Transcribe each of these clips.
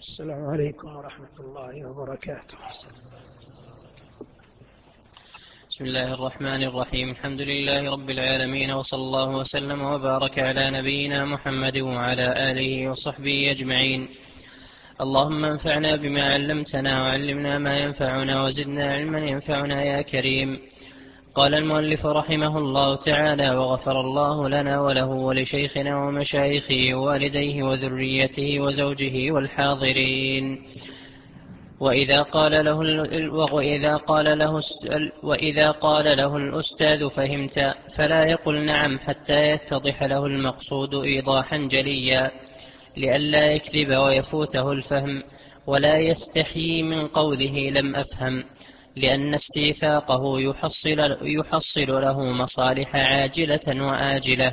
السلام عليكم ورحمة الله وبركاته. بسم الله الرحمن الرحيم. الحمد لله رب العالمين، وصلى الله وسلم وبارك على نبينا محمد وعلى آله وصحبه أجمعين. اللهم انفعنا بما علمتنا وعلمنا ما ينفعنا وزدنا علما ينفعنا يا كريم. قال المؤلف رحمه الله تعالى: وغفر الله لنا وله ولشيخنا ومشايخه ووالديه وذريته وزوجه والحاضرين. وإذا قال له الأستاذ فهمت، فلا يقل نعم حتى يتضح له المقصود إيضاحا جليا، لئلا يكذب ويفوته الفهم، ولا يستحيي من قوله لم أفهم، لأن استيثاقه يحصل له مصالح عاجلة وآجلة.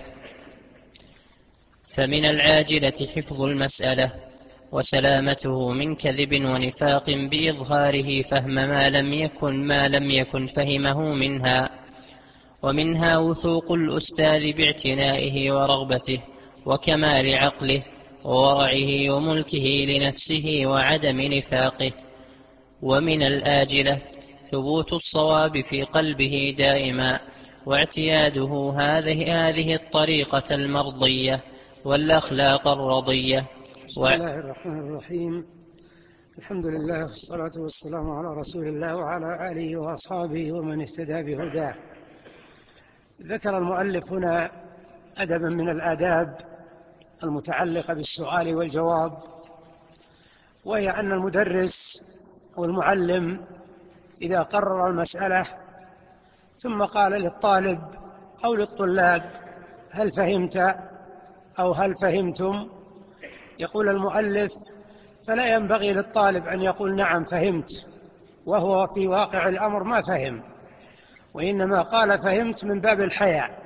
فمن العاجلة حفظ المسألة وسلامته من كذب ونفاق بإظهاره فهم ما لم يكن فهمه منها. ومنها وثوق الأستاذ باعتنائه ورغبته وكمال عقله وورعه وملكه لنفسه وعدم نفاقه. ومن الآجلة ثبوت الصواب في قلبه دائما، واعتياده هذه الطريقة المرضية والأخلاق الرضية. بسم الله الرحمن الرحيم. الحمد لله والصلاة والسلام على رسول الله وعلى آله وأصحابه ومن اهتدى بهداه. ذكر المؤلف هنا أدبا من الآداب المتعلقة بالسؤال والجواب، وهي أن المدرس والمعلم إذا قرر المسألة ثم قال للطالب أو للطلاب هل فهمت أو هل فهمتم، يقول المؤلف فلا ينبغي للطالب أن يقول نعم فهمت وهو في واقع الأمر ما فهم، وإنما قال فهمت من باب الحياء،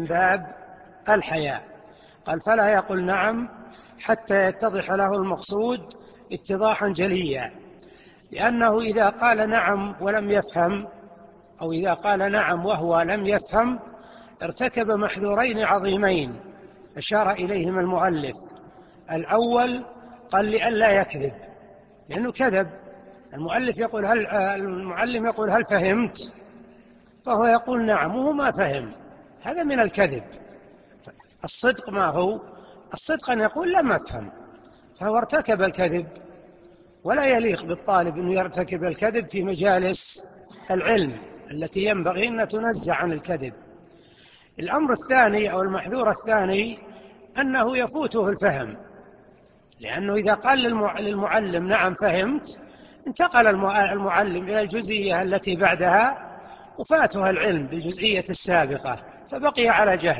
قال فلا يقول نعم حتى يتضح له المقصود اتضاحا جليا، لأنه إذا قال نعم ولم يفهم، أو إذا قال نعم وهو لم يفهم، ارتكب محذورين عظيمين أشار إليهما المؤلف. الأول قال لئلا يكذب، لأنه كذب. المعلم يقول هل فهمت، فهو يقول نعم وهو ما فهم، هذا من الكذب. الصدق ما هو؟ الصدق أن يقول لم أفهم، فهو ارتكب الكذب، ولا يليق بالطالب أن يرتكب الكذب في مجالس العلم التي ينبغي أن تنزع عن الكذب. الأمر الثاني أو المحذور الثاني أنه يفوته الفهم، لأنه إذا قال للمعلم نعم فهمت، انتقل المعلم إلى الجزئية التي بعدها وفاتها العلم بالجزئية السابقة، فبقي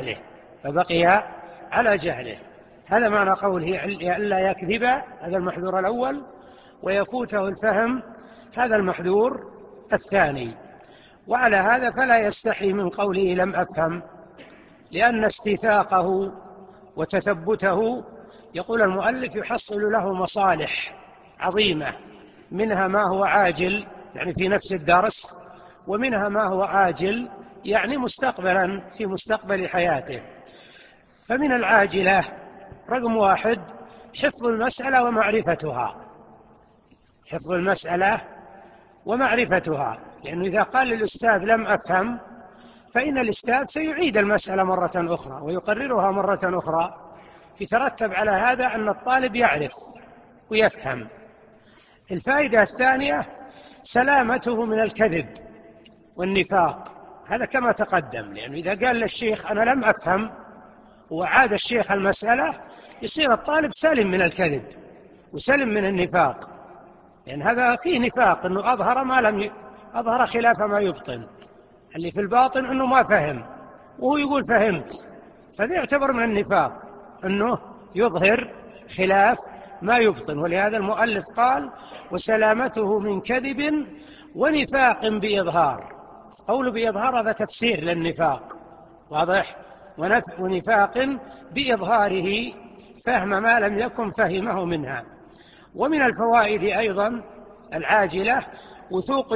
على جهله. هذا معنى قوله ألا يكذب، هذا المحذور الأول، ويفوته الفهم، هذا المحذور الثاني. وعلى هذا فلا يستحي من قوله لم أفهم، لأن استيثاقه وتثبته، يقول المؤلف، يحصل له مصالح عظيمة، منها ما هو عاجل يعني في نفس الدرس، ومنها ما هو آجل يعني مستقبلا في مستقبل حياته. فمن العاجلة رقم 1 حفظ المسألة ومعرفتها، لأنه إذا قال للأستاذ لم أفهم، فإن الأستاذ سيعيد المسألة مرة أخرى ويقررها مرة أخرى، يترتب على هذا أن الطالب يعرف ويفهم. الفائدة الثانية سلامته من الكذب والنفاق، هذا كما تقدم، لأنه إذا قال للشيخ أنا لم أفهم وعاد الشيخ المسألة، يصير الطالب سلم من الكذب وسلم من النفاق، لأن هذا فيه نفاق، أنه أظهر خلاف ما يبطن، اللي في الباطن أنه ما فهم وهو يقول فهمت، فذي يعتبر من النفاق أنه يظهر خلاف ما يبطن. ولهذا المؤلف قال وسلامته من كذب ونفاق بإظهار. قول بإظهار هذا تفسير للنفاق، واضح؟ ونفاق بإظهاره فهم ما لم يكن فهمه منها. ومن الفوائد أيضا العاجلة وثوق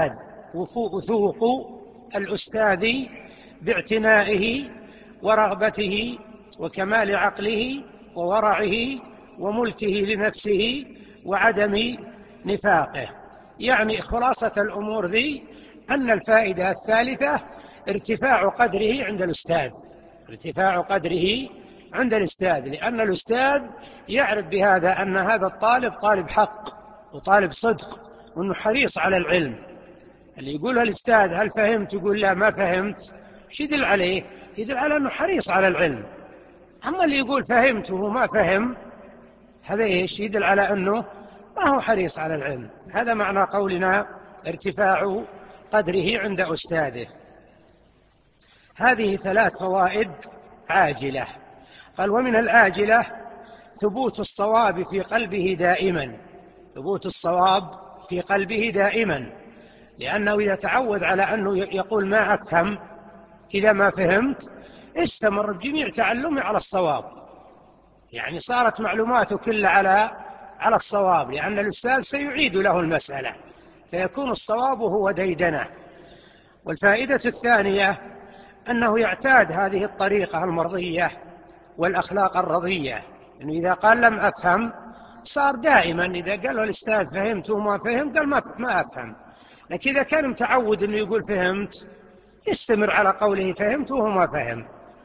الأستاذ باعتنائه ورغبته وكمال عقله وورعه وملكه لنفسه وعدم نفاقه. يعني خلاصة الأمور ذي أن الفائدة الثالثة ارتفاع قدره عند الأستاذ، ارتفاع قدره عند الأستاذ، لأن الأستاذ يعرف بهذا أن هذا الطالب طالب حق وطالب صدق وأنه حريص على العلم. اللي يقولها الأستاذ هل فهمت يقول لا ما فهمت، ايش يدل عليه؟ يدل على أنه حريص على العلم. أما اللي يقول فهمت وهو ما فهم، هذا ايش؟ يدل على أنه ما هو حريص على العلم. هذا معنى قولنا ارتفاع قدره عند أستاذه. هذه 3 فوائد عاجلة. قال ومن الآجلة ثبوت الصواب في قلبه دائما، ثبوت الصواب في قلبه دائما، لأنه إذا تعود على أنه يقول ما أفهم، إذا ما فهمت استمر بجميع تعلمه على الصواب، يعني صارت معلوماته كلها على الصواب، لأن الأستاذ سيعيد له المسألة فيكون الصواب هو ديدنه. والفائدة الثانية أنه يعتاد هذه الطريقة المرضية والأخلاق الرضية، أنه إذا قال لم أفهم صار دائما إذا قال له الأستاذ فهمت وما فهم قال ما أفهم. لكن إذا كان متعود أنه يقول فهمت يستمر على قوله فهمت وهو ما فهم.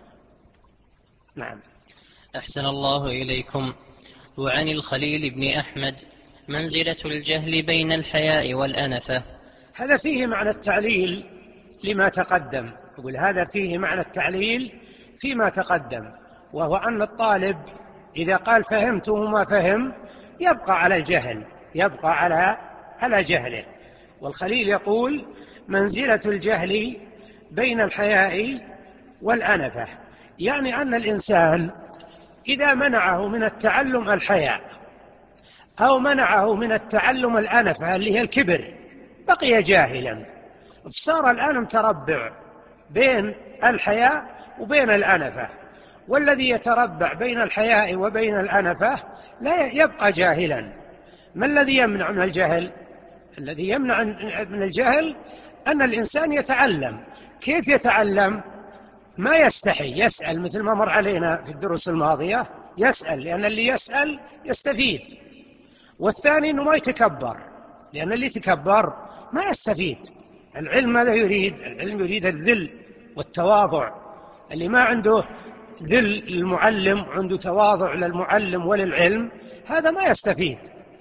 نعم. أحسن الله إليكم. وعن الخليل بن أحمد منزلة الجهل بين الحياء والأنفة. هذا فيه معنى التعليل لما تقدم، يقول هذا فيه معنى التعليل فيما تقدم، وهو أن الطالب إذا قال فهمت وما فهم يبقى على الجهل، يبقى على جهله. والخليل يقول منزلة الجهل بين الحياء والأنفة، يعني أن الإنسان إذا منعه من التعلم الحياء أو منعه من التعلم الأنفة اللي هي الكبر بقي جاهلا، صار الآن متربع بين الحياء وبين الأنفة، والذي يتربع بين الحياء وبين الأنفة لا يبقى جاهلا. ما الذي يمنع من الجهل؟ الذي يمنع من الجهل أن الإنسان يتعلم. كيف يتعلم؟ ما يستحي، يسأل مثل ما مر علينا في الدروس الماضية، يسأل لأن اللي يسأل يستفيد. والثاني أنه ما يتكبر، لأن اللي يتكبر ما يستفيد. العلم ماذا يريد؟ العلم يريد الذل والتواضع. اللي ما عنده ذل للمعلم عنده تواضع للمعلم وللعلم هذا ما يستفيد.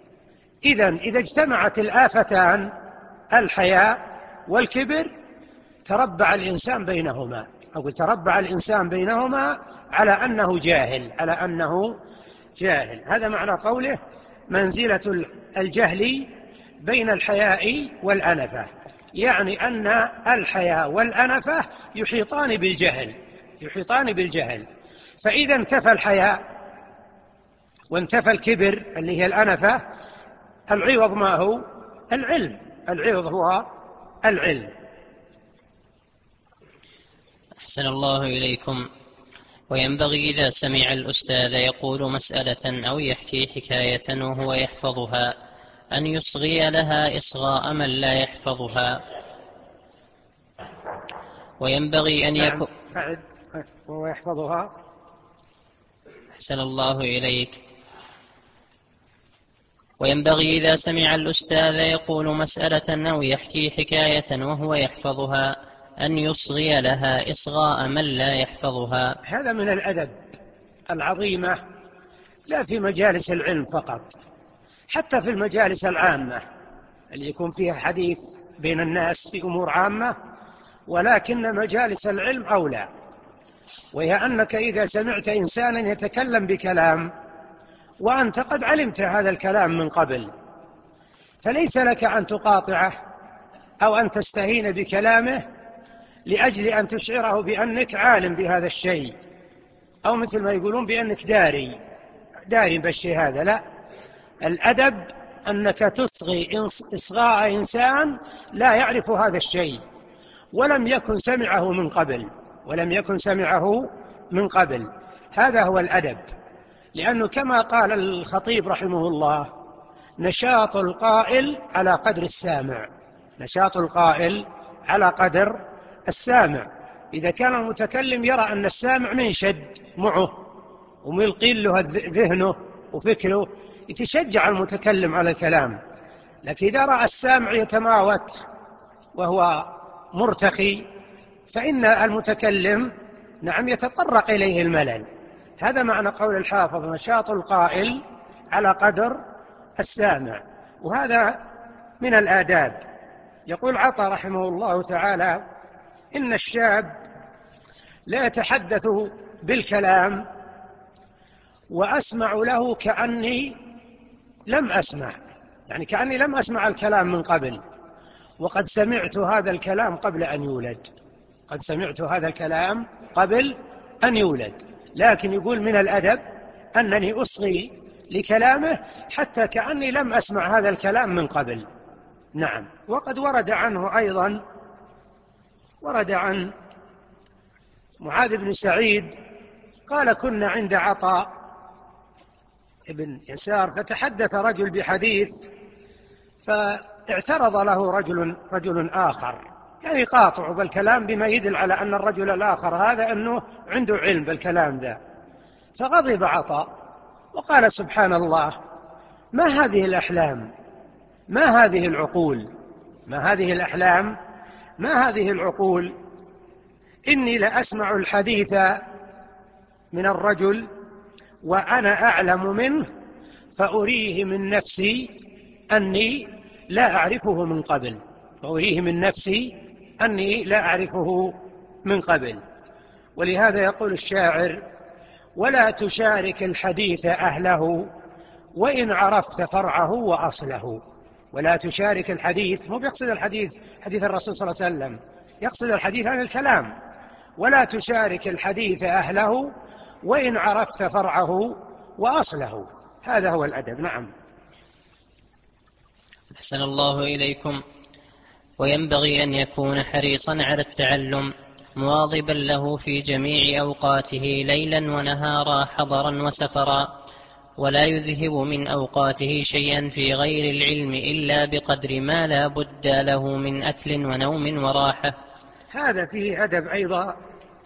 إذا اجتمعت الآفتان الحياء والكبر تربع الإنسان بينهما، أقول تربع الإنسان بينهما على أنه جاهل، على أنه جاهل. هذا معنى قوله منزلة الجهل بين الحياء والأنفة، يعني أن الحياء والأنفة يحيطان بالجهل، يحيطان بالجهل. فإذا انتفى الحياء وانتفى الكبر اللي هي الأنفة، العوض ما هو؟ العلم، العوض هو العلم. أحسن الله إليكم. وينبغي إذا سمع الأستاذ يقول مسألة أو يحكي حكاية وهو يحفظها أن يصغي لها إصغاء من لا يحفظها. وينبغي أن يكون وهو يحفظها. أحسن الله إليك. وينبغي إذا سمع الأستاذ يقول مسألة أو يحكي حكاية وهو يحفظها أن يصغي لها إصغاء من لا يحفظها. هذا من الأدب العظيمة، لا في مجالس العلم فقط، حتى في المجالس العامة اللي يكون فيها حديث بين الناس في أمور عامة، ولكن مجالس العلم أولى. وهي أنك إذا سمعت إنسانا يتكلم بكلام وأنت قد علمت هذا الكلام من قبل، فليس لك أن تقاطعه أو أن تستهين بكلامه لأجل أن تشعره بأنك عالم بهذا الشيء، أو مثل ما يقولون بأنك داري بالشيء هذا. لا، الأدب أنك تصغي إصغاء إنسان لا يعرف هذا الشيء ولم يكن سمعه من قبل، ولم يكن سمعه من قبل. هذا هو الأدب. لأنه كما قال الخطيب رحمه الله نشاط القائل على قدر السامع، نشاط القائل على قدر السامع. إذا كان المتكلم يرى أن السامع منشد معه وملقي له ذهنه وفكره، يتشجع المتكلم على الكلام. لكن إذا رأى السامع يتماوت وهو مرتخي فإن المتكلم نعم يتطرق إليه الملل. هذا معنى قول الحافظ: نشاط القائل على قدر السامع. وهذا من الآداب. يقول عطا رحمه الله تعالى: إن الشاب لا يتحدث بالكلام وأسمع له كأني لم أسمع، يعني كأني لم أسمع الكلام من قبل، وقد سمعت هذا الكلام قبل أن يولد. قد سمعت هذا الكلام قبل أن يولد. لكن يقول من الأدب أنني أصغي لكلامه حتى كأني لم أسمع هذا الكلام من قبل. نعم. وقد ورد عنه أيضا، ورد عن معاذ بن سعيد قال: كنا عند عطاء بن يسار فتحدث رجل بحديث، فاعترض له رجل آخر، يعني يقاطع بالكلام بما يدل على أن الرجل الآخر هذا أنه عنده علم بالكلام ذا. فغضب عطاء وقال: سبحان الله، ما هذه الأحلام، ما هذه العقول، ما هذه الأحلام، ما هذه العقول. إني لأسمع الحديث من الرجل وأنا أعلم منه فأريه من نفسي أني لا أعرفه من قبل، فأريه من نفسي أني لا أعرفه من قبل. ولهذا يقول الشاعر: ولا تشارك الحديث أهله وإن عرفت فرعه وأصله. ولا تشارك الحديث، مو بيقصد الحديث حديث الرسول صلى الله عليه وسلم، يقصد الحديث عن الكلام. ولا تشارك الحديث أهله وإن عرفت فرعه وأصله. هذا هو الأدب. نعم. أحسن الله إليكم. وينبغي أن يكون حريصا على التعلم مواظبا له في جميع أوقاته ليلا ونهارا حضرا وسفرا، ولا يذهب من أوقاته شيئا في غير العلم إلا بقدر ما لا بد له من أكل ونوم وراحة. هذا فيه أدب أيضا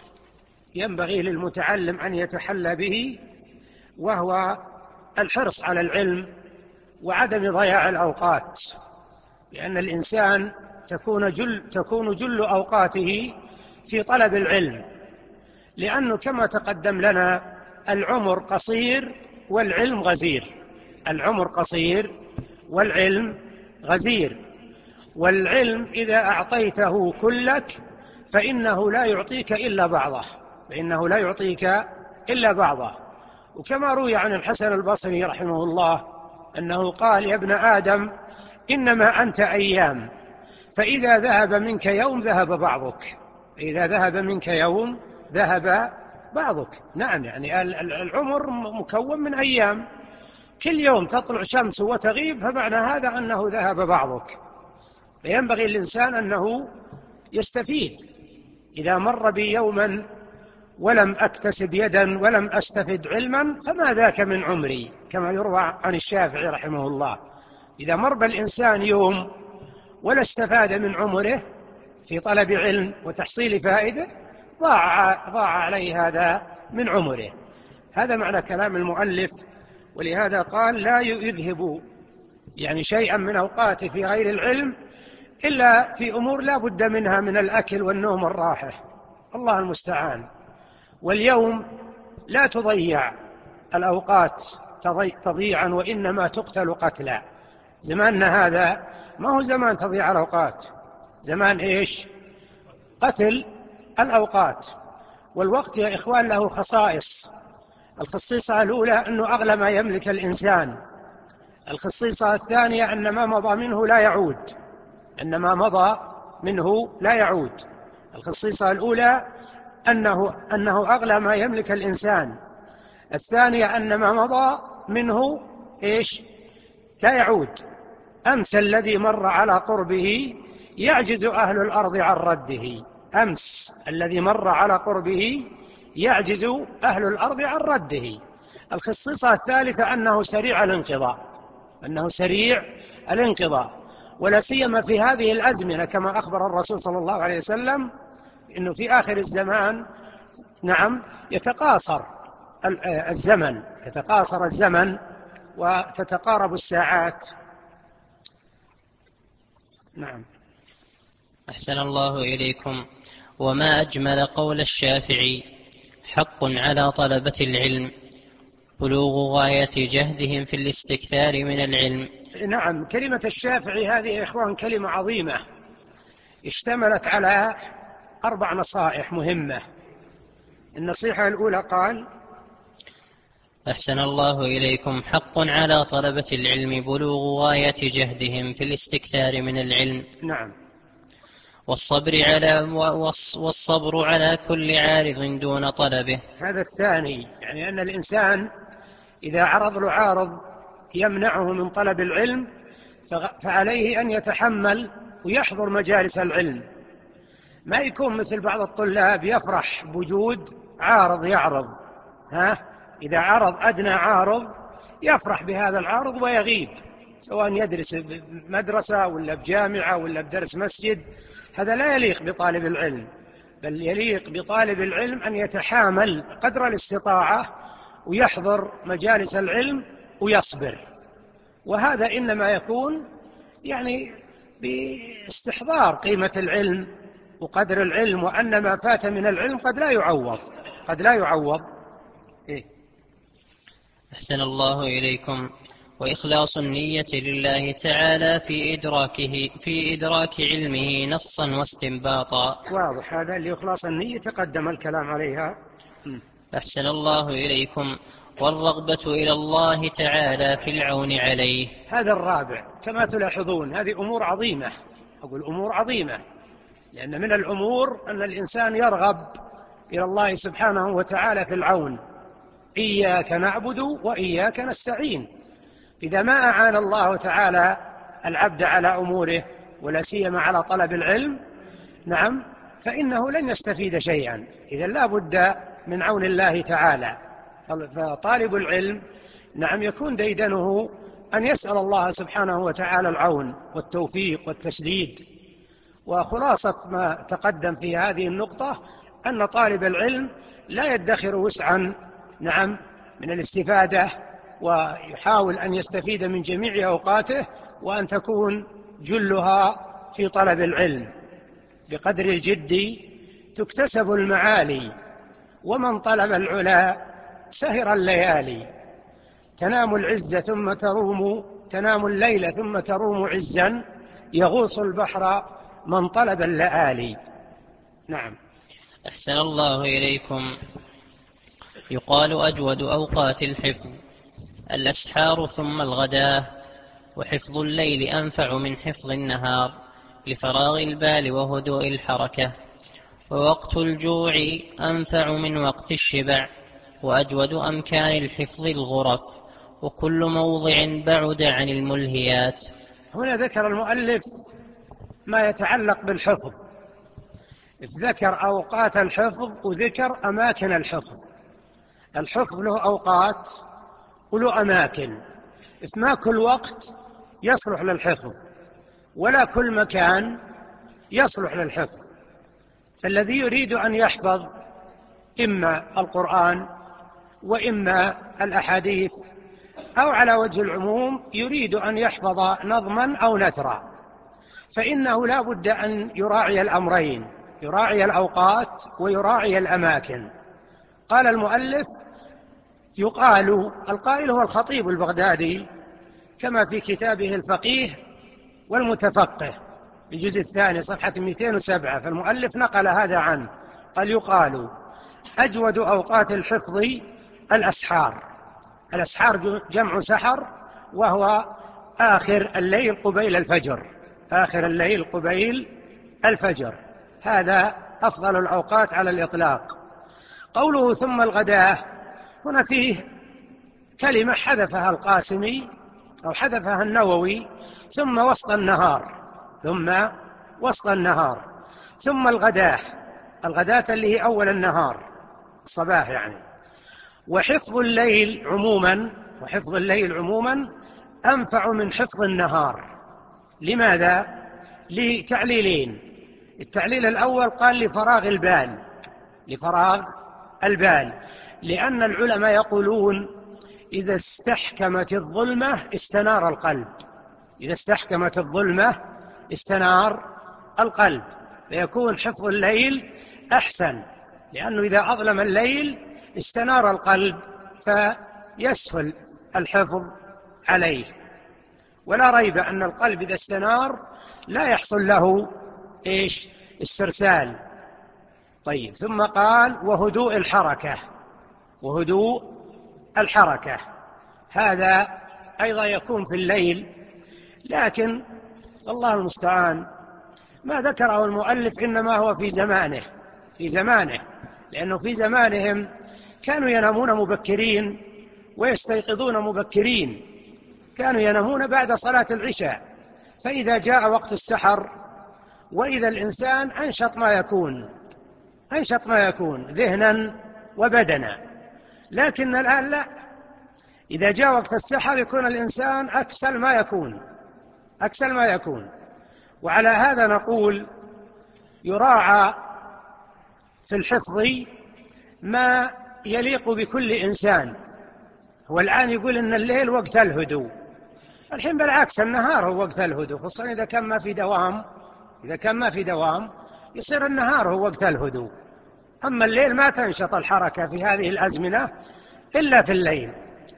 ينبغي للمتعلم أن يتحلى به، وهو الحرص على العلم وعدم ضياع الأوقات، لأن الإنسان تكون جل أوقاته في طلب العلم، لأنه كما تقدم لنا العمر قصير والعلم غزير. العمر قصير والعلم غزير، والعلم إذا أعطيته كلك فإنه لا يعطيك إلا بعضه، فإنه لا يعطيك إلا بعضه. وكما روي عن الحسن البصري رحمه الله أنه قال: يا ابن آدم إنما أنت أيام، فإذا ذهب منك يوم ذهب بعضك، فإذا ذهب منك يوم ذهب بعضك. نعم، يعني العمر مكون من أيام، كل يوم تطلع شمس وتغيب، فمعنى هذا أنه ذهب بعضك. فينبغي الإنسان أنه يستفيد. إذا مر بي يوما ولم أكتسب يدا ولم أستفد علما فما ذاك من عمري، كما يروى عن الشافعي رحمه الله: إذا مر بالإنسان يوم ولا استفاد من عمره في طلب علم وتحصيل فائدة ضاع عليه هذا من عمره. هذا معنى كلام المؤلف. ولهذا قال: لا يذهب يعني شيئا من أوقاته في غير العلم إلا في أمور لا بد منها من الأكل والنوم والراحة. الله المستعان. واليوم لا تضيع الأوقات تضيعا، وإنما تقتل قتلا. زماننا هذا ما هو زمان تضيع الأوقات، زمان إيش؟ قتل الأوقات. والوقت يا إخوان له خصائص. الخصيصة الأولى أنه أغلى ما يملك الإنسان. الخصيصة الثانية أن ما مضى منه لا يعود، أن ما مضى منه لا يعود. الخصيصة الأولى أنه أغلى ما يملك الإنسان. الثانية أن ما مضى منه إيش؟ لا يعود. أمس الذي مر على قربه يعجز أهل الأرض عن رده. أمس الذي مر على قربه يعجز أهل الأرض عن رده. الخصيصة الثالثة أنه سريع الانقضاء، أنه سريع الانقضاء، ولا سيما في هذه الأزمنة كما أخبر الرسول صلى الله عليه وسلم إنه في آخر الزمان نعم يتقاصر الزمن وتتقارب الساعات. نعم. أحسن الله إليكم. وما أجمل قول الشافعي: حق على طلبة العلم بلوغ غاية جهدهم في الاستكثار من العلم. نعم، كلمة الشافعي هذه يا إخوان كلمة عظيمة اشتملت على 4 نصائح مهمة. النصيحة الأولى قال: أحسن الله إليكم: حق على طلبة العلم بلوغ غاية جهدهم في الاستكثار من العلم. نعم. والصبر على كل عارض دون طلبه. هذا الثاني، يعني أن الإنسان إذا عرض له عارض يمنعه من طلب العلم فعليه أن يتحمل ويحضر مجالس العلم، ما يكون مثل بعض الطلاب يفرح بوجود عارض يعرض. إذا عرض أدنى عارض يفرح بهذا العارض ويغيب، سواء يدرس بمدرسة ولا بجامعة ولا بدرس مسجد. هذا لا يليق بطالب العلم، بل يليق بطالب العلم أن يتحامل قدر الاستطاعة ويحضر مجالس العلم ويصبر. وهذا إنما يكون يعني باستحضار قيمة العلم وقدر العلم، وأن ما فات من العلم قد لا يعوض. إيه؟ أحسن الله إليكم. وإخلاص النية لله تعالى في إدراك علمه نصا واستنباطا. واضح هذا، اللي إخلاص النية تقدم الكلام عليها. أحسن الله إليكم. والرغبة إلى الله تعالى في العون عليه. هذا الرابع. كما تلاحظون هذه أمور عظيمة، أقول أمور عظيمة، لأن من الأمور أن الإنسان يرغب إلى الله سبحانه وتعالى في العون. إياك نعبد وإياك نستعين. إذا ما أعان الله تعالى العبد على أموره ولا سيما على طلب العلم، نعم، فإنه لن يستفيد شيئا. إذا لا بد من عون الله تعالى. فطالب العلم نعم يكون ديدنه أن يسأل الله سبحانه وتعالى العون والتوفيق والتسديد. وخلاصة ما تقدم في هذه النقطة أن طالب العلم لا يدخر وسعا نعم من الاستفادة، ويحاول أن يستفيد من جميع أوقاته، وأن تكون جلها في طلب العلم. بقدر الجد تكتسب المعالي، ومن طلب العلا سهر الليالي. تنام العزة ثم تنام الليل ثم تروم عزا، يغوص البحر من طلب اللآلي. نعم. أحسن الله إليكم. يقال أجود أوقات الحفظ الأسحار ثم الغداة، وحفظ الليل أنفع من حفظ النهار لفراغ البال وهدوء الحركة، ووقت الجوع أنفع من وقت الشبع، وأجود أمكان الحفظ الغرف، وكل موضع بعد عن الملهيات. هنا ذكر المؤلف ما يتعلق بالحفظ، ذكر أوقات الحفظ وذكر أماكن الحفظ. الحفظ له أوقات وله أماكن، ما كل وقت يصلح للحفظ ولا كل مكان يصلح للحفظ. فالذي يريد أن يحفظ إما القرآن وإما الأحاديث، أو على وجه العموم يريد أن يحفظ نظما أو نثرا، فإنه لا بد أن يراعي الأمرين، يراعي الأوقات ويراعي الأماكن. قال المؤلف: القائل هو الخطيب البغدادي كما في كتابه الفقيه والمتفقه الجزء الثاني صفحة 207، فالمؤلف نقل هذا عنه. قال: يقال أجود أوقات الحفظ الأسحار. الأسحار جمع سحر، وهو آخر الليل قبيل الفجر، آخر الليل قبيل الفجر، هذا أفضل الأوقات على الإطلاق. قوله ثم الغداة هنا فيه كلمة حذفها القاسمي أو حذفها النووي، ثم وسط النهار، ثم الغداة اللي هي أول النهار، الصباح يعني. وحفظ الليل عموما أنفع من حفظ النهار. لماذا؟ لتعليلين. التعليل الأول قال لفراغ البال، لأن العلماء يقولون إذا استحكمت الظلمة استنار القلب. إذا استحكمت الظلمة استنار القلب، فيكون حفظ الليل أحسن، لأنه إذا أظلم الليل استنار القلب فيسهل الحفظ عليه. ولا ريب أن القلب إذا استنار لا يحصل له استرسال. طيب، ثم قال وهدوء الحركة. وهدوء الحركة هذا أيضا يكون في الليل، لكن الله المستعان ما ذكره المؤلف إنما هو في زمانه، لأنه في زمانهم كانوا ينامون مبكرين ويستيقظون مبكرين، كانوا ينامون بعد صلاة العشاء، فإذا جاء وقت السحر وإذا الإنسان أنشط ما يكون ذهنا وبدنا. لكن الآن لا، إذا جاء وقت السحر يكون الإنسان أكسل ما يكون. وعلى هذا نقول يراعى في الحفظ ما يليق بكل إنسان. هو الآن يقول إن الليل وقت الهدوء، الحين بالعكس النهار هو وقت الهدوء، خصوصا إذا كان ما في دوام يصير النهار هو وقت الهدوء. أما الليل ما تنشط الحركة في هذه الأزمنة إلا في الليل.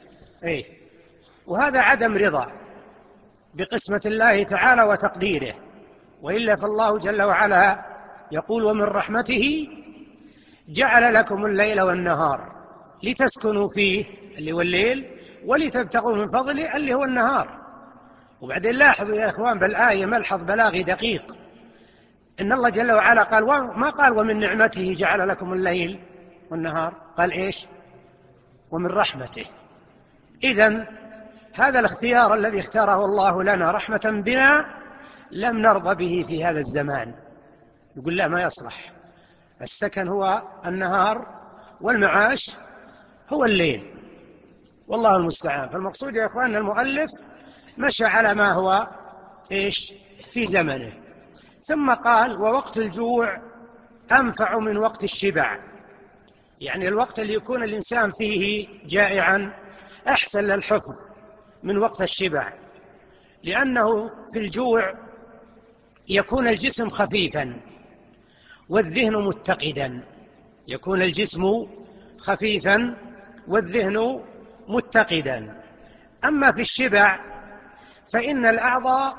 وهذا عدم رضا بقسمة الله تعالى وتقديره، وإلا فالله جل وعلا يقول ومن رحمته جعل لكم الليل والنهار لتسكنوا فيه اللي هو الليل ولتبتغوا من فضله اللي هو النهار. وبعدين لاحظوا يا إخوان بالآية ملحظ بلاغي دقيق، إن الله جل وعلا قال ما قال ومن نعمته جعل لكم الليل والنهار، قال ومن رحمته. إذن هذا الاختيار الذي اختاره الله لنا رحمة بنا لم نرضى به في هذا الزمان، يقول لا ما يصلح، السكن هو النهار والمعاش هو الليل، والله المستعان. فالمقصود يا إخوان المؤلف مشى على ما هو في زمنه. ثم قال ووقت الجوع أنفع من وقت الشبع، يعني الوقت اللي يكون الإنسان فيه جائعا أحسن للحفظ من وقت الشبع، لأنه في الجوع يكون الجسم خفيفا والذهن متقدا، يكون الجسم خفيفا والذهن متقدا. أما في الشبع فإن الأعضاء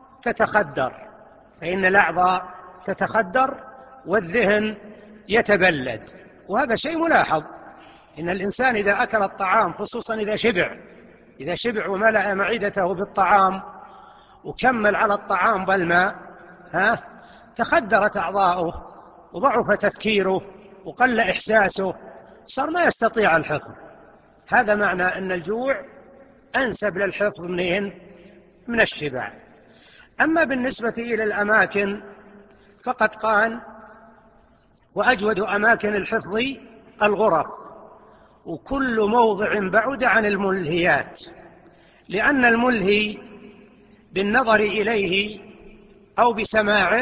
تتخدر والذهن يتبلد، وهذا شيء ملاحظ، إن الإنسان إذا أكل الطعام خصوصا إذا شبع وملأ معدته بالطعام وكمل على الطعام بالماء تخدرت أعضاؤه وضعف تفكيره وقل إحساسه، صار ما يستطيع الحفظ. هذا معنى أن الجوع أنسب للحفظ من الشبع. أما بالنسبة إلى الأماكن فقد قال وأجود أماكن الحفظ الغرف وكل موضع بعد عن الملهيات، لأن الملهي بالنظر إليه أو بسماعه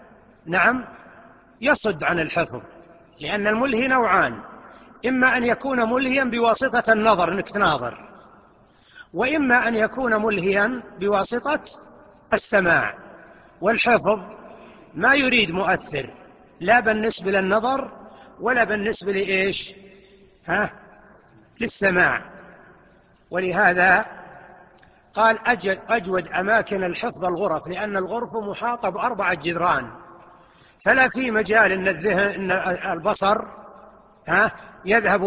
يصد عن الحفظ، لأن الملهي نوعان، إما أن يكون ملهيا بواسطة النظر أنك تناظر، وإما أن يكون ملهيا بواسطة السماع. والحفظ ما يريد مؤثر لا بالنسبة للنظر ولا بالنسبة للسماع. ولهذا قال أجود أماكن الحفظ الغرف، لأن الغرف محاطة ب4 جدران، فلا في مجال أن البصر يذهب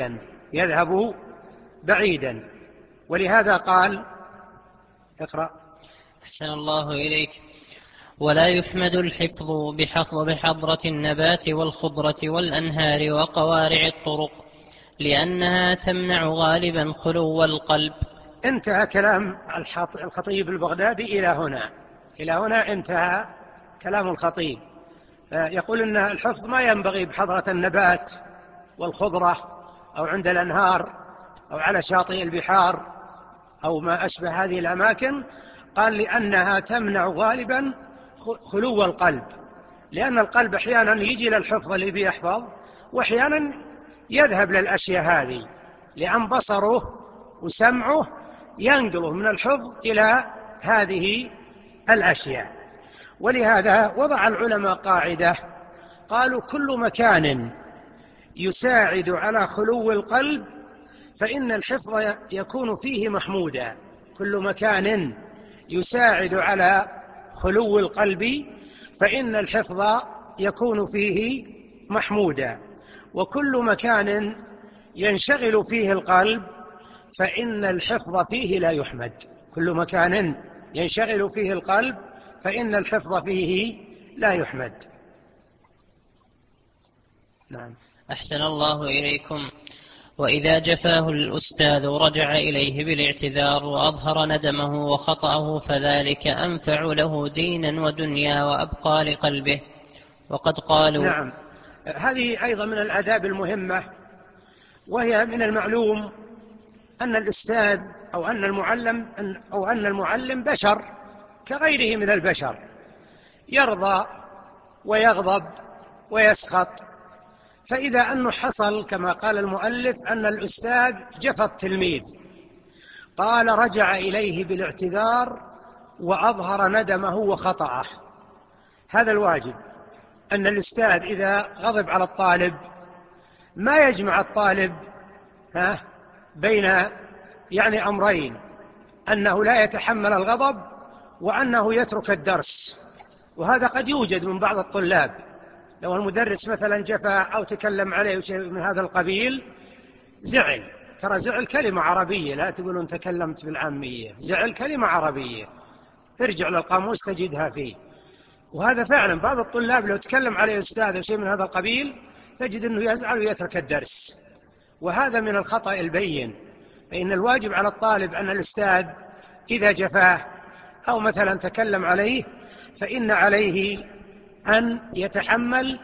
بعيدا. ولهذا قال اقرأ. أحسن الله إليك. ولا يحمد الحفظ بحضرة النبات والخضرة والأنهار وقوارع الطرق، لأنها تمنع غالبا خلو القلب. انتهى كلام الخطيب البغدادي إلى هنا انتهى كلام الخطيب. يقول إن الحفظ ما ينبغي بحضرة النبات والخضرة أو عند الأنهار أو على شاطئ البحار أو ما أشبه هذه الأماكن. قال لأنها تمنع غالبا خلو القلب، لأن القلب أحيانا يجي للحفظ اللي بيحفظ، وأحيانا يذهب للأشياء هذه، لأن بصره وسمعه ينقله من الحفظ إلى هذه الأشياء. ولهذا وضع العلماء قاعدة، قالوا كل مكان يساعد على خلو القلب فإن الحفظ يكون فيه محمودا. كل مكان يساعد على خلو القلب فإن الحفظ يكون فيه محمودا، وكل مكان ينشغل فيه القلب فإن الحفظ فيه لا يحمد. كل مكان ينشغل فيه القلب فإن الحفظ فيه لا يحمد. نعم. أحسن الله إليكم. وإذا جفاه الأستاذ رجع إليه بالاعتذار وأظهر ندمه وخطأه فذلك أنفع له دينا ودنيا وأبقى لقلبه. وقد قالوا نعم، هذه أيضا من الآداب المهمة، وهي من المعلوم أن الأستاذ أو أن المعلم بشر كغيره من البشر، يرضى ويغضب ويسخط. فإذا أنه حصل كما قال المؤلف أن الأستاذ جفى التلميذ، قال رجع إليه بالاعتذار وأظهر ندمه وخطأه، هذا الواجب. أن الأستاذ إذا غضب على الطالب ما يجمع الطالب بين أمرين، أنه لا يتحمل الغضب وأنه يترك الدرس. وهذا قد يوجد من بعض الطلاب، لو المدرس مثلا جفا أو تكلم عليه شيء من هذا القبيل زعل، ترى زعل كلمة عربية، لا تقولون تكلمت بالعامية، زعل كلمة عربية، ارجع للقاموس تجدها فيه. وهذا فعلا بعض الطلاب لو تكلم عليه أستاذ أو شيء من هذا القبيل تجد أنه يزعل ويترك الدرس، وهذا من الخطأ البين. فإن الواجب على الطالب أن الأستاذ إذا جفاه أو مثلا تكلم عليه فإن عليه أن يتحمل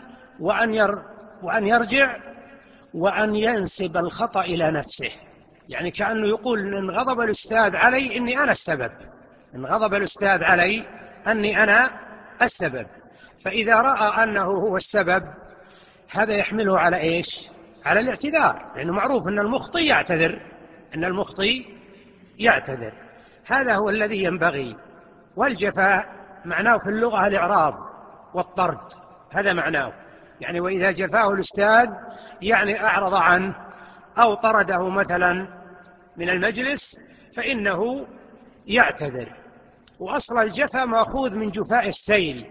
وأن يرجع وأن ينسب الخطأ إلى نفسه، يعني كأنه يقول إن غضب الأستاذ علي إني أنا السبب، إن غضب الأستاذ علي أني أنا السبب. فإذا رأى أنه هو السبب هذا يحمله على إيش؟ على الاعتذار، لأنه معروف أن المخطئ يعتذر، أن المخطئ يعتذر. هذا هو الذي ينبغي. والجفاء معناه في اللغة الإعراض والطرد، هذا معناه، يعني وإذا جفاه الأستاذ يعني أعرض عنه أو طرده مثلا من المجلس فإنه يعتذر. وأصل الجفا مأخوذ من جفاء السيل،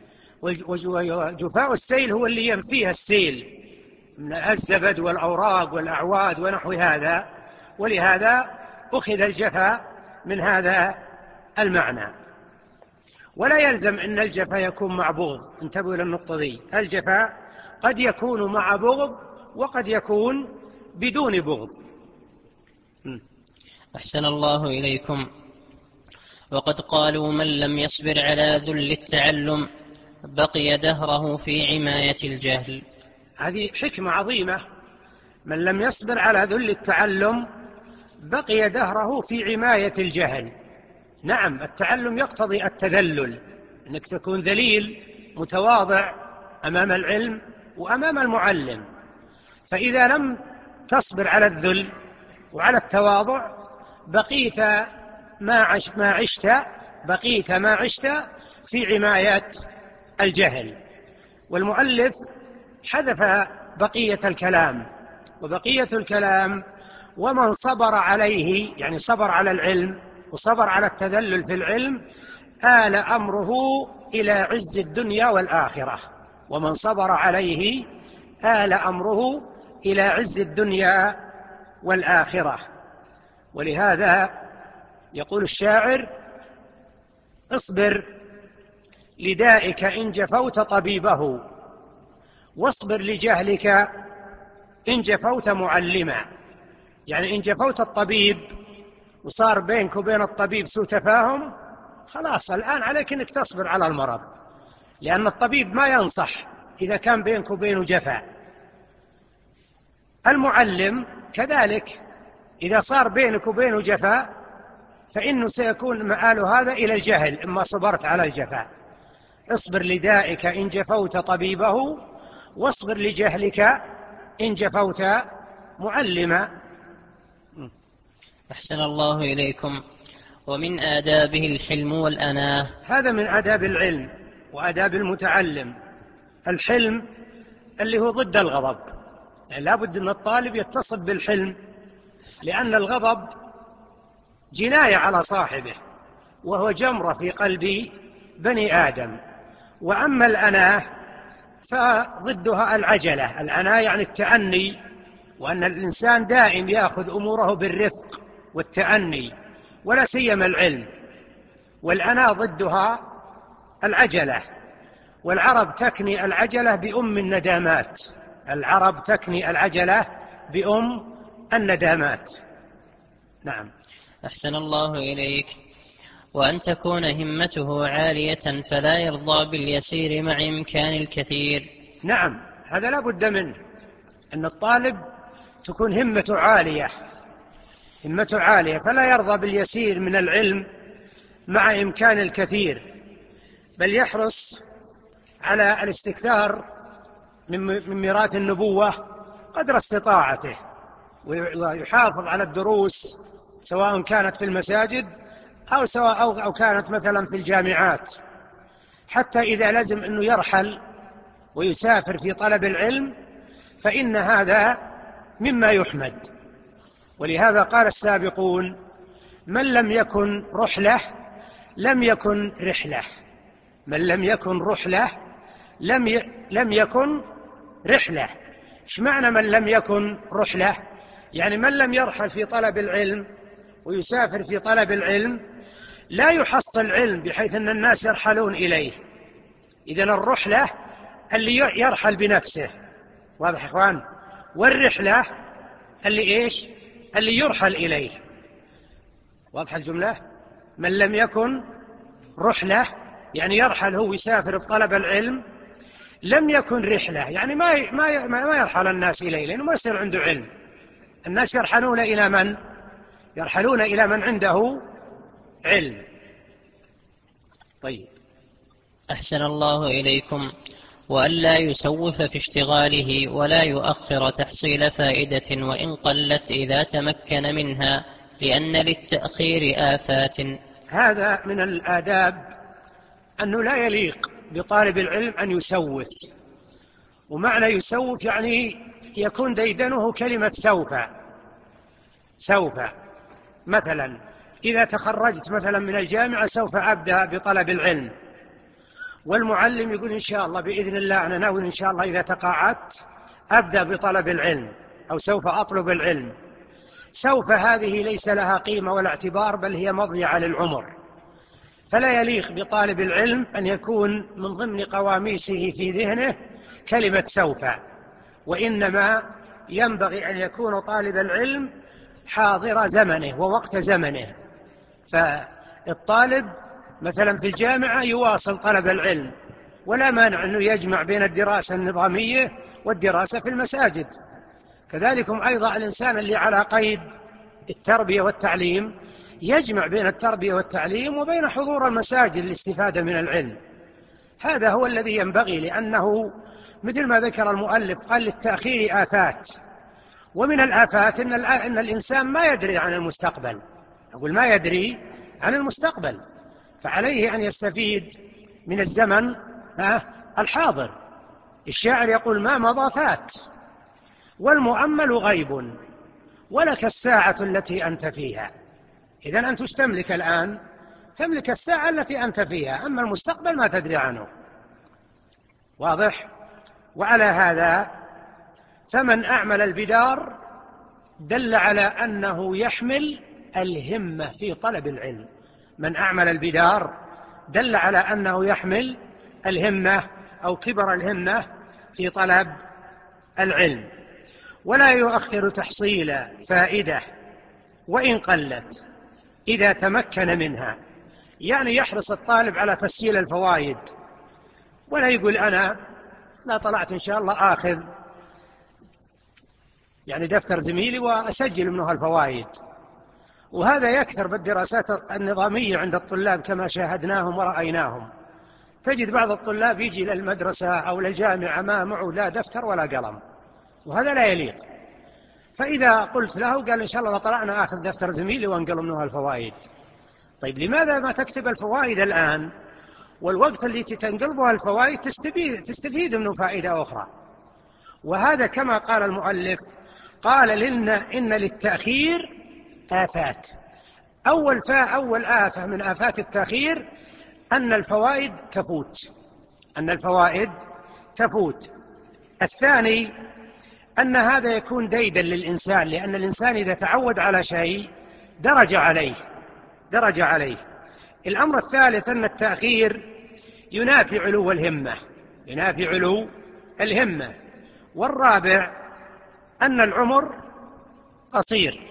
وجفاء السيل هو اللي ينفيه السيل من الزبد والأوراق والأعواد ونحو هذا، ولهذا أخذ الجفا من هذا المعنى. ولا يلزم أن الجفا يكون مع بغض، انتبهوا للنقطة دي، الجفا قد يكون مع بغض وقد يكون بدون بغض. أحسن الله إليكم. وقد قالوا من لم يصبر على ذل التعلم بقي دهره في عماية الجهل. هذه حكمة عظيمة، من لم يصبر على ذل التعلم بقي دهره في عماية الجهل. نعم، التعلم يقتضي التذلل، أنك تكون ذليل متواضع أمام العلم وأمام المعلم. فإذا لم تصبر على الذل وعلى التواضع بقيت ما عشت في عماية الجهل. والمؤلف حذف بقية الكلام، وبقية الكلام ومن صبر عليه، يعني صبر على العلم وصبر على التذلل في العلم آل أمره إلى عز الدنيا والآخرة. ومن صبر عليه آل أمره إلى عز الدنيا والآخرة. ولهذا يقول الشاعر اصبر لدائك إن جفوت طبيبه واصبر لجهلك إن جفوت معلما. يعني إن جفوت الطبيب وصار بينك وبين الطبيب سوء تفاهم، خلاص الآن عليك أنك تصبر على المرض، لأن الطبيب ما ينصح إذا كان بينك وبينه جفاء. المعلم كذلك إذا صار بينك وبينه جفاء فإنه سيكون مآل هذا إلى الجهل إما صبرت على الجفاء. اصبر لدائك إن جفوت طبيبه واصبر لجهلك إن جفوت معلما. أحسن الله إليكم. ومن آدابه الحلم والأناة. هذا من آداب العلم وآداب المتعلم. الحلم اللي هو ضد الغضب، يعني لا بد أن الطالب يتصف بالحلم، لأن الغضب جناية على صاحبه وهو جمرة في قلب بني آدم. وأما الأناة فضدها العجلة. الأناة يعني التأني، وأن الإنسان دائم يأخذ أموره بالرفق والتأني، ولا سيما العلم. والأناة ضدها العجلة، والعرب تكني العجلة بأم الندامات. العرب تكني العجلة بأم الندامات. نعم. أحسن الله إليك. وأن تكون همته عالية فلا يرضى باليسير مع إمكان الكثير. نعم، هذا لا بد منه، أن الطالب تكون همته عالية، همته عالية، فلا يرضى باليسير من العلم مع إمكان الكثير، بل يحرص على الاستكثار من ميراث النبوة قدر استطاعته، ويحافظ على الدروس سواء كانت في المساجد أو كانت مثلا في الجامعات، حتى إذا لزم أنه يرحل ويسافر في طلب العلم فإن هذا مما يحمد. ولهذا قال السابقون: من لم يكن رحلة لم يكن رحلة. من لم يكن رحلة لم يكن رحلة. ايش معنى من لم يكن رحلة؟ يعني من لم يرحل في طلب العلم ويسافر في طلب العلم لا يحصل علم بحيث أن الناس يرحلون إليه. إذن الرحلة اللي يرحل بنفسه، واضح يا إخوان؟ والرحلة اللي يرحل إليه. واضح الجملة؟ من لم يكن رحلة يعني يرحل هو يسافر بطلب العلم، لم يكن رحلة يعني ما يرحل الناس إليه، لأنه ما يصير عنده علم. الناس يرحلون إلى من؟ يرحلون إلى من عنده علم. طيب. أحسن الله إليكم. وألا يسوف في اشتغاله ولا يؤخر تحصيل فائدة وإن قلت إذا تمكن منها، لأن للتأخير آفات. هذا من الآداب أنه لا يليق بطالب العلم أن يسوف. ومعنى يسوف يعني يكون ديدنه كلمة سوف. مثلا إذا تخرجت مثلا من الجامعة سوف أبدأ بطلب العلم، والمعلم يقول إن شاء الله بإذن الله أنا ناوي إن شاء الله إذا تقاعدت أبدأ بطلب العلم أو سوف أطلب العلم. سوف هذه ليس لها قيمة ولا اعتبار، بل هي مضيعة للعمر. فلا يليق بطالب العلم أن يكون من ضمن قواميسه في ذهنه كلمة سوف، وإنما ينبغي أن يكون طالب العلم حاضر زمنه ووقت زمنه. فالطالب مثلا في الجامعة يواصل طلب العلم، ولا مانع أنه يجمع بين الدراسة النظامية والدراسة في المساجد. كذلكم أيضا الإنسان اللي على قيد التربية والتعليم يجمع بين التربية والتعليم وبين حضور المساجد للاستفادة من العلم. هذا هو الذي ينبغي، لأنه مثل ما ذكر المؤلف قال للتأخير آفات. ومن الآفات إن الإنسان ما يدري عن المستقبل. أقول ما يدري عن المستقبل، فعليه أن يستفيد من الزمن الحاضر. الشاعر يقول: ما مضى فات والمؤمل غيب ولك الساعة التي أنت فيها. إذن أنت تملك الآن، تملك الساعة التي أنت فيها، أما المستقبل ما تدري عنه. واضح؟ وعلى هذا فمن أعمل البدار دل على أنه يحمل الهمة في طلب العلم. من أعمل البدار دل على أنه يحمل الهمة أو كبر الهمة في طلب العلم. ولا يؤخر تحصيل فائدة وإن قلت إذا تمكن منها، يعني يحرص الطالب على تسجيل الفوائد، ولا يقول أنا لا طلعت إن شاء الله آخذ يعني دفتر زميلي وأسجل منه الفوائد. وهذا يكثر بالدراسات النظامية عند الطلاب كما شاهدناهم ورأيناهم. تجد بعض الطلاب يجي للمدرسة أو للجامعة ما معه لا دفتر ولا قلم، وهذا لا يليق. فإذا قلت له قال إن شاء الله طلعنا آخذ دفتر زميلي وانقل منها الفوائد. طيب لماذا ما تكتب الفوائد الآن، والوقت اللي تنقلبها الفوائد تستفيد منه فائدة أخرى؟ وهذا كما قال المؤلف، قال لنا إن للتأخير آفات. أول آفة من آفات التأخير أن الفوائد تفوت. الثاني أن هذا يكون ديدا للإنسان، لأن الإنسان إذا تعود على شيء درج عليه. الأمر الثالث أن التأخير ينافي علو الهمة. والرابع أن العمر قصير.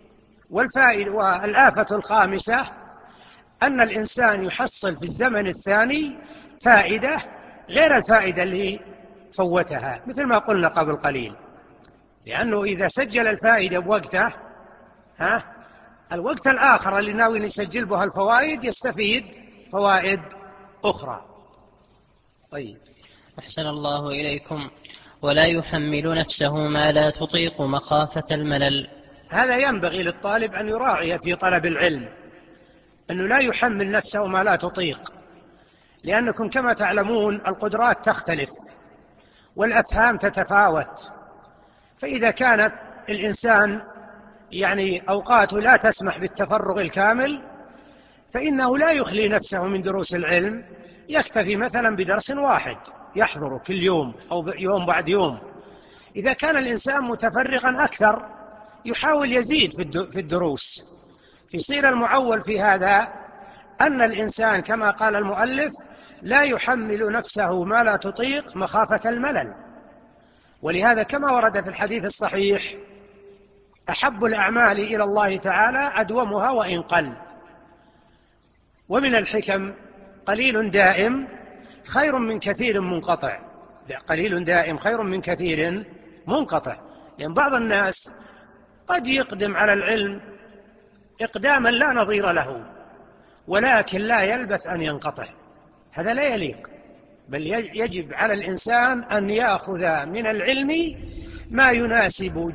والآفة الخامسة أن الإنسان يحصل في الزمن الثاني فائدة غير الفائدة اللي فوتها، مثل ما قلنا قبل قليل، لأنه إذا سجل الفائدة بوقته الوقت الآخر اللي ناوي يسجل بها الفوائد يستفيد فوائد أخرى. طيب، أحسن الله إليكم. ولا يحمل نفسه ما لا تطيق مخافة الملل. هذا ينبغي للطالب أن يراعي في طلب العلم، أنه لا يحمل نفسه ما لا تطيق، لأنكم كما تعلمون القدرات تختلف والأفهام تتفاوت. فإذا كانت الإنسان أوقاته لا تسمح بالتفرغ الكامل، فإنه لا يخلي نفسه من دروس العلم، يكتفي مثلا بدرس واحد يحضره كل يوم أو يوم بعد يوم. إذا كان الإنسان متفرغا أكثر يحاول يزيد في الدروس. فيصير المعول في هذا أن الإنسان كما قال المؤلف لا يحمل نفسه ما لا تطيق مخافة الملل. ولهذا كما ورد في الحديث الصحيح: أحب الأعمال إلى الله تعالى أدومها وإن قل. ومن الحكم: قليل دائم خير من كثير منقطع. قليل دائم خير من كثير منقطع. لأن بعض الناس قد يقدم على العلم إقداما لا نظير له، ولكن لا يلبث أن ينقطع. هذا لا يليق، بل يجب على الإنسان أن يأخذ من العلم ما يناسب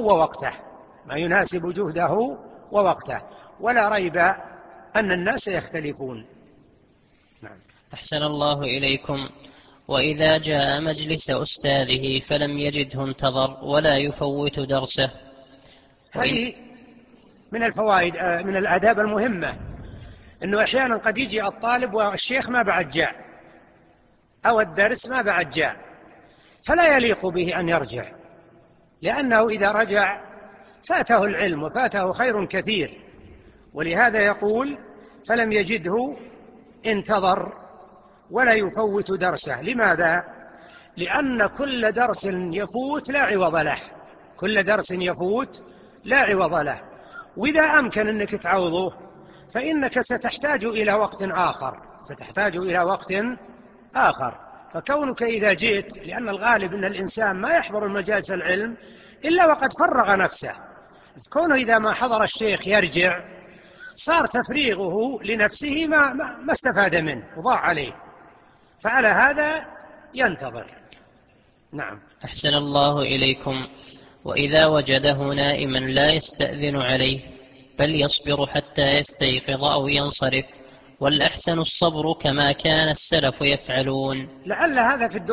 جهده ووقته. ولا ريب أن الناس يختلفون. نعم. أحسن الله إليكم. وإذا جاء مجلس أستاذه فلم يجده انتظر ولا يفوت درسه. هذه من الفوائد، من الآداب المهمة، أنه أحيانا قد يجي الطالب والشيخ ما بعد جاء، أو الدرس ما بعد جاء، فلا يليق به أن يرجع، لأنه إذا رجع فاته العلم وفاته خير كثير. ولهذا يقول: فلم يجده انتظر ولا يفوت درسه. لماذا؟ لأن كل درس يفوت لا عوض له. وإذا أمكن أنك تعوضه فإنك ستحتاج إلى وقت آخر. فكونك إذا جئت، لأن الغالب أن الإنسان ما يحضر مجالس العلم إلا وقد فرغ نفسه، كونه إذا ما حضر الشيخ يرجع، صار تفريغه لنفسه ما استفاد منه وضاع عليه، فعلى هذا ينتظر. نعم. أحسن الله إليكم. وإذا وجده نائما لا يستأذن عليه، بل يصبر حتى يستيقظ أو ينصرف، والأحسن الصبر كما كان السلف يفعلون. لعل هذا في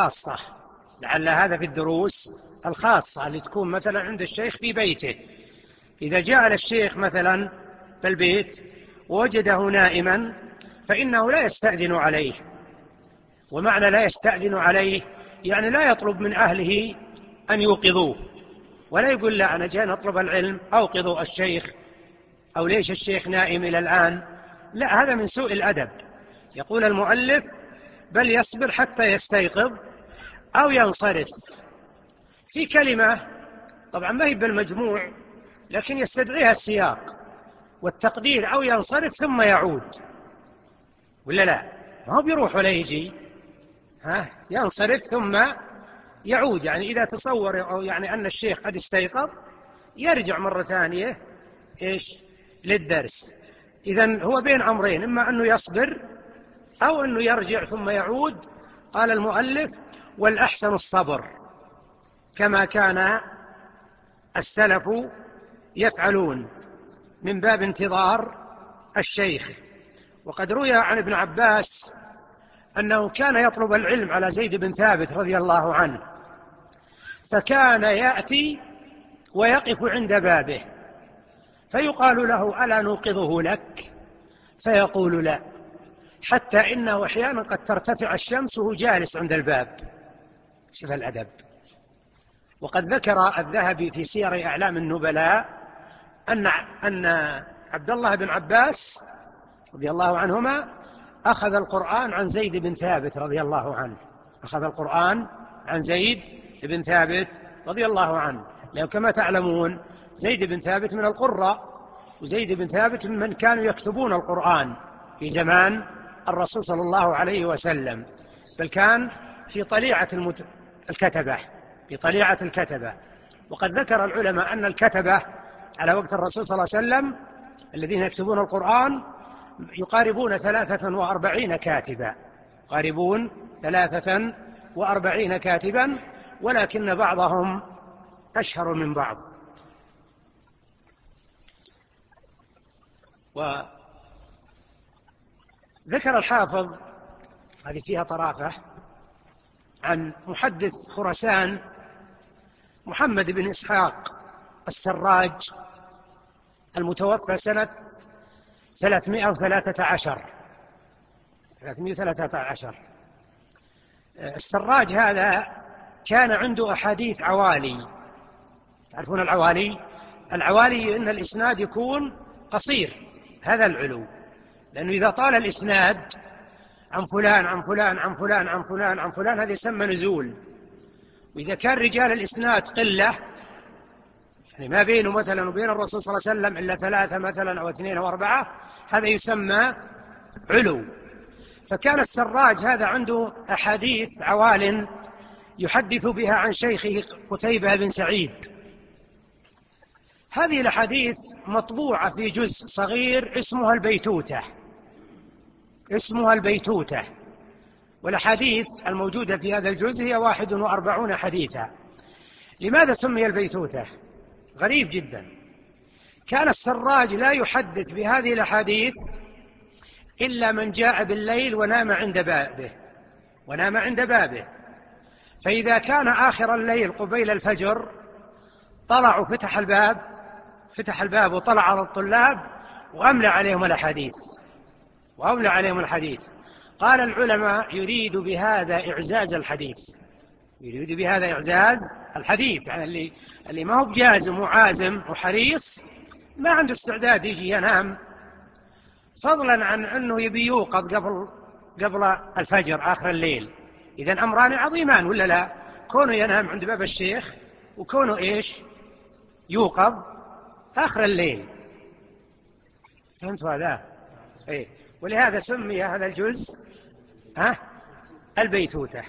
الدروس الخاصة اللي تكون مثلا عند الشيخ في بيته. إذا جاء للشيخ مثلا في البيت ووجده نائما فإنه لا يستأذن عليه. ومعنى لا يستأذن عليه يعني لا يطلب من أهله أن يوقظوه، ولا يقول: لا، أنا جاي نطلب العلم، أوقظوا الشيخ، أو ليش الشيخ نائم إلى الآن. لا، هذا من سوء الأدب. يقول المؤلف: بل يصبر حتى يستيقظ أو ينصرف. في كلمة طبعا ما هي بالمجموع، لكن يستدعيها السياق والتقدير: أو ينصرف ثم يعود، ولا لا؟ ما هو بيروح ولا يجي، ينصرف ثم يعود. يعني إذا تصور أو أن الشيخ قد استيقظ يرجع مرة ثانية للدرس. إذن هو بين أمرين: إما أنه يصبر أو أنه يرجع ثم يعود. قال المؤلف: والأحسن الصبر كما كان السلف يفعلون من باب انتظار الشيخ. وقد روي عن ابن عباس أنه كان يطلب العلم على زيد بن ثابت رضي الله عنه، فكان يأتي ويقف عند بابه فيقال له: ألا نوقظه لك؟ فيقول: لا، حتى إنه أحيانا قد ترتفع الشمس وهو جالس عند الباب. شوف الأدب. وقد ذكر الذهبي في سير أعلام النبلاء أن عبد الله بن عباس رضي الله عنهما أخذ القرآن عن زيد بن ثابت رضي الله عنه، أخذ القرآن عن زيد بن ثابت رضي الله عنه، لأنه كما تعلمون زيد بن ثابت من القراء، وزيد بن ثابت ممن كانوا يكتبون القرآن في زمان الرسول صلى الله عليه وسلم، بل كان في طليعة الكتبة، في طليعة الكتبة. وقد ذكر العلماء أن الكتبة على وقت الرسول صلى الله عليه وسلم الذين يكتبون القرآن يقاربون 43 كاتبا، يقاربون 43 كاتبا، ولكن بعضهم أشهر من بعض. وذكر الحافظ، هذه فيها طرافة، عن محدث خراسان محمد بن إسحاق السراج المتوفى سنة 313. السراج هذا كان عنده أحاديث عوالي. تعرفون العوالي؟ العوالي إن الإسناد يكون قصير، هذا العلو، لأنه إذا طال الإسناد عن فلان عن فلان عن فلان عن فلان عن فلان هذا يسمى نزول. وإذا كان رجال الإسناد قلة، يعني ما بينه مثلا وبين الرسول صلى الله عليه وسلم إلا 3 مثلا أو 2 أو 4، هذا يسمى علو. فكان السراج هذا عنده أحاديث عوال يحدث بها عن شيخه قتيبة بن سعيد. هذه الأحاديث مطبوعة في جزء صغير اسمها البيتوتة، اسمها البيتوتة. والأحاديث الموجودة في هذا الجزء هي 41 حديثا. لماذا سمي البيتوتة؟ غريب جدا. كان السراج لا يحدث بهذه الأحاديث إلا من جاء بالليل ونام عند بابه، فإذا كان آخر الليل قبيل الفجر طلع فتح الباب وطلع على الطلاب وأملى عليهم الحديث. قال العلماء: يريد بهذا إعزاز الحديث، يعني اللي ما هو بجازم وعازم وحريص ما عنده استعداد يجي ينام، فضلا عن أنه يبي يوقظ قبل الفجر آخر الليل. إذن أمران عظيمان ولا لا؟ كونه ينام عند باب الشيخ، وكونه يوقظ آخر الليل. فهمت هذا؟ ولهذا سمي هذا الجزء البيتوتة.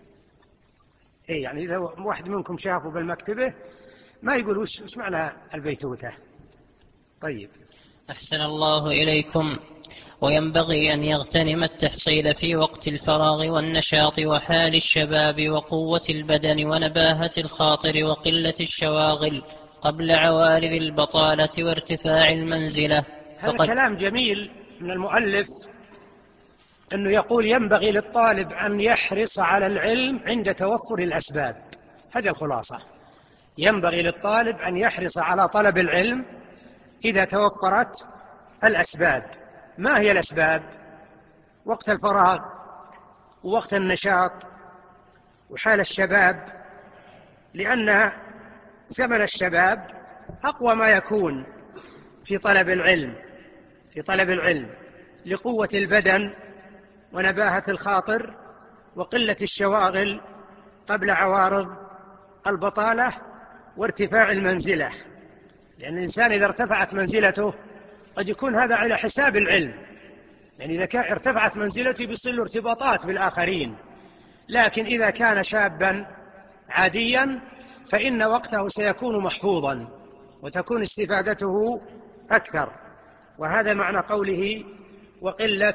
يعني إذا واحد منكم شافه بالمكتبة ما يقول وش معنى البيتوتة. طيب، أحسن الله إليكم. وينبغي أن يغتنم التحصيل في وقت الفراغ والنشاط وحال الشباب وقوة البدن ونباهة الخاطر وقلة الشواغل قبل عوارض البطالة وارتفاع المنزلة. هذا كلام جميل من المؤلف، أنه يقول ينبغي للطالب أن يحرص على العلم عند توفر الأسباب. هذه الخلاصة. ينبغي للطالب أن يحرص على طلب العلم إذا توفرت الأسباب. ما هي الأسباب؟ وقت الفراغ، ووقت النشاط، وحال الشباب، لأن زمن الشباب أقوى ما يكون في طلب العلم لقوة البدن ونباهة الخاطر وقلة الشواغل قبل عوارض البطالة وارتفاع المنزلة. لأن الإنسان إذا ارتفعت منزلته قد يكون هذا على حساب العلم، يعني إذا ارتفعت منزلته بيصل له ارتباطات بالآخرين. لكن إذا كان شابا عاديا فإن وقته سيكون محفوظا وتكون استفادته أكثر. وهذا معنى قوله وقلة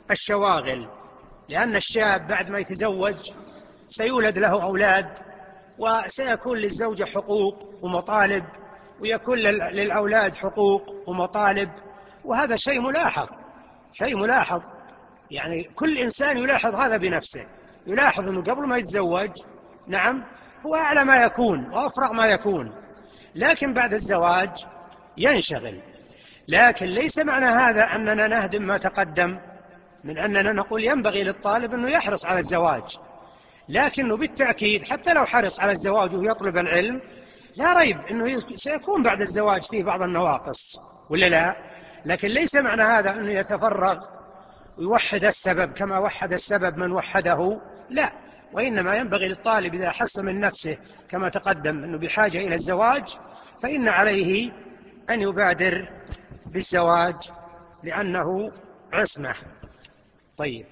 الشواغل، لأن الشاب بعد ما يتزوج سيولد له أولاد وسيكون للزوجة حقوق ومطالب، ويكون للأولاد حقوق ومطالب، وهذا شيء ملاحظ. يعني كل إنسان يلاحظ هذا بنفسه، يلاحظ أنه قبل ما يتزوج نعم هو أعلى ما يكون وأفرغ ما يكون، لكن بعد الزواج ينشغل. لكن ليس معنى هذا أننا نهدم ما تقدم من أننا نقول ينبغي للطالب أنه يحرص على الزواج، لكنه بالتأكيد حتى لو حرص على الزواج ويطلب العلم لا ريب أنه سيكون بعد الزواج فيه بعض النواقص ولا لا، لكن ليس معنى هذا أنه يتفرغ ويوحد السبب كما وحد السبب من وحده، لا، وإنما ينبغي للطالب إذا حس من نفسه كما تقدم أنه بحاجة إلى الزواج فإن عليه أن يبادر بالزواج لأنه عصمة. طيب.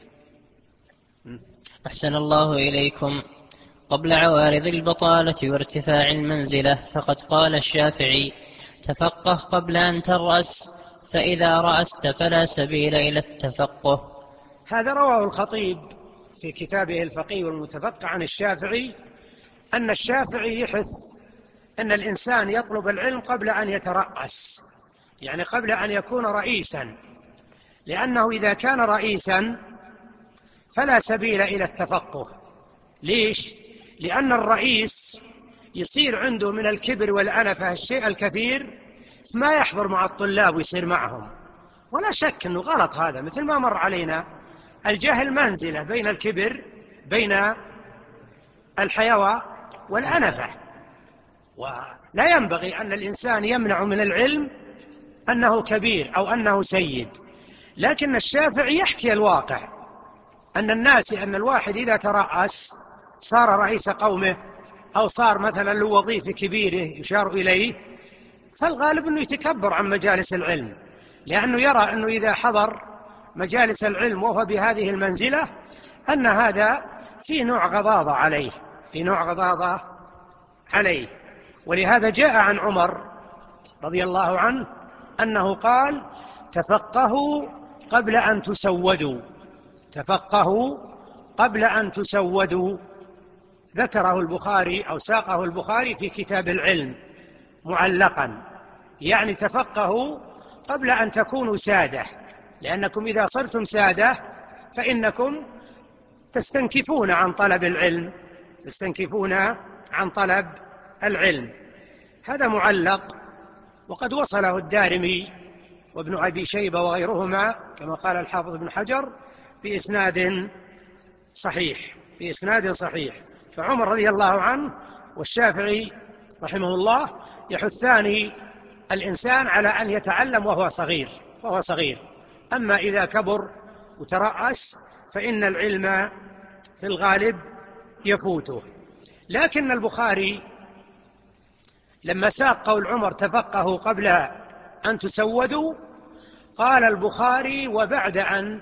أحسن الله إليكم. قبل عوارض البطالة وارتفاع المنزلة فقد قال الشافعي: تفقه قبل أن ترأس، فإذا رأست فلا سبيل إلى التفقه. هذا رواه الخطيب في كتابه الفقيه والمتفقه عن الشافعي، أن الشافعي يحث أن الإنسان يطلب العلم قبل أن يترأس، يعني قبل أن يكون رئيسا، لأنه إذا كان رئيسا فلا سبيل إلى التفقه. ليش؟ لأن الرئيس يصير عنده من الكبر والأنفة الشيء الكثير ما يحضر مع الطلاب ويصير معهم، ولا شك أنه غلط هذا، مثل ما مر علينا الجهل منزلة بين الكبر بين الحيوى والأنفة، ولا ينبغي أن الإنسان يمنع من العلم أنه كبير أو أنه سيد. لكن الشافعي يحكي الواقع أن الناس، أن الواحد إذا ترأس صار رئيس قومه أو صار مثلا له وظيفة كبيرة يشار إليه، فالغالب أنه يتكبر عن مجالس العلم، لأنه يرى أنه إذا حضر مجالس العلم وهو بهذه المنزلة أن هذا في نوع غضاضة عليه. ولهذا جاء عن عمر رضي الله عنه أنه قال: تفقهوا قبل أن تسودوا. ذكره البخاري أو ساقه البخاري في كتاب العلم معلقا، يعني تفقهوا قبل أن تكونوا سادة، لأنكم إذا صرتم سادة فإنكم تستنكفون عن طلب العلم. هذا معلق، وقد وصله الدارمي وابن أبي شيبة وغيرهما كما قال الحافظ ابن حجر بإسناد صحيح. فعمر رضي الله عنه والشافعي رحمه الله يحثان الإنسان على أن يتعلم وهو صغير. أما إذا كبر وترأس فإن العلم في الغالب يفوته. لكن البخاري لما ساق قول عمر تفقهوا قبل أن تسودوا، قال البخاري وبعد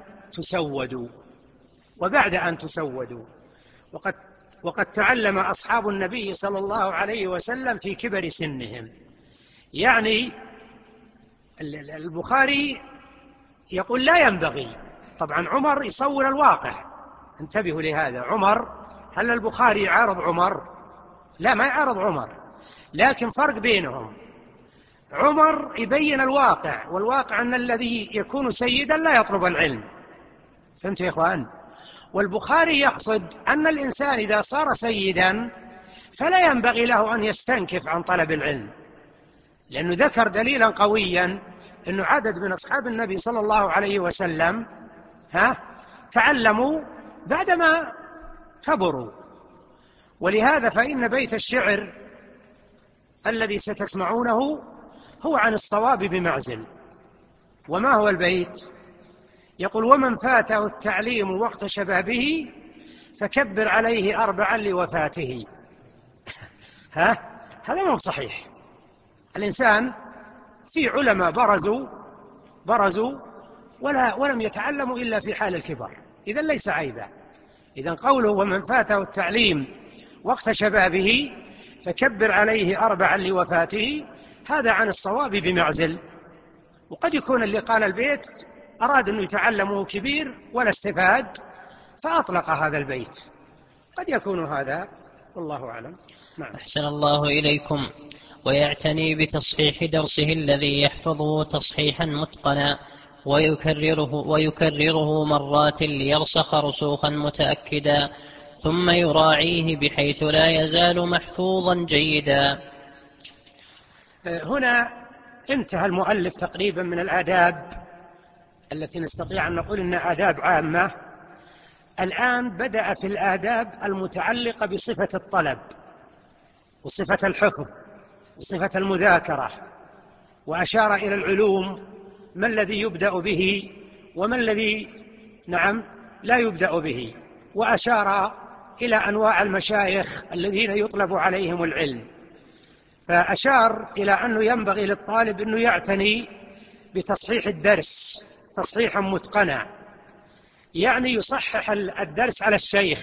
أن تسودوا. وقد تعلم أصحاب النبي صلى الله عليه وسلم في كبر سنهم. يعني البخاري يقول لا ينبغي، طبعا عمر يصور الواقع، انتبهوا لهذا. عمر، هل البخاري يعارض عمر؟ لا، ما يعارض عمر، لكن فرق بينهم. عمر يبين الواقع، والواقع أن الذي يكون سيدا لا يطلب العلم. فهمت يا إخوان؟ والبخاري يقصد أن الإنسان إذا صار سيدا فلا ينبغي له أن يستنكف عن طلب العلم، لأنه ذكر دليلا قويا أنه عدد من أصحاب النبي صلى الله عليه وسلم تعلموا بعدما كبروا. ولهذا فإن بيت الشعر الذي ستسمعونه هو عن الصواب بمعزل. وما هو البيت؟ يقول: ومن فاته التعليم وقت شبابه فكبر عليه 4 لوفاته. هذا مو صحيح. الإنسان في علماء برزوا ولم يتعلموا إلا في حال الكبر، إذن ليس عيبا. إذن قوله ومن فاته التعليم وقت شبابه فكبر عليه 4 لوفاته هذا عن الصواب بمعزل. وقد يكون اللي قال البيت أراد أنه يتعلمه كبير ولا استفاد فأطلق هذا البيت، قد يكون هذا، والله أعلم. نعم. أحسن الله إليكم. ويعتني بتصحيح درسه الذي يحفظه تصحيحا متقنا ويكرره مرات ليرسخ رسوخا متأكدا، ثم يراعيه بحيث لا يزال محفوظا جيدا. هنا انتهى المؤلف تقريبا من الآداب التي نستطيع أن نقول إنها آداب عامة. الآن بدأ في الآداب المتعلقة بصفة الطلب وصفة الحفظ وصفة المذاكرة، وأشار إلى العلوم ما الذي يبدأ به وما الذي لا يبدأ به، وأشار إلى أنواع المشايخ الذين يطلب عليهم العلم. فأشار إلى أنه ينبغي للطالب أنه يعتني بتصحيح الدرس تصحيحا متقنا، يعني يصحح الدرس على الشيخ.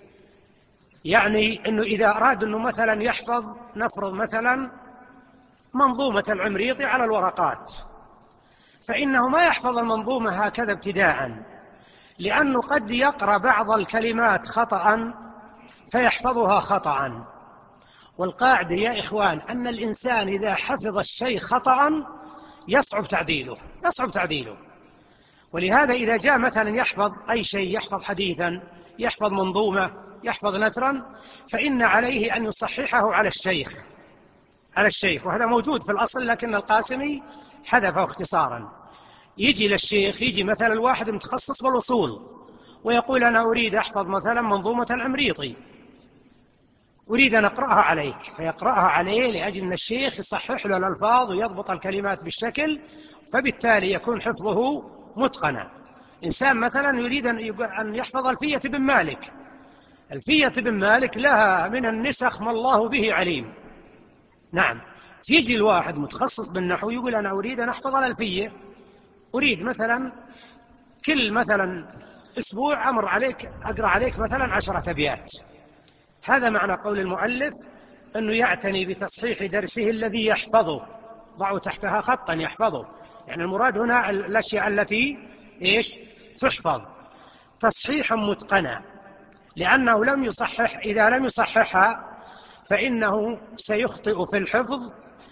يعني أنه إذا أراد أنه مثلا يحفظ، نفرض مثلا منظومة العمريطي على الورقات، فإنه ما يحفظ المنظومة هكذا ابتداء، لأنه قد يقرأ بعض الكلمات خطأ فيحفظها خطأ. والقاعدة يا إخوان أن الإنسان إذا حفظ الشيء خطأ يصعب تعديله. ولهذا إذا جاء مثلا يحفظ أي شيء، يحفظ حديثا، يحفظ منظومة، يحفظ نثرا، فإن عليه أن يصححه على الشيخ. وهذا موجود في الأصل، لكن القاسمي حذفه اختصارا. يجي للشيخ، يجي مثلا الواحد متخصص بالأصول ويقول أنا أريد أحفظ مثلا منظومة العمريطي، أريد أن أقرأها عليك، فيقرأها عليه لأجل أن الشيخ يصحح له الألفاظ ويضبط الكلمات بالشكل، فبالتالي يكون حفظه متقنا. إنسان مثلا يريد أن يحفظ ألفية بن مالك، ألفية بن مالك لها من النسخ ما الله به عليم. نعم. يجي الواحد متخصص بالنحو يقول أنا أريد أن أحفظ الألفية، أريد مثلا كل مثلا أسبوع أقرأ عليك مثلا 10 أبيات. هذا معنى قول المؤلف أنه يعتني بتصحيح درسه الذي يحفظه، ضعوا تحتها خطا، يحفظه، يعني المراد هنا الأشياء التي تحفظ تصحيحا متقنا، لأنه إذا لم يصححها فإنه سيخطئ في الحفظ،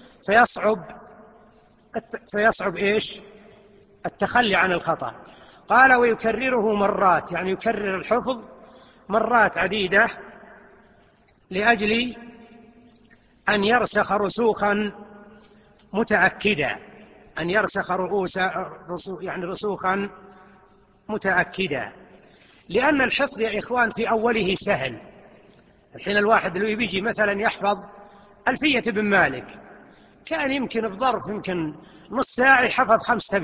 فيصعب التخلي عن الخطأ. قال ويكرره مرات، يعني يكرر الحفظ مرات عديدة لأجل أن يرسخ رسوخا متأكدا، أن يرسخ رسوخا متأكدا. لأن الحفظ يا إخوان في أوله سهل. الحين الواحد لو يجي مثلا يحفظ ألفية بن مالك، كان يمكن بظرف نص ساعة يحفظ 5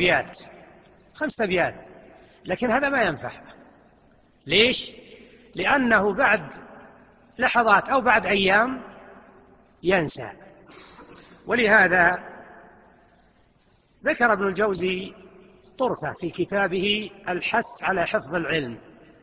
أبيات، لكن هذا ما ينفع. ليش؟ لأنه بعد لحظات أو بعد أيام ينسى. ولهذا ذكر ابن الجوزي طرفة في كتابه الحث على حفظ العلم،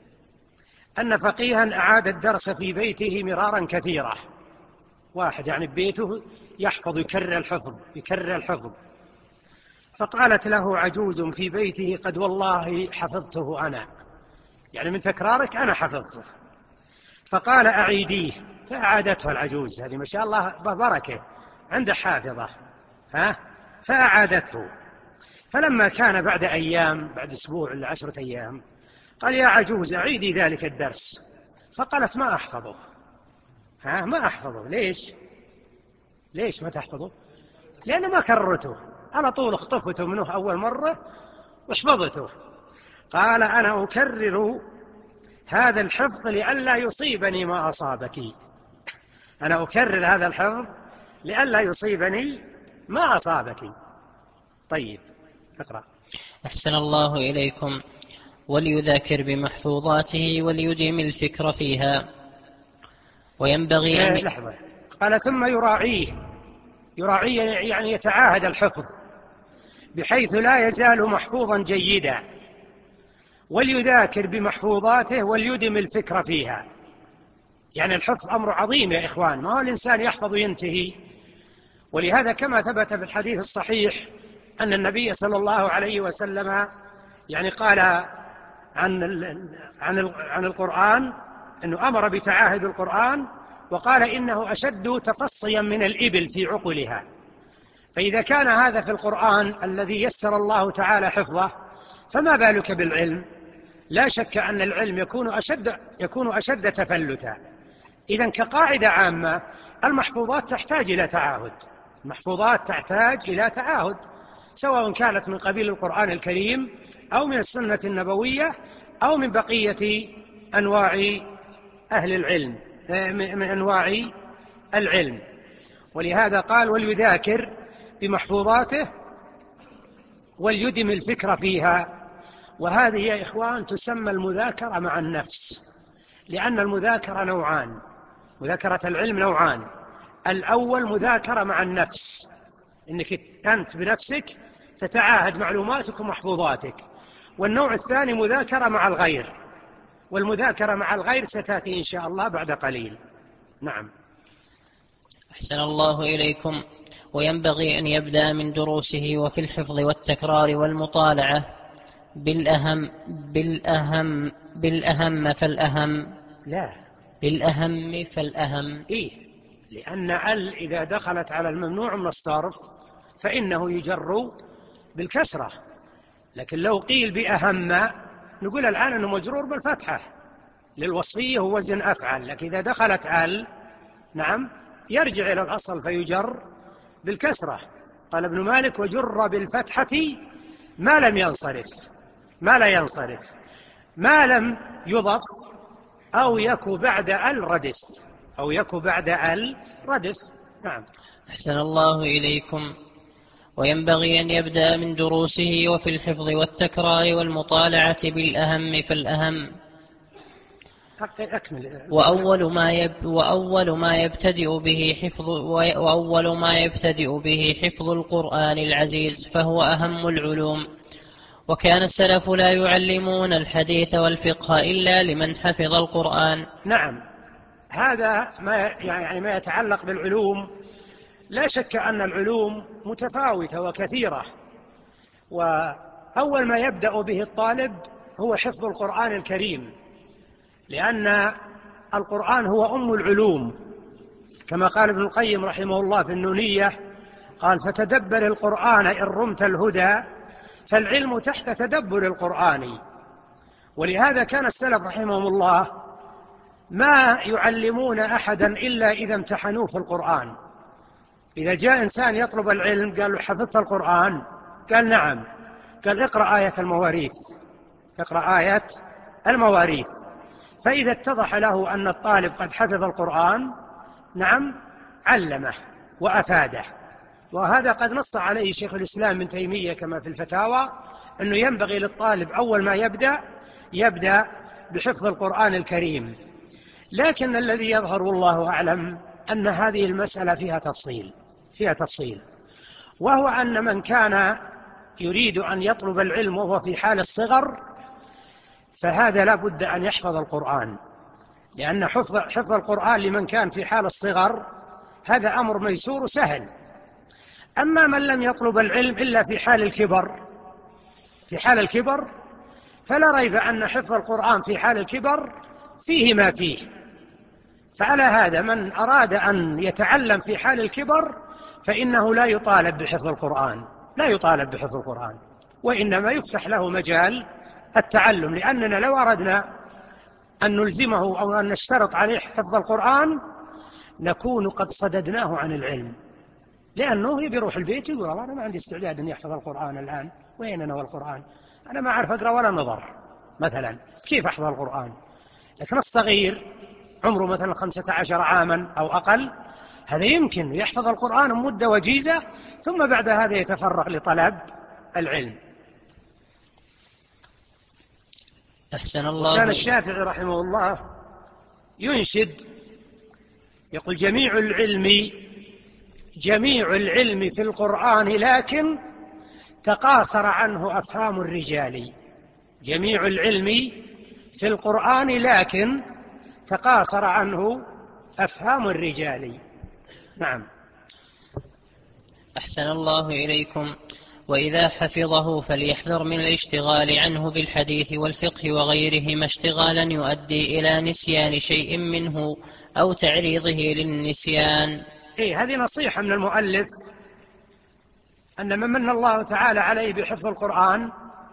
أن فقيها أعاد الدرس في بيته مرارا كثيرا. واحد يعني ببيته يحفظ يكرر الحفظ، فقالت له عجوز في بيته قد والله حفظته أنا، يعني من تكرارك أنا حفظته. فقال أعيديه، فأعادته العجوز، هذه ما شاء الله بركة عنده حافظة، فأعادته. فلما كان بعد أيام، بعد أسبوع ولا 10 أيام، قال يا عجوز أعيدي ذلك الدرس. فقالت ما أحفظه. ما أحفظه. ليش ما تحفظه؟ لأن ما كررته، على طول اخطفته منه أول مرة وحفظته. قال أنا أكرر هذا الحفظ لئلا يصيبني ما أصابك. أنا أكرر هذا الحفظ لئلا يصيبني ما أصابك. طيب تقرأ. أحسن الله إليكم. وليذاكر بمحفوظاته وليديم الفكر فيها. وينبغي أن لحظة. قال ثم يراعيه يعني يتعاهد الحفظ بحيث لا يزال محفوظا جيدا. وليذاكر بمحفوظاته وليدم الفكر فيها. يعني الحفظ أمر عظيم يا إخوان، ما هو الإنسان يحفظ وينتهي. ولهذا كما ثبت في الحديث الصحيح أن النبي صلى الله عليه وسلم يعني قال عن القرآن أنه أمر بتعاهد القرآن وقال إنه أشد تفصيا من الإبل في عقلها. فإذا كان هذا في القرآن الذي يسر الله تعالى حفظه، فما بالك بالعلم؟ لا شك أن العلم يكون أشد تفلتا. إذن كقاعدة عامة، المحفوظات تحتاج إلى تعاهد، المحفوظات تحتاج إلى تعاهد، سواء كانت من قبيل القرآن الكريم أو من السنة النبوية أو من بقية أنواع أهل العلم، من أنواع العلم. ولهذا قال: وليذاكر بمحفوظاته وليدم الفكر فيها. وهذه يا إخوان تسمى المذاكرة مع النفس، لأن المذاكرة نوعان، مذاكرة العلم نوعان. الأول مذاكرة مع النفس، إنك أنت بنفسك تتعاهد معلوماتك ومحفوظاتك. والنوع الثاني مذاكرة مع الغير، والمذاكرة مع الغير ستأتي إن شاء الله بعد قليل. نعم. أحسن الله إليكم. وينبغي أن يبدأ من دروسه وفي الحفظ والتكرار والمطالعة بالأهم فالأهم. لا، بالأهم فالأهم. إيه، لأن إذا دخلت على الممنوع من الصرف فإنه يجر بالكسرة. لكن لو قيل بأهم نقول الآن أنه مجرور بالفتحة للوصفية ووزن أفعل. لكن إذا دخلت نعم، يرجع إلى الأصل فيجر بالكسرة. قال ابن مالك: وجر بالفتحة ما لم ينصرف، ما لا ينصرف، ما لم يضف أو يك بعد ردف، أو يك بعد ردف. نعم. أحسن الله إليكم. وينبغي أن يبدأ من دروسه وفي الحفظ والتكرار والمطالعة بالأهم فالأهم. وأول ما يبتدئ به حفظ القرآن العزيز، فهو أهم العلوم. وكان السلف لا يعلمون الحديث والفقه إلا لمن حفظ القرآن. نعم، هذا ما يتعلق بالعلوم. لا شك أن العلوم متفاوتة وكثيرة، وأول ما يبدأ به الطالب هو حفظ القرآن الكريم، لأن القرآن هو أم العلوم، كما قال ابن القيم رحمه الله في النونية، قال: فتدبر القرآن إن رمت الهدى، فالعلم تحت تدبر القرآن. ولهذا كان السلف رحمهم الله ما يعلمون أحدا إلا إذا امتحنوه في القرآن. إذا جاء إنسان يطلب العلم قال له: حفظت القرآن؟ قال: نعم. قال: اقرأ آية المواريث، اقرأ آية المواريث. فإذا اتضح له أن الطالب قد حفظ القرآن، نعم، علمه وأفاده. وهذا قد نص عليه شيخ الإسلام ابن تيمية كما في الفتاوى، أنه ينبغي للطالب أول ما يبدأ بحفظ القرآن الكريم. لكن الذي يظهر والله أعلم أن هذه المسألة فيها تفصيل، وهو أن من كان يريد أن يطلب العلم وهو في حال الصغر فهذا لا بد أن يحفظ القرآن، لأن حفظ القرآن لمن كان في حال الصغر هذا أمر ميسور سهل. أما من لم يطلب العلم إلا في حال الكبر فلا ريب أن حفظ القرآن في حال الكبر فيه ما فيه. فعلى هذا من أراد أن يتعلم في حال الكبر فإنه لا يطالب بحفظ القرآن، وإنما يفتح له مجال التعلم. لأننا لو أردنا أن نلزمه أو أن نشترط عليه حفظ القرآن نكون قد صددناه عن العلم، لأنه بيروح البيت يقول: والله أنا ما عندي استعداد أن يحفظ القرآن الآن، وين أنا والقرآن؟ أنا ما أعرف أقرأ ولا نظر مثلا، كيف أحفظ القرآن؟ لكن الصغير عمره مثلا 15 عاما أو أقل، هذا يمكن يحفظ القرآن مدة وجيزة، ثم بعد هذا يتفرغ لطلب العلم. أحسن الله. وكان الشافعي رحمه الله ينشد يقول: جميع العلم في القرآن لكن تقاصر عنه أفهام الرجال. جميع العلم في القرآن لكن تقاصر عنه أفهام الرجال. نعم. أحسن الله إليكم. وإذا حفظه فليحذر من الاشتغال عنه بالحديث والفقه وغيرهما اشتغالا يؤدي إلى نسيان شيء منه أو تعريضه للنسيان. هذه نصيحة من المؤلف، أن من من الله تعالى عليه بحفظ القرآن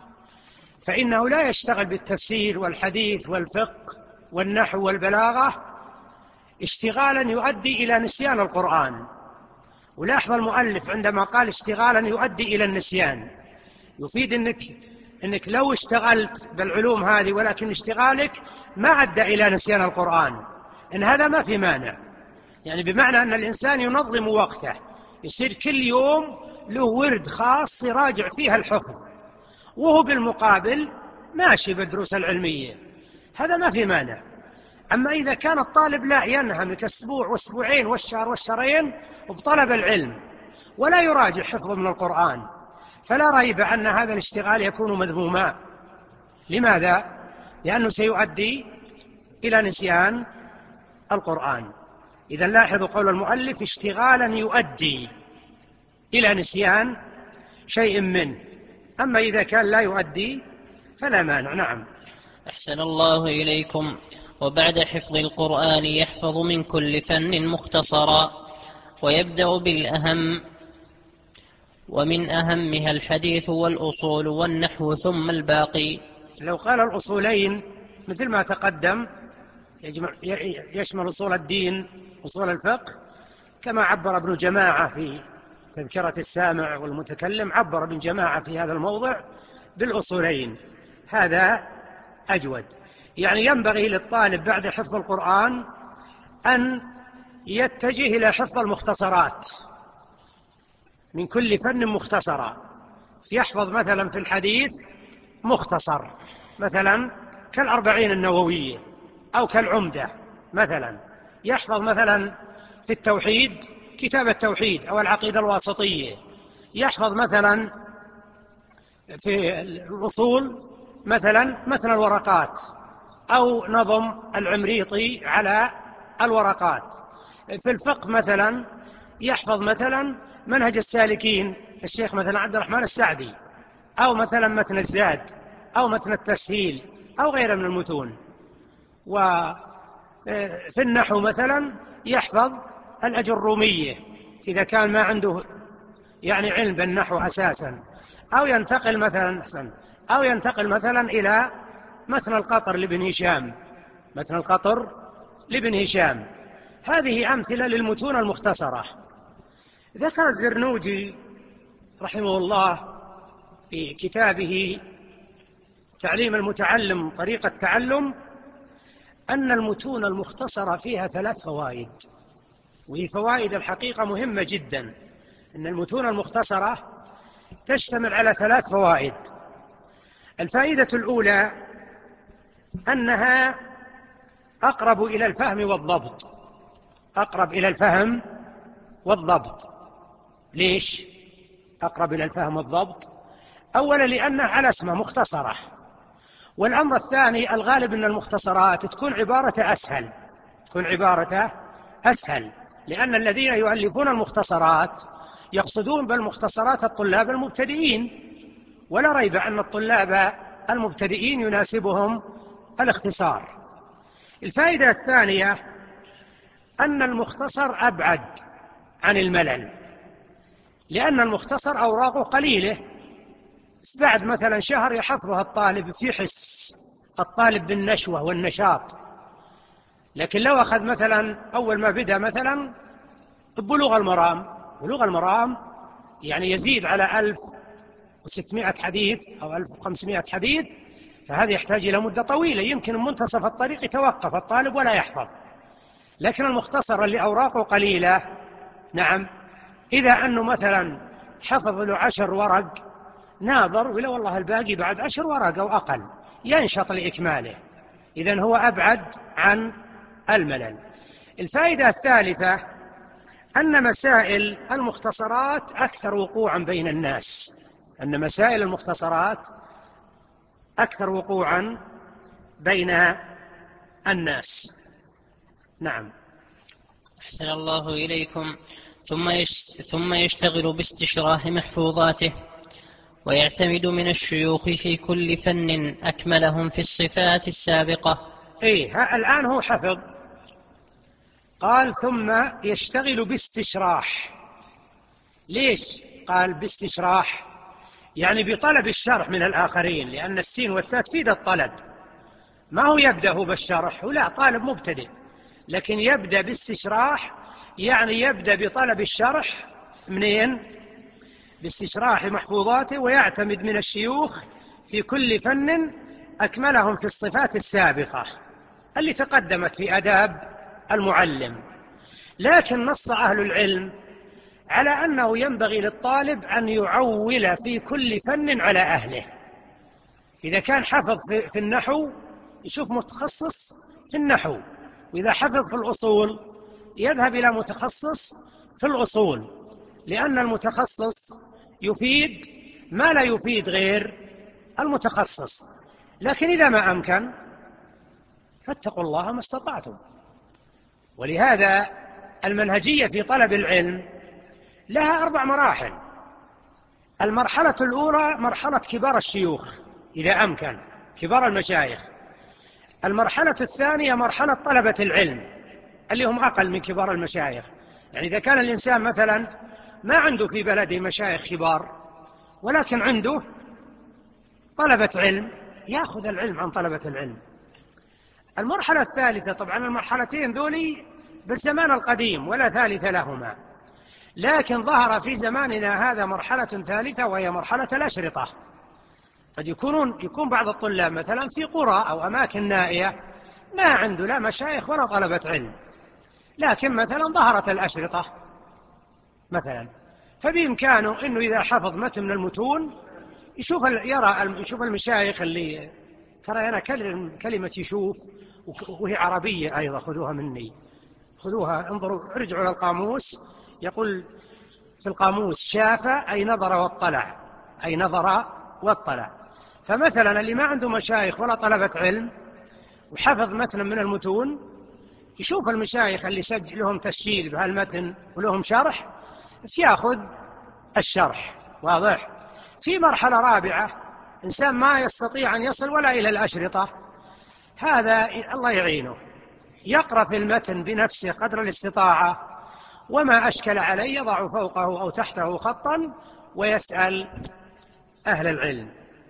فإنه لا يشتغل بالتفسير والحديث والفقه والنحو والبلاغة اشتغالا يؤدي إلى نسيان القرآن. ولاحظ المؤلف عندما قال اشتغالا يؤدي إلى النسيان، يفيد أنك لو اشتغلت بالعلوم هذه ولكن اشتغالك ما أدى إلى نسيان القرآن، إن هذا ما في مانع، يعني بمعنى أن الإنسان ينظم وقته، يصير كل يوم له ورد خاص يراجع فيها الحفظ، وهو بالمقابل ماشي بالدروس العلمية، هذا ما في مانع. أما إذا كان الطالب لا ينهمك أسبوع وأسبوعين والشهر والشهرين وبطلب العلم ولا يراجع حفظه من القرآن، فلا ريب أن هذا الاشتغال يكون مذموما. لماذا؟ لأنه سيؤدي إلى نسيان القرآن. إذا لاحظوا قول المؤلف اشتغالا يؤدي إلى نسيان شيء منه، أما إذا كان لا يؤدي فلا مانع. نعم. أحسن الله إليكم. وبعد حفظ القرآن يحفظ من كل فن مختصرا، ويبدأ بالأهم، ومن أهمها الحديث والأصول والنحو ثم الباقي. لو قال الأصولين مثل ما تقدم يشمل أصول الدين أصول الفقه، كما عبر ابن جماعة في تذكرة السامع والمتكلم، عبر ابن جماعة في هذا الموضع بالأصولين، هذا أجود. يعني ينبغي للطالب بعد حفظ القرآن أن يتجه إلى حفظ المختصرات من كل فن مختصرة، يحفظ مثلا في الحديث مختصر مثلا كالأربعين النووية أو كالعمدة مثلا، يحفظ مثلا في التوحيد كتاب التوحيد أو العقيدة الواسطية، يحفظ مثلا في الأصول مثلا متن الورقات أو نظم العمريطي على الورقات، في الفقه مثلا يحفظ مثلا منهج السالكين الشيخ مثلا عبد الرحمن السعدي، أو مثلا متن الزاد أو متن التسهيل أو غيره من المتون. وفي النحو مثلا يحفظ الأجرومية إذا كان ما عنده يعني علم بالنحو أساسا، أو ينتقل مثلا إلى متن القطر لابن هشام، متن القطر لابن هشام. هذه أمثلة للمتون المختصرة. ذكر الزرنوجي رحمه الله في كتابه تعليم المتعلم طريقة التعلم أن المتون المختصرة فيها 3 فوائد، وهي فوائد الحقيقة مهمة جدا. أن المتون المختصرة تشتمل على 3 فوائد. الفائدة الأولى أنها أقرب إلى الفهم والضبط، أقرب إلى الفهم والضبط. ليش أقرب إلى الفهم والضبط؟ أولا لأنها على اسمها مختصرة، والأمر الثاني الغالب أن المختصرات تكون عبارة أسهل، لأن الذين يؤلفون المختصرات يقصدون بالمختصرات الطلاب المبتدئين، ولا ريب أن الطلاب المبتدئين يناسبهم الاختصار. الفائدة الثانية أن المختصر أبعد عن الملل، لأن المختصر أوراقه قليلة، بعد مثلا شهر يحفظها الطالب في حس الطالب بالنشوة والنشاط. لكن لو أخذ مثلا أول ما بدأ مثلا بلوغ المرام يعني يزيد على 1600 حديث أو 1500 حديث، فهذا يحتاج إلى مدة طويلة، يمكن منتصف الطريق يتوقف الطالب ولا يحفظ. لكن المختصر اللي أوراقه قليلة، نعم، إذا أنه مثلا حفظ له 10 ورق ناظر ولا والله الباقي بعد 10 ورق أو أقل، ينشط لإكماله، إذن هو أبعد عن الملل. الفائدة الثالثة أن مسائل المختصرات أكثر وقوعا بين الناس، أن مسائل المختصرات أكثر وقوعا بين الناس. نعم. أحسن الله إليكم. ثم يشتغل باستشراح محفوظاته، ويعتمد من الشيوخ في كل فن أكملهم في الصفات السابقة. الآن هو حفظ، قال ثم يشتغل باستشراح. ليش قال باستشراح؟ يعني بطلب الشرح من الآخرين، لأن السين والتاء تفيد الطلب، ما هو يبدأ بالشرح، ولا طالب مبتدئ، لكن يبدأ باستشراح، يعني يبدأ بطلب الشرح منين؟ باستشراح محفوظاته، ويعتمد من الشيوخ في كل فن أكملهم في الصفات السابقة اللي تقدمت في آداب المعلم. لكن نص أهل العلم على أنه ينبغي للطالب أن يعول في كل فن على أهله. إذا كان حفظ في النحو يشوف متخصص في النحو، وإذا حفظ في الأصول يذهب إلى متخصص في الأصول، لأن المتخصص يفيد ما لا يفيد غير المتخصص. لكن إذا ما أمكن فاتقوا الله ما استطعتم. ولهذا المنهجية في طلب العلم لها 4 مراحل. المرحلة الأولى مرحلة كبار الشيوخ إذا أمكن، كبار المشايخ. المرحلة الثانية مرحلة طلبة العلم اللي هم أقل من كبار المشايخ. يعني إذا كان الإنسان مثلا ما عنده في بلده مشايخ كبار، ولكن عنده طلبة علم، يأخذ العلم عن طلبة العلم. المرحلة الثالثة، طبعا المرحلتين ذولي بالزمان القديم ولا ثالث لهما، لكن ظهر في زماننا هذا مرحلة ثالثة، وهي مرحلة الأشرطة. قد يكون بعض الطلاب مثلا في قرى أو أماكن نائية ما عنده لا مشايخ ولا طلبة علم، لكن مثلا ظهرت الأشرطة مثلا، فبإمكانه أنه إذا حفظ متن من المتون يشوف المشايخ اللي، ترى أنا كلمة يشوف وهي عربية أيضا، خذوها مني، خذوها، انظروا ارجعوا للقاموس، يقول في القاموس شاف أي نظر واطلع، أي نظر واطلع. فمثلا اللي ما عنده مشايخ ولا طلبة علم وحفظ متن من المتون يشوف المشايخ اللي سجل لهم تسجيل بهالمتن ولهم شرح، يأخذ الشرح. واضح؟ في مرحلة رابعة إنسان ما يستطيع أن يصل ولا إلى الأشرطة، هذا الله يعينه، يقرأ في المتن بنفسه قدر الاستطاعة، وما أشكل عليه يضع فوقه أو تحته خطا ويسأل أهل العلم.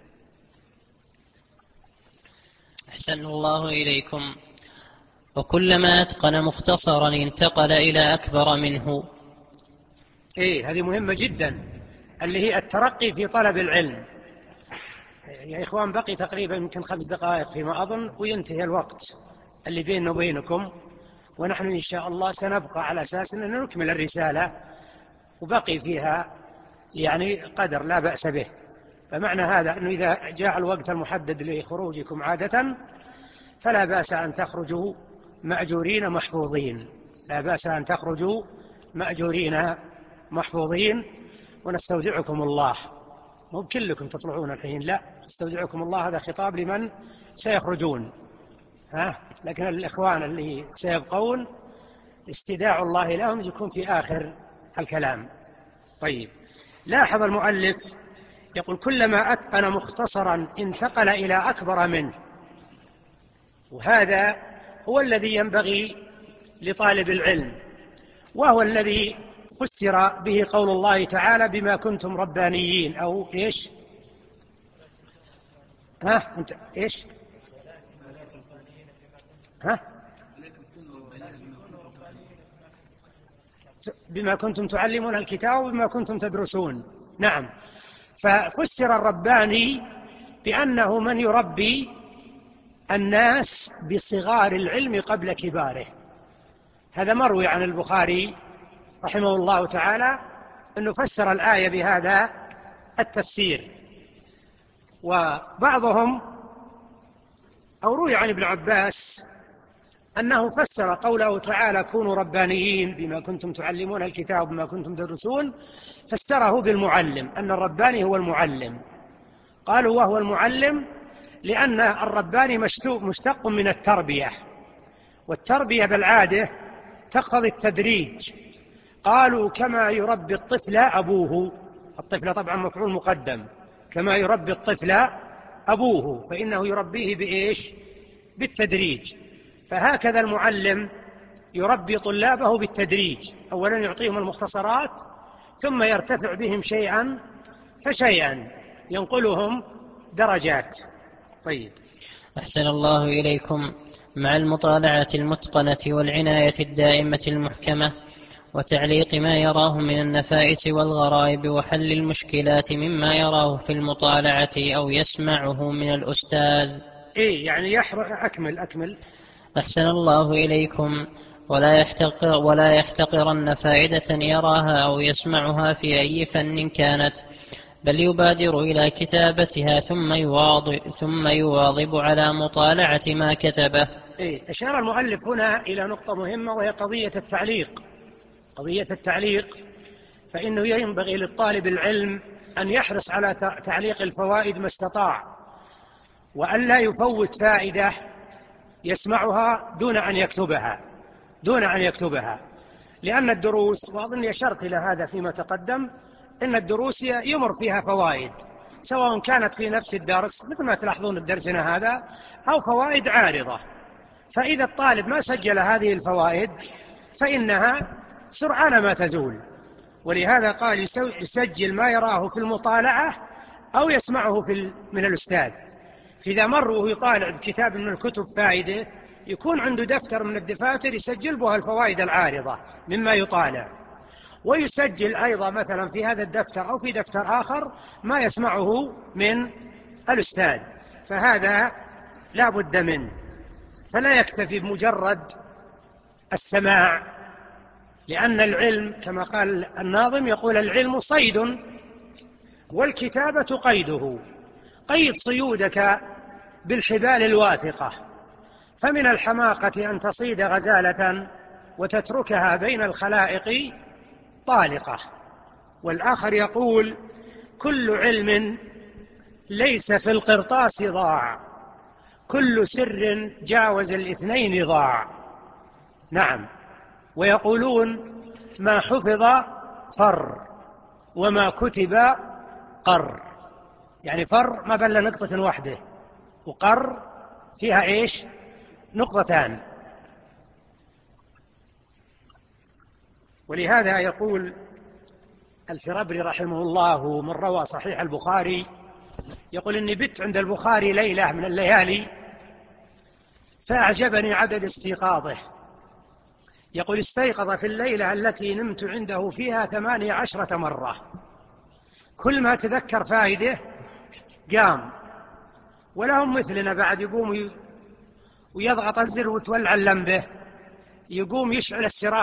أحسن الله إليكم. وكلما أتقن مختصرا انتقل إلى أكبر منه. هذه مهمة جدا، اللي هي الترقي في طلب العلم. يا إخوان بقي تقريبا يمكن 5 دقائق فيما أظن وينتهي الوقت اللي بيننا وبينكم، ونحن إن شاء الله سنبقى على أساس أننا نكمل الرسالة، وبقي فيها يعني قدر لا بأس به. فمعنى هذا أنه إذا جاء الوقت المحدد لخروجكم عادة فلا بأس أن تخرجوا مأجورين محفوظين، لا بأس أن تخرجوا مأجورين محفوظين. ونستودعكم الله، مو بكلكم تطلعون الحين، لا، استودعكم الله هذا خطاب لمن سيخرجون، لكن الإخوان اللي سيبقون استداع الله لهم يكون في آخر الكلام. طيب، لاحظ المؤلف يقول كلما أتقن مختصرا انتقل إلى أكبر منه، وهذا هو الذي ينبغي لطالب العلم، وهو الذي فسر به قول الله تعالى بما كنتم ربانيين، أو إيش؟ أنت إيش؟ بما كنتم تعلمون الكتاب وبما كنتم تدرسون. نعم، ففسر الرباني بأنه من يربي الناس بصغار العلم قبل كباره. هذا مروي عن البخاري رحمه الله تعالى أنه فسر الآية بهذا التفسير. وبعضهم أو روي عن ابن عباس أنه فسر قوله تعالى كونوا ربانيين بما كنتم تعلمون الكتاب بما كنتم تدرسون، فسره بالمعلم، أن الرباني هو المعلم. قالوا وهو المعلم لأن الرباني مشتق من التربية، والتربية بالعادة تقتضي التدريج. قالوا كما يربي الطفل أبوه، الطفل طبعا مفعول مقدم، كما يربي الطفل أبوه، فإنه يربيه بإيش؟ بالتدريج. فهكذا المعلم يربي طلابه بالتدريج، أولا يعطيهم المختصرات ثم يرتفع بهم شيئا فشيئا، ينقلهم درجات. طيب. أحسن الله إليكم. مع المطالعة المتقنة والعناية الدائمة المحكمة وتعليق ما يراه من النفائس والغرائب وحل المشكلات مما يراه في المطالعة أو يسمعه من الأستاذ. يعني أكمل. أحسن الله إليكم. ولا يحتقرن فائدة يراها أو يسمعها في أي فن كانت، بل يبادر إلى كتابتها ثم يواظب على مطالعة ما كتبه. أشار المؤلف هنا إلى نقطة مهمة، وهي قضية التعليق. فإنه ينبغي للطالب العلم أن يحرص على تعليق الفوائد ما استطاع، وأن لا يفوت فائدة يسمعها دون أن يكتبها، لأن الدروس، وأظن أشرت إلى هذا فيما تقدم، إن الدروس يمر فيها فوائد، سواء كانت في نفس الدرس مثل ما تلاحظون درسنا هذا، أو فوائد عارضة. فإذا الطالب ما سجل هذه الفوائد فإنها سرعان ما تزول، ولهذا قال يسجل ما يراه في المطالعة أو يسمعه من الأستاذ. فإذا مر وهو يطالع بكتاب من الكتب فائدة، يكون عنده دفتر من الدفاتر يسجل بها الفوائد العارضة مما يطالع، ويسجل أيضا مثلا في هذا الدفتر أو في دفتر آخر ما يسمعه من الأستاذ. فهذا لا بد منه، فلا يكتفي بمجرد السماع، لأن العلم كما قال الناظم، يقول العلم صيد والكتابة قيده، قيد صيودك بالحبال الواثقة، فمن الحماقة أن تصيد غزالة وتتركها بين الخلائق طالقة. والآخر يقول كل علم ليس في القرطاس ضاع، كل سر جاوز الاثنين ضاع. نعم. ويقولون ما حفظ فر وما كتب قر، يعني فر ما بل نقطة واحدة، وقر فيها إيش؟ نقطتان. ولهذا يقول الفرابري رحمه الله من روى صحيح البخاري، يقول إني بت عند البخاري ليلة من الليالي فأعجبني عدد استيقاظه. يقول استيقظ في الليلة التي نمت عنده فيها 18 مرة، كل ما تذكر فائدة قام. ولهم مثلنا بعد يقوم ويضغط الزر وتولع اللمبة، يقوم يشعل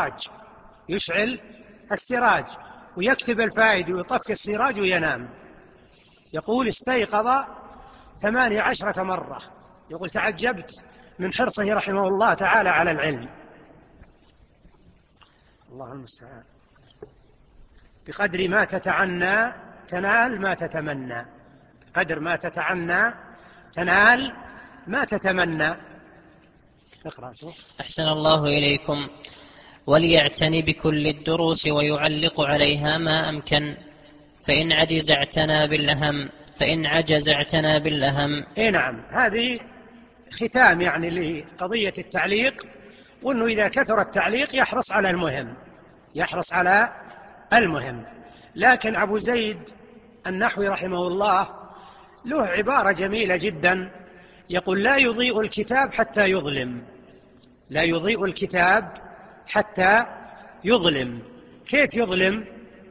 السراج ويكتب الفائدة ويطفي السراج وينام. يقول استيقظ 18 مرة. يقول تعجبت من حرصه رحمه الله تعالى على العلم. الله المستعان. بقدر ما تتعنى تنال ما تتمنى، بقدر ما تتعنى تنال ما تتمنى. اقرأ. أحسن الله إليكم. وليعتني بكل الدروس ويعلق عليها ما أمكن، فإن عجز اعتنى بالأهم. نعم. هذه ختام يعني لقضية التعليق، وأنه إذا كثر التعليق يحرص على المهم. لكن أبو زيد النحوي رحمه الله له عبارة جميلة جدا، يقول لا يضيء الكتاب حتى يظلم. كيف يظلم؟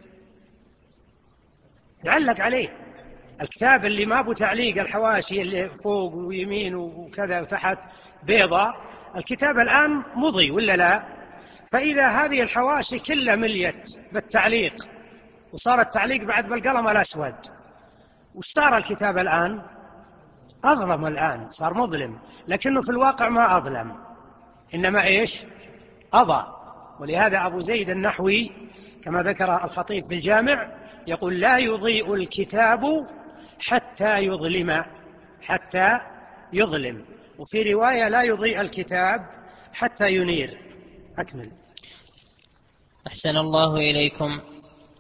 يعلق عليه الكتاب اللي ما ابو تعليق، الحواشي اللي فوق ويمين وكذا وتحت بيضة، الكتاب الآن مضي ولا لا؟ فإذا هذه الحواشي كلها مليت بالتعليق وصار التعليق بعد بالقلم الأسود، وش صار الكتاب الآن؟ أظلم. الآن صار مظلم، لكنه في الواقع ما أظلم، إنما إيش؟ أضى. ولهذا أبو زيد النحوي كما ذكر الخطيب في الجامع يقول لا يضيء الكتاب حتى يظلم، وفي رواية لا يضيء الكتاب حتى ينير. أكمل. أحسن الله إليكم.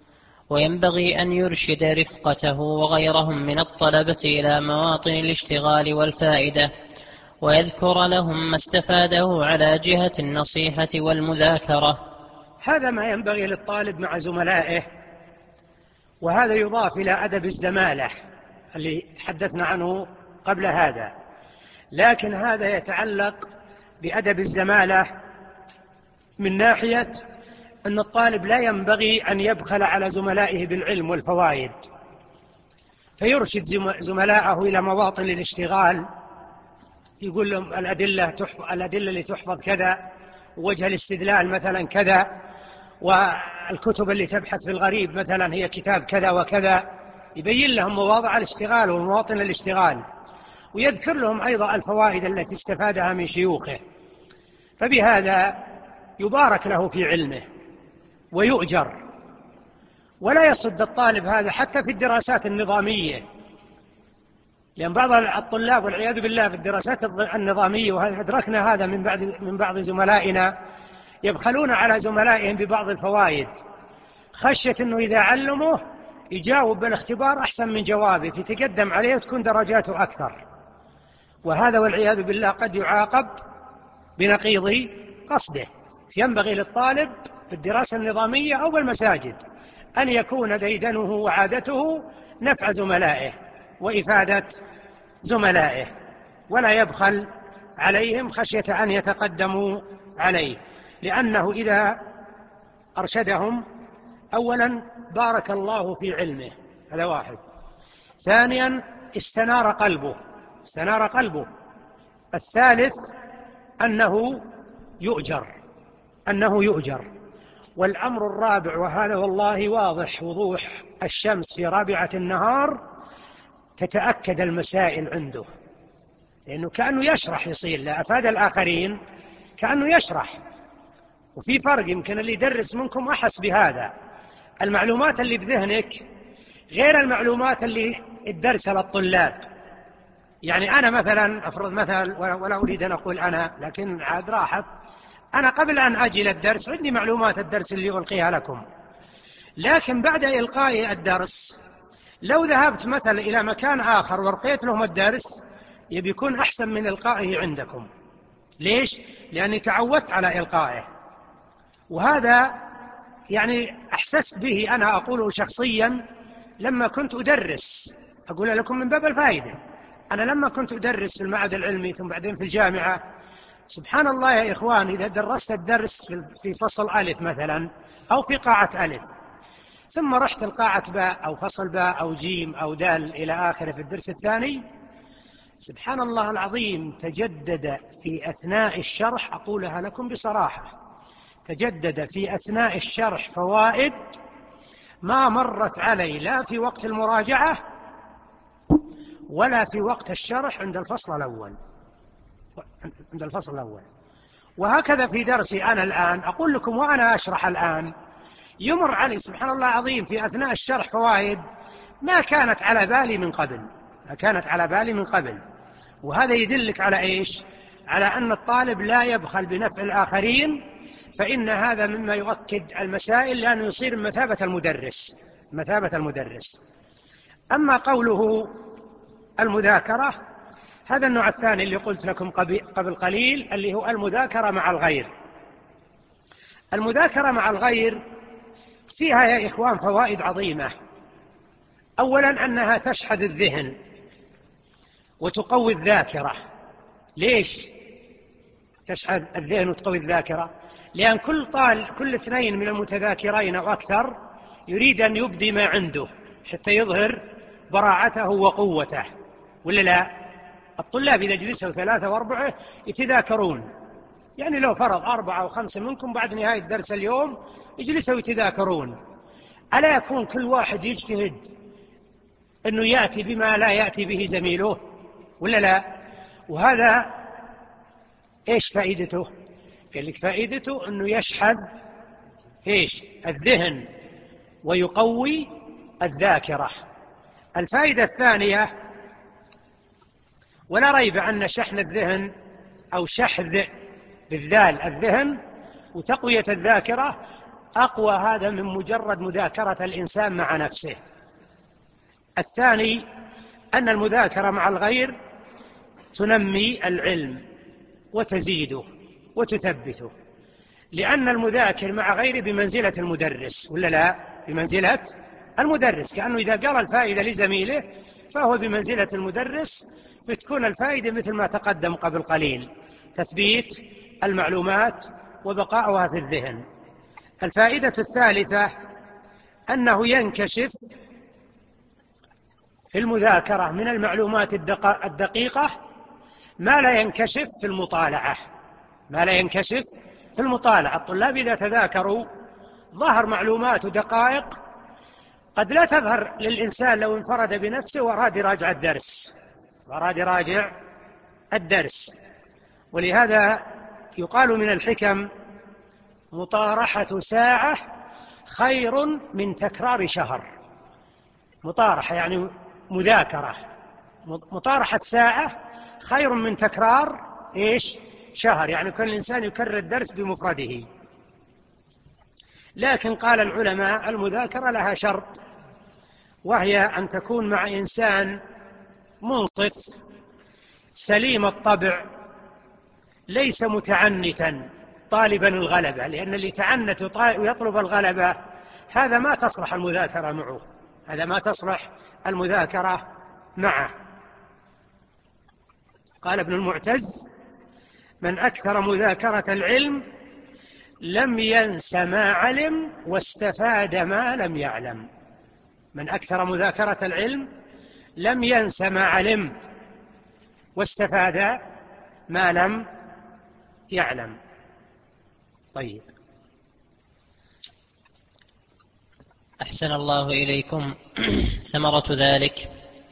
وينبغي أن يرشد رفقته وغيرهم من الطلبة إلى مواطن الاشتغال والفائدة، ويذكر لهم ما استفاده على جهة النصيحة والمذاكرة. هذا ما ينبغي للطالب مع زملائه، وهذا يضاف إلى أدب الزمالة اللي تحدثنا عنه قبل هذا، لكن هذا يتعلق بأدب الزمالة من ناحية أن الطالب لا ينبغي أن يبخل على زملائه بالعلم والفوائد، فيرشد زملائه إلى مواطن الاشتغال، يقول لهم الأدلة اللي تحفظ كذا، ووجه الاستدلال مثلا كذا، والكتب اللي تبحث في الغريب مثلا هي كتاب كذا وكذا، يبين لهم مواضع الاشتغال ومواطن الاشتغال، ويذكر لهم أيضا الفوائد التي استفادها من شيوخه، فبهذا يبارك له في علمه ويؤجر. ولا يصد الطالب هذا حتى في الدراسات النظامية، لأن بعض الطلاب والعياذ بالله في الدراسات النظامية، وأدركنا هذا من بعض زملائنا، يبخلون على زملائهم ببعض الفوائد خشية أنه إذا علموه يجاوب بالاختبار أحسن من جوابه فتقدم عليه وتكون درجاته أكثر، وهذا والعياذ بالله قد يعاقب بنقيض قصده. ينبغي للطالب في الدراسة النظامية أو بالمساجد أن يكون ديدنه وعادته نفع زملائه وإفادة زملائه، ولا يبخل عليهم خشية أن يتقدموا عليه، لأنه إذا أرشدهم أولا بارك الله في علمه، هذا واحد. ثانيا استنار قلبه. الثالث أنه يؤجر. والأمر الرابع، وهذا والله واضح وضوح الشمس في رابعة النهار، تتأكد المسائل عنده، لأنه كأنه يشرح، يصير لأفاد الآخرين كأنه يشرح. وفي فرق، يمكن اللي يدرس منكم أحس بهذا، المعلومات اللي بذهنك غير المعلومات اللي الدرس للطلاب. يعني أنا مثلا أفرض مثل، ولا أريد أن أقول أنا، لكن عاد راحت، أنا قبل أن أجي للدرس عندي معلومات الدرس اللي ألقيها لكم، لكن بعد إلقاء الدرس لو ذهبت مثلا إلى مكان آخر ولقيت لهم الدرس يكون أحسن من إلقائه عندكم. ليش؟ لأني تعودت على إلقائه، وهذا يعني أحسست به، أنا أقوله شخصيا لما كنت أدرس، أقول لكم من باب الفائدة. أنا لما كنت أدرس في المعهد العلمي ثم بعدين في الجامعة، سبحان الله يا إخوان، إذا درست الدرس في فصل ألف مثلا أو في قاعة ألف، ثم رحت القاعة باء أو فصل باء أو جيم أو دال إلى آخره في الدرس الثاني، سبحان الله العظيم تجدد في أثناء الشرح، أقولها لكم بصراحة، تجدد في أثناء الشرح فوائد ما مرت علي لا في وقت المراجعة ولا في وقت الشرح عند الفصل الأول. وهكذا في درسي أنا الآن، أقول لكم وأنا أشرح الآن، يمر علي سبحان الله العظيم في أثناء الشرح فوائد ما كانت على بالي من قبل. وهذا يدلك على إيش؟ على أن الطالب لا يبخل بنفع الآخرين، فإن هذا مما يؤكد المسائل، لأنه يصير مثابة المدرس. أما قوله المذاكرة، هذا النوع الثاني اللي قلت لكم قبل قليل، اللي هو المذاكرة مع الغير. المذاكرة مع الغير فيها يا إخوان فوائد عظيمة. أولا أنها تشحذ الذهن وتقوي الذاكرة. ليش تشحذ الذهن وتقوي الذاكرة؟ لأن كل اثنين من المتذاكرين أو أكثر يريد أن يبدي ما عنده حتى يظهر براعته وقوته، ولا لا؟ الطلاب إذا جلسوا 3 و4 يتذاكرون، يعني لو فرض 4 أو 5 منكم بعد نهاية درس اليوم يجلسوا يتذاكرون، ألا يكون كل واحد يجتهد أنه يأتي بما لا يأتي به زميله، ولا لا؟ وهذا إيش فائدته؟ قال لك فائدته أنه يشحذ إيش؟ الذهن ويقوي الذاكرة. الفائدة الثانية، ولا ريب أن شحن الذهن أو شحذ بالذال الذهن وتقوية الذاكرة أقوى هذا من مجرد مذاكرة الإنسان مع نفسه. الثاني أن المذاكرة مع الغير تنمي العلم وتزيده وتثبته، لأن المذاكر مع غيره بمنزلة المدرس، ولا لا؟ بمنزلة المدرس، كأنه إذا قال الفائدة لزميله فهو بمنزلة المدرس، فتكون الفائدة مثل ما تقدم قبل قليل، تثبيت المعلومات وبقاؤها في الذهن. الفائدة الثالثة أنه ينكشف في المذاكرة من المعلومات الدقيقة ما لا ينكشف في المطالعة. ما لا ينكشف في المطالعة. الطلاب إذا تذاكروا ظهر معلومات ودقائق قد لا تظهر للإنسان لو انفرد بنفسه وأراد يراجع الدرس. ولهذا يقال من الحكم: مطارحة ساعة خير من تكرار شهر. مطارحة يعني مذاكرة، مطارحة ساعة خير من تكرار شهر، يعني كل إنسان يكرر الدرس بمفرده. لكن قال العلماء المذاكرة لها شرط، وهي أن تكون مع إنسان منصف سليم الطبع، ليس متعنتا طالبا الغلبة، لأن اللي تعنت ويطلب الغلبة هذا ما تصلح المذاكرة معه. قال ابن المعتز: من أكثر مذاكرة العلم لم ينس ما علم واستفاد ما لم يعلم. من أكثر مذاكرة العلم لم ينس ما علم واستفاد ما لم يعلم. طيب. أحسن الله إليكم. ثمرة ذلك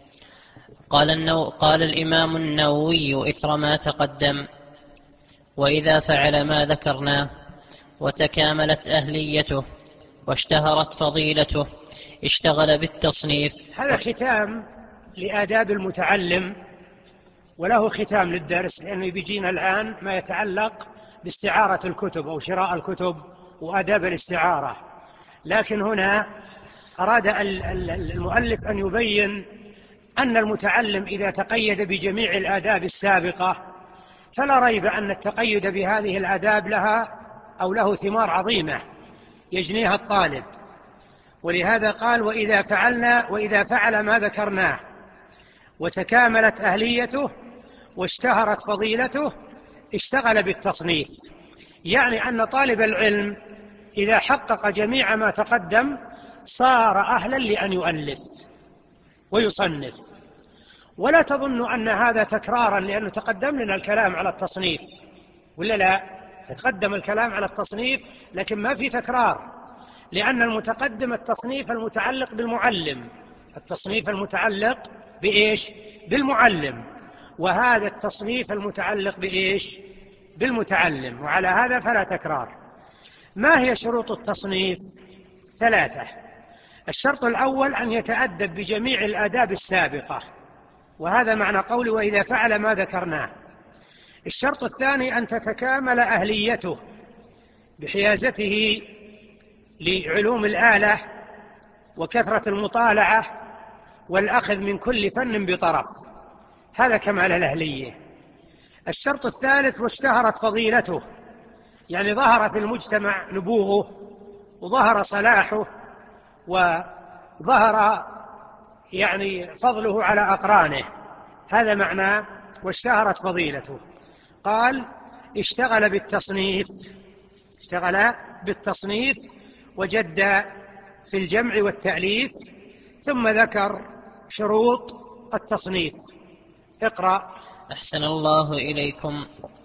قال الإمام النووي إثر ما تقدم: وإذا فعل ما ذكرناه وتكاملت أهليته واشتهرت فضيلته اشتغل بالتصنيف. هذا ختام لآداب المتعلم، وله ختام للدرس، لأنه بيجينا الآن ما يتعلق باستعارة الكتب أو شراء الكتب وآداب الاستعارة. لكن هنا أراد المؤلف أن يبين أن المتعلم إذا تقيد بجميع الآداب السابقة فلا ريب أن التقيد بهذه الآداب له ثمار عظيمة يجنيها الطالب. ولهذا قال: وإذا فعل ما ذكرناه وتكاملت أهليته واشتهرت فضيلته اشتغل بالتصنيف. يعني أن طالب العلم إذا حقق جميع ما تقدم صار أهلا لأن يؤلف ويصنف. ولا تظن أن هذا تكرارا، لأنه تقدم لنا الكلام على التصنيف، ولا لا؟ تقدم الكلام على التصنيف لكن ما في تكرار، لأن المتقدم التصنيف المتعلق بالمعلم، التصنيف المتعلق بالمعلم، وهذا التصنيف المتعلق بالمتعلم، وعلى هذا فلا تكرار. ما هي شروط التصنيف؟ 3. الشرط الأول أن يتأدب بجميع الآداب السابقة، وهذا معنى قوله: وإذا فعل ما ذكرناه. الشرط الثاني أن تتكامل أهليته بحيازته لعلوم الآلة وكثرة المطالعة والأخذ من كل فن بطرف، هذا كمال الأهلية. الشرط الثالث: واشتهرت فضيلته، يعني ظهر في المجتمع نبوغه وظهر صلاحه وظهر يعني فضله على أقرانه، هذا معنى واشتهرت فضيلته. قال: اشتغل بالتصنيف وجد في الجمع والتأليف، ثم ذكر شروط التصنيف. اقرأ. أحسن الله إليكم.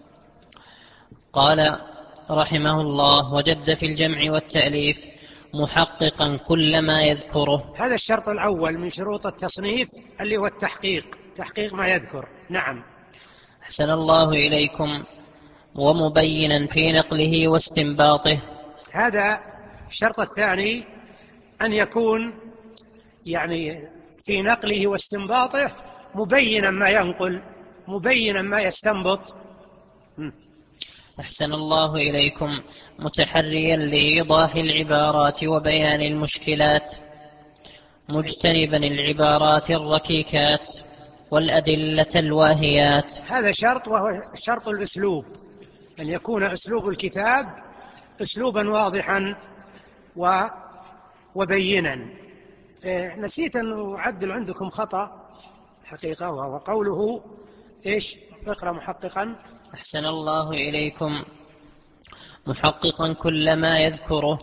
قال رحمه الله: وجد في الجمع والتأليف محققا كل ما يذكره. هذا الشرط الأول من شروط التصنيف اللي هو تحقيق ما يذكر. نعم. أحسن الله إليكم. ومبينا في نقله واستنباطه. هذا الشرط الثاني، أن يكون يعني في نقله واستنباطه مبينا ما ينقل، مبينا ما يستنبط. أحسن الله إليكم. متحريا لإيضاح العبارات وبيان المشكلات، مجتنبا العبارات الركيكات والأدلة الواهيات. هذا شرط، وهو شرط الأسلوب، أن يكون أسلوب الكتاب أسلوبا واضحا وبينا. نسيت أن أعدل عندكم خطأ حقيقة، وهو قوله إيش؟ اقرأ محققا. أحسن الله إليكم. محققا كل ما يذكره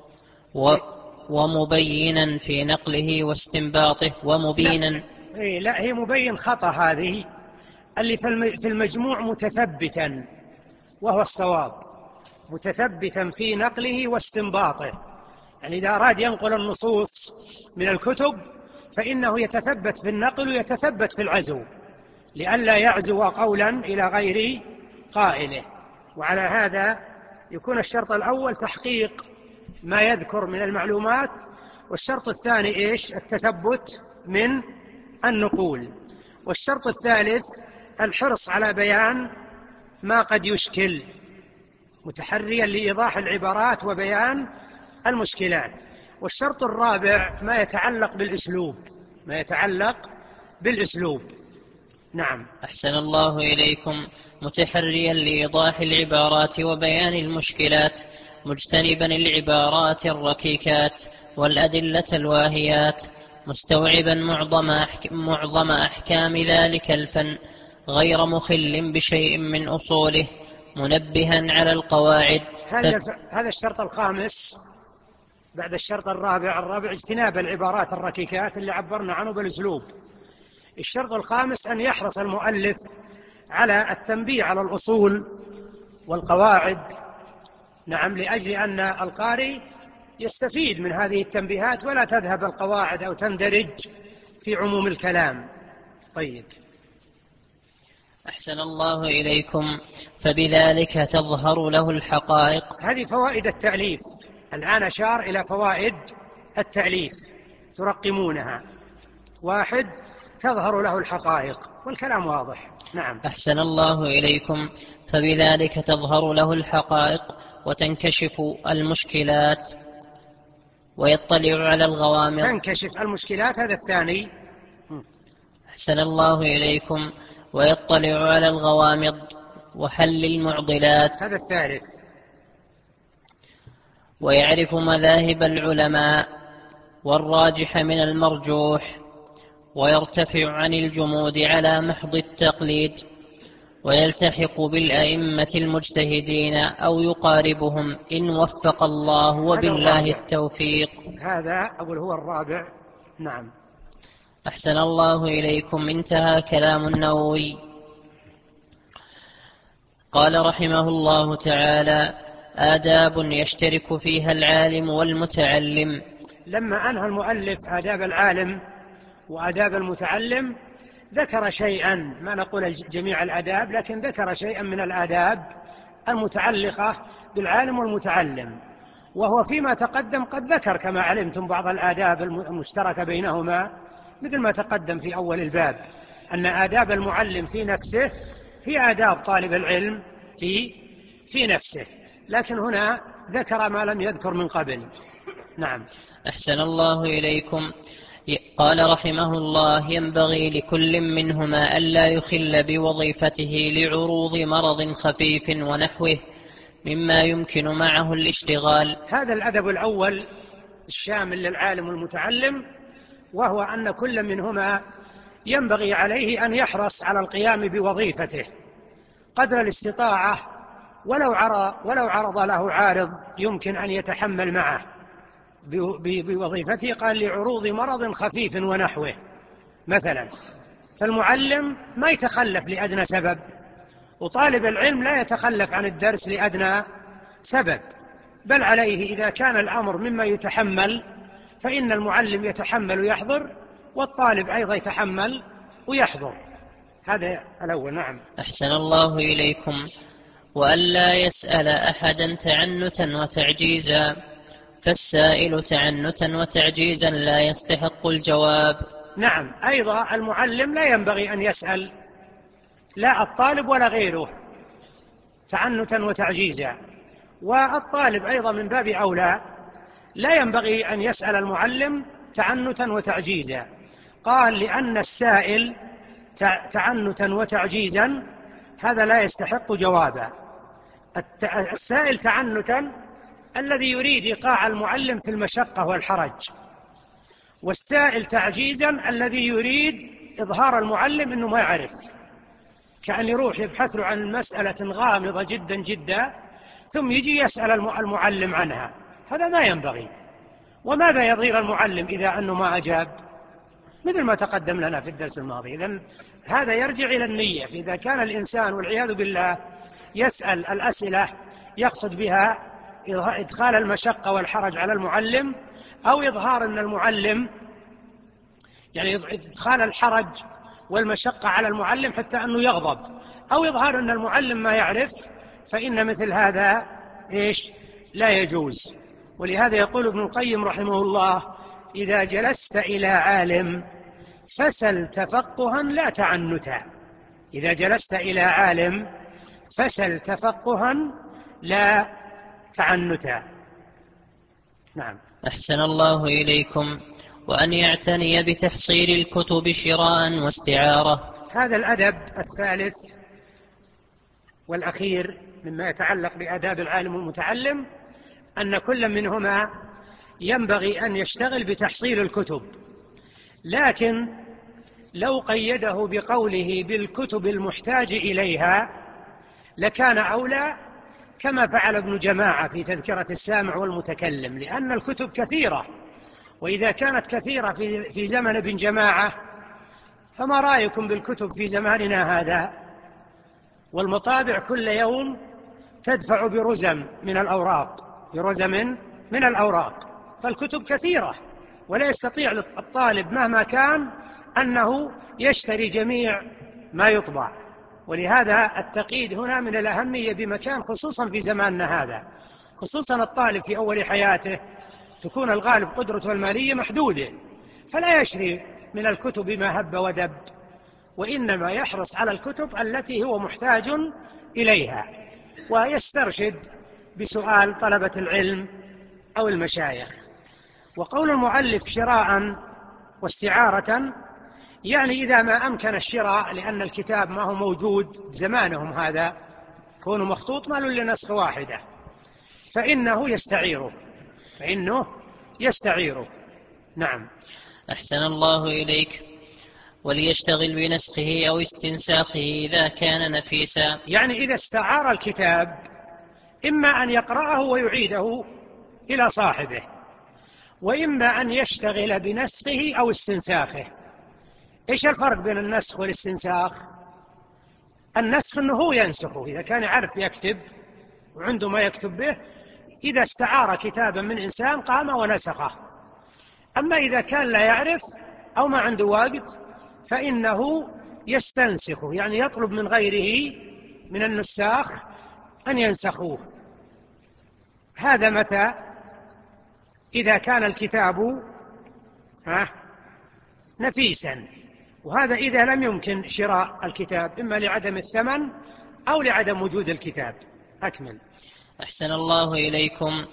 ومبينا في نقله واستنباطه ومبينا. لا هي مبين خطأ، هذه اللي في المجموع متثبتا، وهو الصواب، متثبتا في نقله واستنباطه. يعني إذا أراد ينقل النصوص من الكتب فإنه يتثبت في النقل ويتثبت في العزو، لئلا يعزو قولا إلى غير قائله. وعلى هذا يكون الشرط الأول تحقيق ما يذكر من المعلومات، والشرط الثاني إيش؟ التثبت من النقول. والشرط الثالث الحرص على بيان ما قد يشكل، متحريا لإيضاح العبارات وبيان المشكلات. والشرط الرابع ما يتعلق بالأسلوب، ما يتعلق بالأسلوب. نعم. أحسن الله إليكم. متحريا لإيضاح العبارات وبيان المشكلات، مجتنبا العبارات الركيكات والأدلة الواهيات، مستوعبا معظم أحكام ذلك الفن، غير مخل بشيء من أصوله، منبها على القواعد. هذا الشرط الخامس بعد الشرط الرابع اجتناب العبارات الركيكات اللي عبرنا عنه بالأسلوب. الشرط الخامس أن يحرص المؤلف على التنبيه على الأصول والقواعد، نعم، لأجل أن القارئ يستفيد من هذه التنبيهات ولا تذهب القواعد أو تندرج في عموم الكلام. طيب. أحسن الله إليكم. فبذلك تظهر له الحقائق. هذه فوائد التأليف. الآن أشار إلى فوائد التأليف ترقمونها. 1، تظهر له الحقائق، والكلام واضح. نعم. أحسن الله إليكم. فبذلك تظهر له الحقائق وتنكشف المشكلات ويطلع على الغوامض. تنكشف المشكلات، هذا الثاني. أحسن الله إليكم. ويطلع على الغوامض وحل المعضلات، هذا الثالث. ويعرف مذاهب العلماء والراجح من المرجوح، ويرتفع عن الجمود على محض التقليد، ويلتحق بالأئمة المجتهدين أو يقاربهم إن وفق الله وبالله التوفيق. هذا أقول هو الرابع. نعم. أحسن الله إليكم. انتهى كلام النووي. قال رحمه الله تعالى: آداب يشترك فيها العالم والمتعلم. لما أنهى المؤلف آداب العالم وآداب المتعلم ذكر شيئا، ما نقول جميع الآداب، لكن ذكر شيئا من الآداب المتعلقة بالعالم والمتعلم. وهو فيما تقدم قد ذكر كما علمتم بعض الآداب المشتركة بينهما، مثل ما تقدم في أول الباب أن آداب المعلم في نفسه هي آداب طالب العلم في نفسه، لكن هنا ذكر ما لم يذكر من قبل. نعم. أحسن الله إليكم. قال رحمه الله: ينبغي لكل منهما ألا يخل بوظيفته لعروض مرض خفيف ونحوه مما يمكن معه الاشتغال. هذا الأدب الأول الشامل للعالم والمتعلم، وهو أن كل منهما ينبغي عليه أن يحرص على القيام بوظيفته قدر الاستطاعة، ولو عرض له عارض يمكن أن يتحمل معه بوظيفته. قال: لعروض مرض خفيف ونحوه. مثلا فالمعلم ما يتخلف لأدنى سبب، وطالب العلم لا يتخلف عن الدرس لأدنى سبب، بل عليه إذا كان الأمر مما يتحمل فإن المعلم يتحمل ويحضر، والطالب أيضا يتحمل ويحضر. هذا الأول. نعم. أحسن الله إليكم. وألا يسأل أحدا تعنتا وتعجيزا، فالسائل تعنتا وتعجيزا لا يستحق الجواب. نعم. أيضا المعلم لا ينبغي أن يسأل لا الطالب ولا غيره، تعنتا وتعجيزا. والطالب أيضا من باب أولى لا ينبغي أن يسأل المعلم تعنتا وتعجيزا. قال لأن السائل تعنتا وتعجيزا هذا لا يستحق جوابا. السائل تعنتا الذي يريد إيقاع المعلم في المشقة والحرج، والسائل تعجيزا الذي يريد إظهار المعلم أنه ما يعرف، كأن يروح يبحث له عن مسألة غامضة جدا جدا ثم يجي يسأل المعلم عنها، هذا ما ينبغي. وماذا يضير المعلم إذا أنه ما أجاب؟ مثل ما تقدم لنا في الدرس الماضي. إذن هذا يرجع إلى النية. إذا كان الإنسان والعياذ بالله يسأل الأسئلة يقصد بها إدخال المشقة والحرج على المعلم، أو إظهار أن المعلم يعني إدخال الحرج والمشقة على المعلم حتى أنه يغضب، أو إظهار أن المعلم ما يعرف، فإن مثل هذا لا يجوز. ولهذا يقول ابن القيم رحمه الله: إذا جلست إلى عالم فسل تفقها لا تعنتا. إذا جلست إلى عالم فسل تفقها لا تعنتا. نعم. أحسن الله إليكم. وأن يعتني بتحصيل الكتب شراء واستعارة. هذا الأدب الثالث والأخير مما يتعلق بآداب العالم والمتعلم، أن كل منهما ينبغي أن يشتغل بتحصيل الكتب، لكن لو قيده بقوله بالكتب المحتاج إليها لكان أولى، كما فعل ابن جماعة في تذكرة السامع والمتكلم، لأن الكتب كثيرة، وإذا كانت كثيرة في زمن ابن جماعة فما رأيكم بالكتب في زماننا هذا؟ والمطابع كل يوم تدفع برزم من الأوراق، فالكتب كثيرة، ولا يستطيع الطالب مهما كان أنه يشتري جميع ما يطبع. ولهذا التقييد هنا من الأهمية بمكان، خصوصا في زماننا هذا، خصوصا الطالب في أول حياته تكون الغالب قدرته المالية محدودة، فلا يشتري من الكتب ما هب ودب، وإنما يحرص على الكتب التي هو محتاج إليها، ويسترشد بسؤال طلبة العلم أو المشايخ. وقول المؤلف شراء واستعارة يعني إذا ما أمكن الشراء، لأن الكتاب ما هو موجود زمانهم هذا، كونه مخطوط ما له إلا نسخة واحدة، فإنه يستعيره. نعم. أحسن الله إليك. وليشتغل بنسخه أو استنساخه إذا كان نفيسا. يعني إذا استعار الكتاب إما أن يقرأه ويعيده إلى صاحبه، وإما أن يشتغل بنسخه أو استنساخه. إيش الفرق بين النسخ والاستنساخ؟ النسخ أنه هو ينسخه إذا كان يعرف يكتب وعنده ما يكتب به، إذا استعار كتابا من إنسان قام ونسخه. أما إذا كان لا يعرف أو ما عنده وقت فإنه يستنسخه، يعني يطلب من غيره من النساخ أن ينسخوه. هذا متى؟ إذا كان الكتاب نفيسا، وهذا إذا لم يمكن شراء الكتاب، إما لعدم الثمن أو لعدم وجود الكتاب. أكمل. أحسن الله إليكم.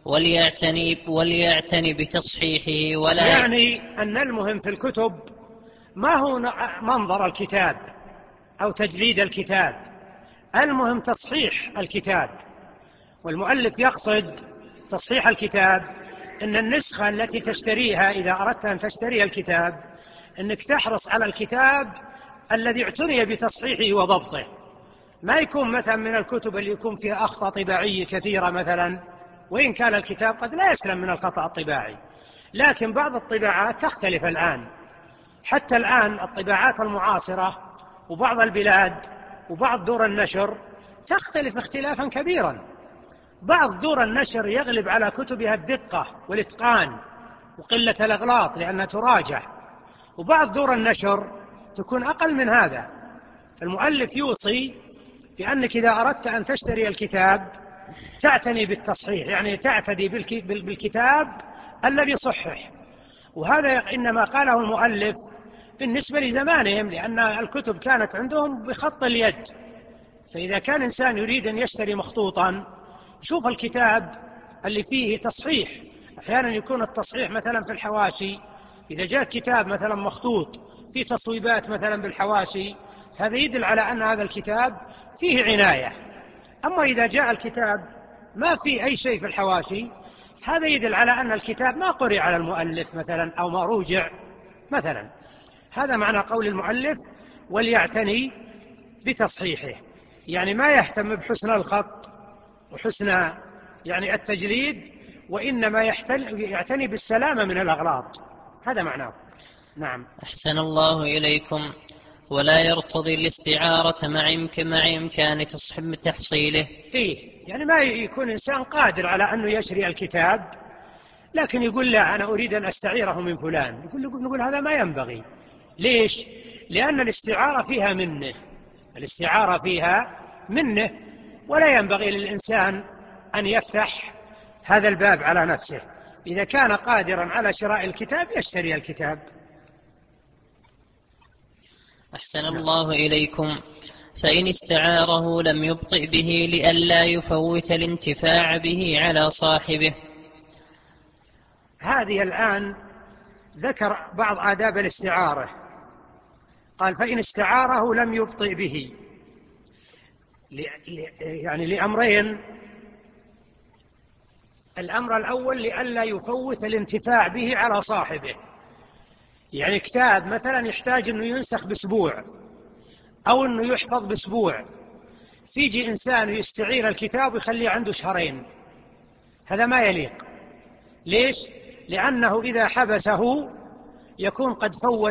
وليعتني بتصحيحه ولا يعني أن المهم في الكتب ما هو منظر الكتاب أو تجليد الكتاب، المهم تصحيح الكتاب. والمؤلف يقصد تصحيح الكتاب أن النسخة التي تشتريها إذا أردت أن تشتري الكتاب أنك تحرص على الكتاب الذي اعتني بتصحيحه وضبطه، ما يكون مثلا من الكتب اللي يكون فيها أخطاء طباعية كثيرة مثلا، وإن كان الكتاب قد لا يسلم من الخطأ الطباعي، لكن بعض الطباعات تختلف الآن، حتى الآن الطباعات المعاصرة وبعض البلاد وبعض دور النشر تختلف اختلافا كبيرا. بعض دور النشر يغلب على كتبها الدقة والإتقان وقلة الأغلاط لأنها تراجع، وبعض دور النشر تكون أقل من هذا. المؤلف يوصي بأنك إذا أردت أن تشتري الكتاب تعتني بالتصحيح، يعني تعتدي بالكتاب الذي صحح. وهذا إنما قاله المؤلف بالنسبة لزمانهم، لأن الكتب كانت عندهم بخط اليد، فإذا كان إنسان يريد أن يشتري مخطوطا يشوف الكتاب اللي فيه تصحيح. أحيانا يكون التصحيح مثلا في الحواشي، إذا جاء كتاب مثلا مخطوط فيه تصويبات مثلا بالحواشي، هذا يدل على أن هذا الكتاب فيه عناية. أما إذا جاء الكتاب ما فيه أي شيء في الحواشي، هذا يدل على أن الكتاب ما قرئ على المؤلف مثلا أو ما روجع مثلا. هذا معنى قول المؤلف وليعتني بتصحيحه، يعني ما يهتم بحسن الخط وحسن يعني التجريد، وإنما يعتني بالسلامة من الأغلاط. هذا معناه. نعم. أحسن الله إليكم. ولا يرتضي الاستعارة مع إمكان تحصيله فيه، يعني ما يكون إنسان قادر على أنه يشري الكتاب لكن يقول لا أنا أريد أن أستعيره من فلان، نقول هذا ما ينبغي. ليش؟ لأن الاستعارة فيها منه، الاستعارة فيها منه، ولا ينبغي للإنسان أن يفتح هذا الباب على نفسه. إذا كان قادرا على شراء الكتاب يشتري الكتاب. أحسن الله إليكم. فإن استعاره لم يبطئ به لئلا يفوت الانتفاع به على صاحبه. هذه الآن ذكر بعض آداب الاستعارة، قال فإن استعاره لم يبطئ به، يعني لأمرين. الأمر الأول لئلا يفوت الانتفاع به على صاحبه، يعني كتاب مثلا يحتاج أنه ينسخ بأسبوع أو أنه يحفظ بأسبوع، فيجي إنسان يستعير الكتاب ويخليه عنده شهرين، هذا ما يليق. ليش؟ لأنه إذا حبسه يكون قد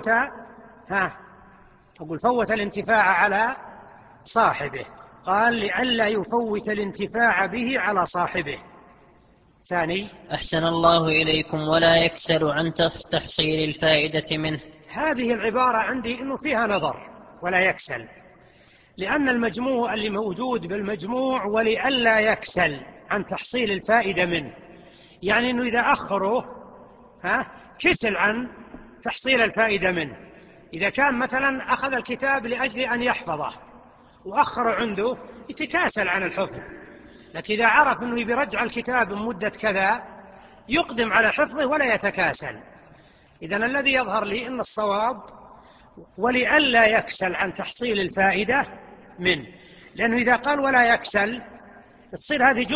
فوت الانتفاع على صاحبه. قال لئلا يفوت الانتفاع به على صاحبه. ثاني، أحسن الله إليكم. ولا يكسل عن تحصيل الفائدة منه. هذه العبارة عندي إنه فيها نظر، ولا يكسل، لأن المجموع اللي موجود بالمجموع ولئلا يكسل عن تحصيل الفائدة منه، يعني إنه إذا أخره كسل عن تحصيل الفائدة منه. إذا كان مثلا أخذ الكتاب لأجل أن يحفظه وأخر عنده يتكاسل عن الحفظ، لكن إذا عرف أنه يرجع الكتاب مدة كذا يقدم على حفظه ولا يتكاسل. إذن الذي يظهر لي أن الصواب ولئلا يكسل عن تحصيل الفائدة منه، لأنه إذا قال ولا يكسل تصير هذه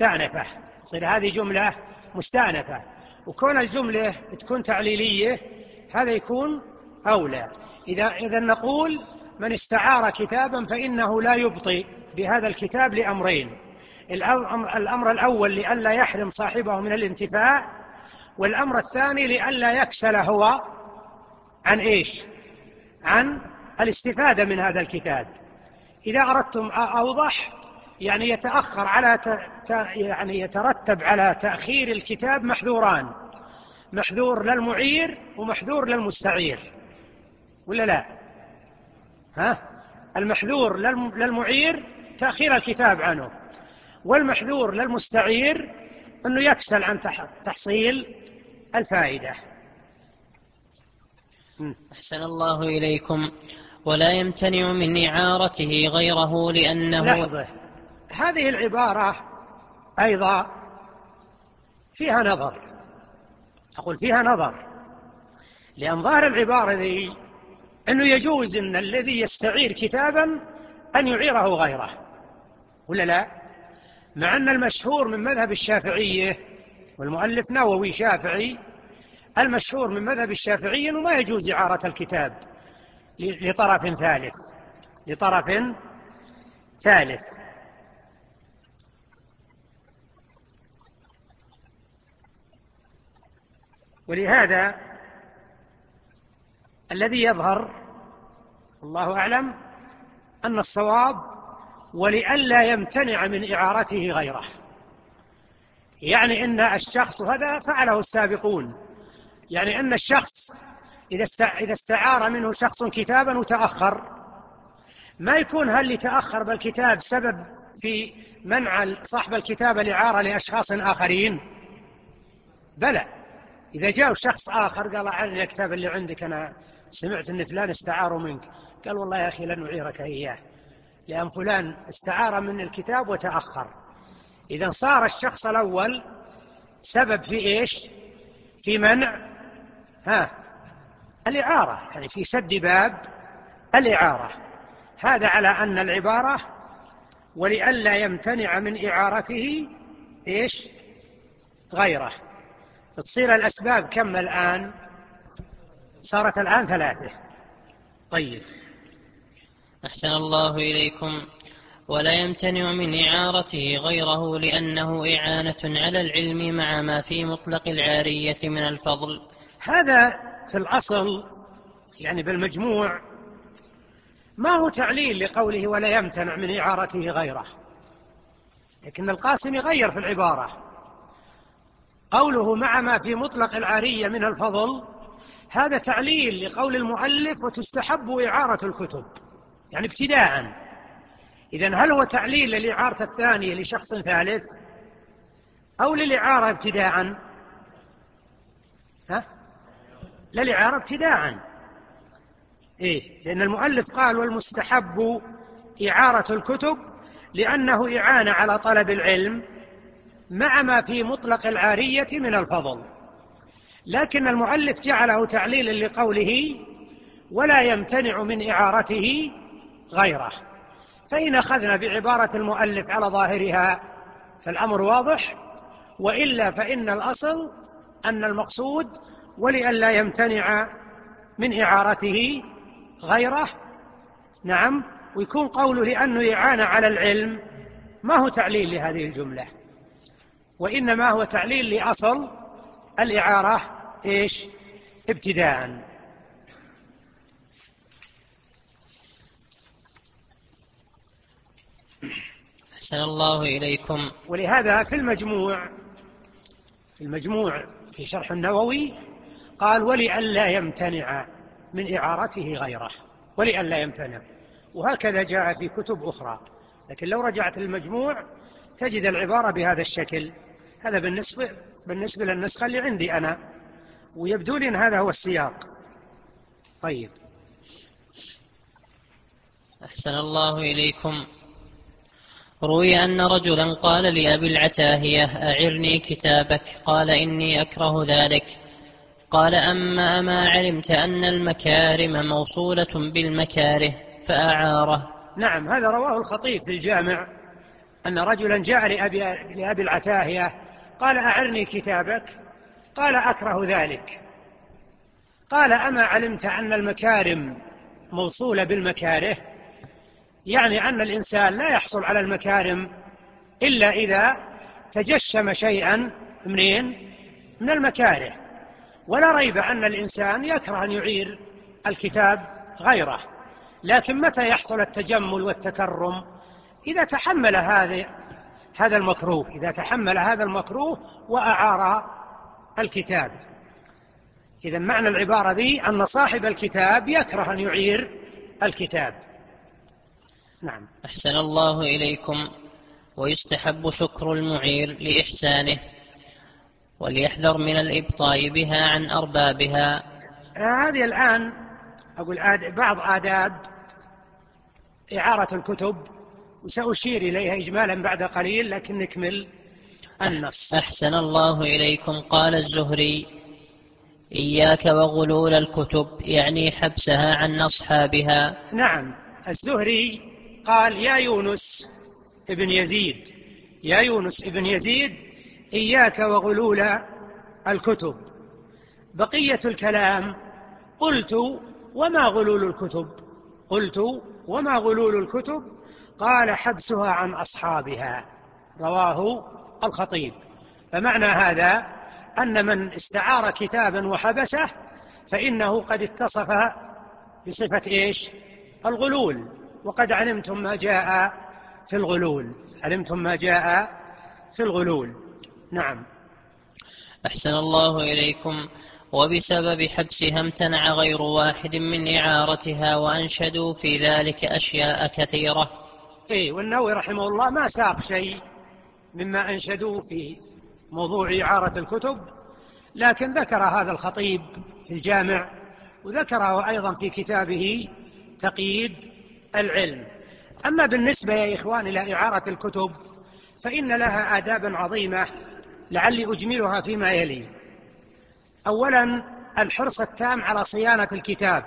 جملة مستأنفة، وكون الجملة تكون تعليلية هذا يكون أولى. إذا نقول من استعار كتابا فإنه لا يبطئ بهذا الكتاب لأمرين: الأمر الأول لئلا يحرم صاحبه من الانتفاع، والأمر الثاني لئلا يكسل هو عن الاستفادة من هذا الكتاب. إذا أردتم أوضح، يعني يترتب على تأخير الكتاب محذوران: محذور للمعير ومحذور للمستعير، ولا لا؟ المحذور للمعير تأخير الكتاب عنه، والمحذور للمستعير أنه يكسل عن تحصيل الفائدة. أحسن الله إليكم. ولا يمتنع من إعارته غيره لأنه لحظة، هذه العبارة أيضا فيها نظر. أقول فيها نظر، لأن ظاهر العبارة ذي أنه يجوز أن الذي يستعير كتابا أن يعيره غيره، ولا لا؟ مع أن المشهور من مذهب الشافعية، والمؤلف نووي شافعي، المشهور من مذهب الشافعية أنه ما يجوز إعارة الكتاب لطرف ثالث. ولهذا الذي يظهر الله أعلم أن الصواب ولئلا يمتنع من إعارته غيره، يعني إن الشخص هذا فعله السابقون، يعني أن الشخص إذا استعار منه شخص كتابا وتأخر، ما يكون هل تأخر بالكتاب سبب في منع صاحب الكتاب الإعارة لأشخاص آخرين؟ بلى، إذا جاء شخص آخر قال عن الكتاب اللي عندك أنا سمعت أن فلان استعاره منك، قال والله يا أخي لن أعيرك إياه لأن فلان استعار من الكتاب وتأخر. إذا صار الشخص الأول سبب في إيش؟ في منع الإعارة، يعني في سد باب الإعارة. هذا على أن العبارة ولئلا يمتنع من إعارته إيش؟ غيره. تصير الأسباب كم الآن؟ صارت الآن 3. طيب. أحسن الله إليكم. ولا يمتنع من إعارته غيره لأنه إعانة على العلم مع ما في مطلق العارية من الفضل. هذا في الأصل يعني بالمجموع ما هو تعليل لقوله ولا يمتنع من إعارته غيره، لكن القاسم يغير في العبارة. قوله مع ما في مطلق العارية من الفضل هذا تعليل لقول المؤلف وتستحب إعارة الكتب، يعني ابتداءً. إذن هل هو تعليل للإعارة الثانية لشخص ثالث أو للإعارة ابتداءً؟ للإعارة ابتداءً. لأن المؤلف قال والمستحب إعارة الكتب لأنه إعانة على طلب العلم مع ما في مطلق العارية من الفضل، لكن المؤلف جعله تعليلا لقوله ولا يمتنع من إعارته غيره. فإن أخذنا بعبارة المؤلف على ظاهرها فالأمر واضح، وإلا فإن الأصل أن المقصود ولئلا يمتنع من إعارته غيره. نعم. ويكون قوله لأنه إعانة على العلم ما هو تعليل لهذه الجملة، وإنما هو تعليل لأصل الإعارة إيش؟ ابتداءً. أحسن الله إليكم. ولهذا في المجموع في شرح النووي قال ولئلا يمتنع من إعارته غيره، ولئلا يمتنع. وهكذا جاء في كتب أخرى، لكن لو رجعت المجموع تجد العبارة بهذا الشكل. هذا بالنسبة للنسخة اللي عندي أنا، ويبدو لي أن هذا هو السياق. طيب. أحسن الله إليكم. روي أن رجلا قال لأبي العتاهية أعرني كتابك، قال إني أكره ذلك. قال أما علمت أن المكارم موصولة بالمكاره فأعاره. نعم، هذا رواه الخطيب في الجامع أن رجلا جاء لأبي العتاهية قال أعرني كتابك، قال أكره ذلك. قال أما علمت أن المكارم موصولة بالمكاره، يعني أن الإنسان لا يحصل على المكارم إلا إذا تجشم شيئا من المكاره. ولا ريب أن الإنسان يكره أن يعير الكتاب غيره، لكن متى يحصل التجمل والتكرم؟ إذا تحمل هذا المكروه، إذا تحمل هذا المكروه وأعار الكتاب. إذا معنى العبارة ذي أن صاحب الكتاب يكره أن يعير الكتاب. نعم. أحسن الله إليكم. ويستحب شكر المعير لإحسانه، وليحذر من الإبطاء بها عن أربابها. هذه الآن أقول بعض آداب إعارة الكتب، وسأشير إليها إجمالا بعد قليل، لكن نكمل النص. أحسن الله إليكم. قال الزهري إياك وغلول الكتب، يعني حبسها عن أصحابها. نعم، الزهري قال يا يونس ابن يزيد إياك وغلول الكتب. بقية الكلام قلت وما غلول الكتب؟ قال حبسها عن أصحابها. رواه الخطيب. فمعنى هذا أن من استعار كتابا وحبسه فإنه قد اتصف بصفة إيش؟ الغلول. وقد علمتم ما جاء في الغلول. نعم. أحسن الله إليكم. وبسبب حبسها امتنع غير واحد من إعارتها، وأنشدوا في ذلك أشياء كثيرة. والنووي رحمه الله ما ساق شيء مما أنشدوا في موضوع إعارة الكتب، لكن ذكر هذا الخطيب في الجامع، وذكره أيضا في كتابه تقييد العلم. أما بالنسبة يا إخوان إلى إعارة الكتب فإن لها آدابا عظيمة لعلي أجملها فيما يلي. أولا الحرص التام على صيانة الكتاب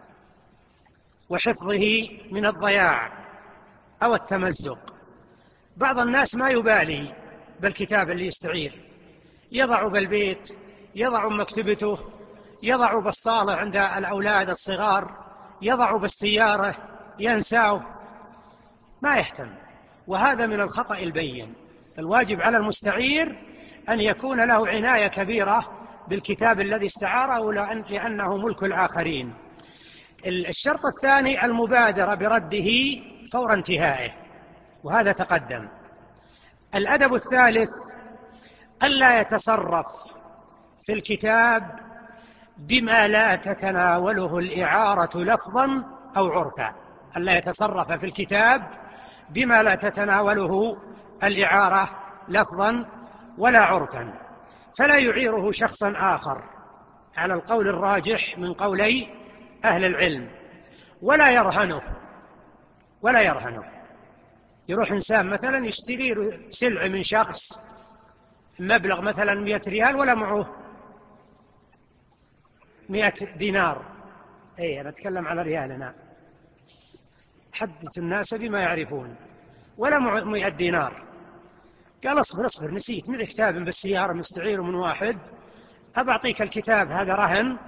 وحفظه من الضياع أو التمزق. بعض الناس ما يبالي بالكتاب اللي يستعير، يضع بالبيت، يضع مكتبته، يضع بالصالة عند الأولاد الصغار، يضع بالسيارة، ينساه، ما يهتم، وهذا من الخطأ البين. الواجب على المستعير أن يكون له عناية كبيرة بالكتاب الذي استعاره لأنه ملك الآخرين. الشرط الثاني المبادرة برده فور انتهائه، وهذا تقدم. الأدب الثالث ألا يتصرف في الكتاب بما لا تتناوله الإعارة لفظا أو عرفا، ألا يتصرف في الكتاب بما لا تتناوله الإعارة لفظا ولا عرفا، فلا يعيره شخصا آخر على القول الراجح من قولي أهل العلم، ولا يرهنه. يروح إنسان مثلا يشتري سلعة من شخص مبلغ مثلا 100 ريال ولا معه 100 دينار، أنا أتكلم على ريال، أنا حدث الناس بما يعرفون، ولا معه 100 دينار. قال اصبر نسيت معي كتاب بالسيارة مستعير من واحد، أبعطيك الكتاب هذا رهن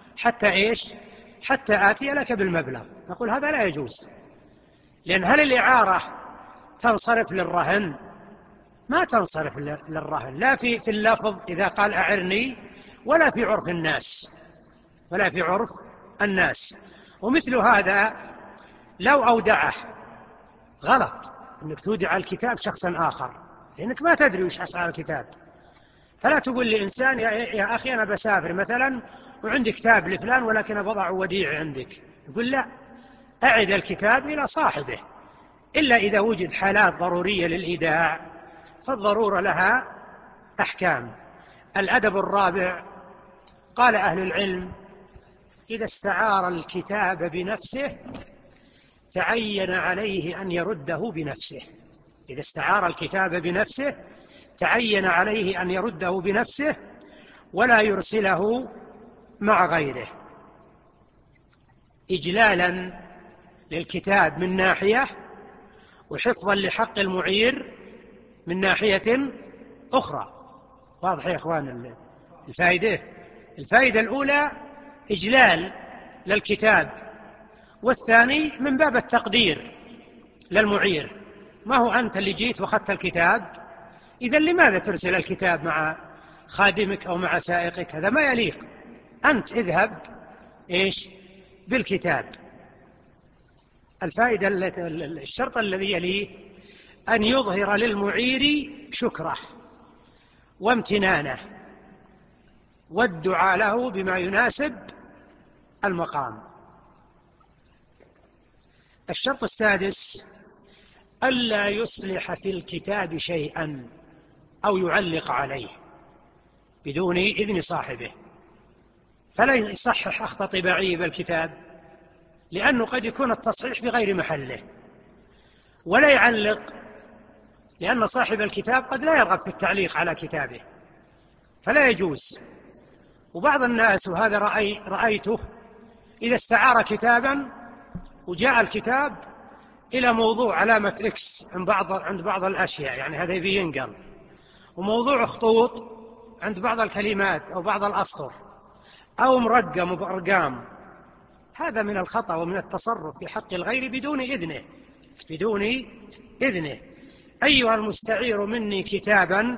حتى آتي لك بالمبلغ. نقول هذا لا يجوز، لأن هل الإعارة تنصرف للرهن؟ ما تنصرف للرهن، لا في اللفظ إذا قال أعرني، ولا في عرف الناس. ومثل هذا لو أودعه غلط أنك تودع الكتاب شخصا آخر، لأنك ما تدري وش أسعار الكتاب. فلا تقول لإنسان يا أخي أنا بسافر مثلا وعندي كتاب لفلان ولكن بضع وديع عندك، يقول لا، أعد الكتاب إلى صاحبه، إلا إذا وجد حالات ضرورية للإيداع، فالضرورة لها أحكام. الأدب الرابع قال أهل العلم إذا استعار الكتاب بنفسه تعين عليه أن يرده بنفسه. إذا استعار الكتاب بنفسه تعين عليه أن يرده بنفسه ولا يرسله مع غيره، إجلالا للكتاب من ناحية، وحفظا لحق المعير من ناحية أخرى. واضح يا إخوان الفائدة الأولى إجلال للكتاب، والثاني من باب التقدير للمعير. ما هو أنت اللي جيت وأخذت الكتاب، إذن لماذا ترسل الكتاب مع خادمك أو مع سائقك؟ هذا ما يليق، أنت اذهب بالكتاب. الشرط الذي يليه أن يظهر للمعير شكره وامتنانه والدعاء له بما يناسب المقام. الشرط السادس ألا يصلح في الكتاب شيئا أو يعلق عليه بدون إذن صاحبه، فلا يصحح أخطاء طباعية بالكتاب، لأنه قد يكون التصحيح في غير محله، ولا يعلق لأن صاحب الكتاب قد لا يرغب في التعليق على كتابه، فلا يجوز. وبعض الناس، وهذا رأيته، إذا استعار كتابا وجاء الكتاب إلى موضوع علامة إكس عند بعض الأشياء، يعني هذا يبي ينقل، وموضوع خطوط عند بعض الكلمات أو بعض الأسطر، أو مرقم بأرقام، هذا من الخطأ ومن التصرف في حق الغير بدون إذنه. أيها المستعير مني كتابا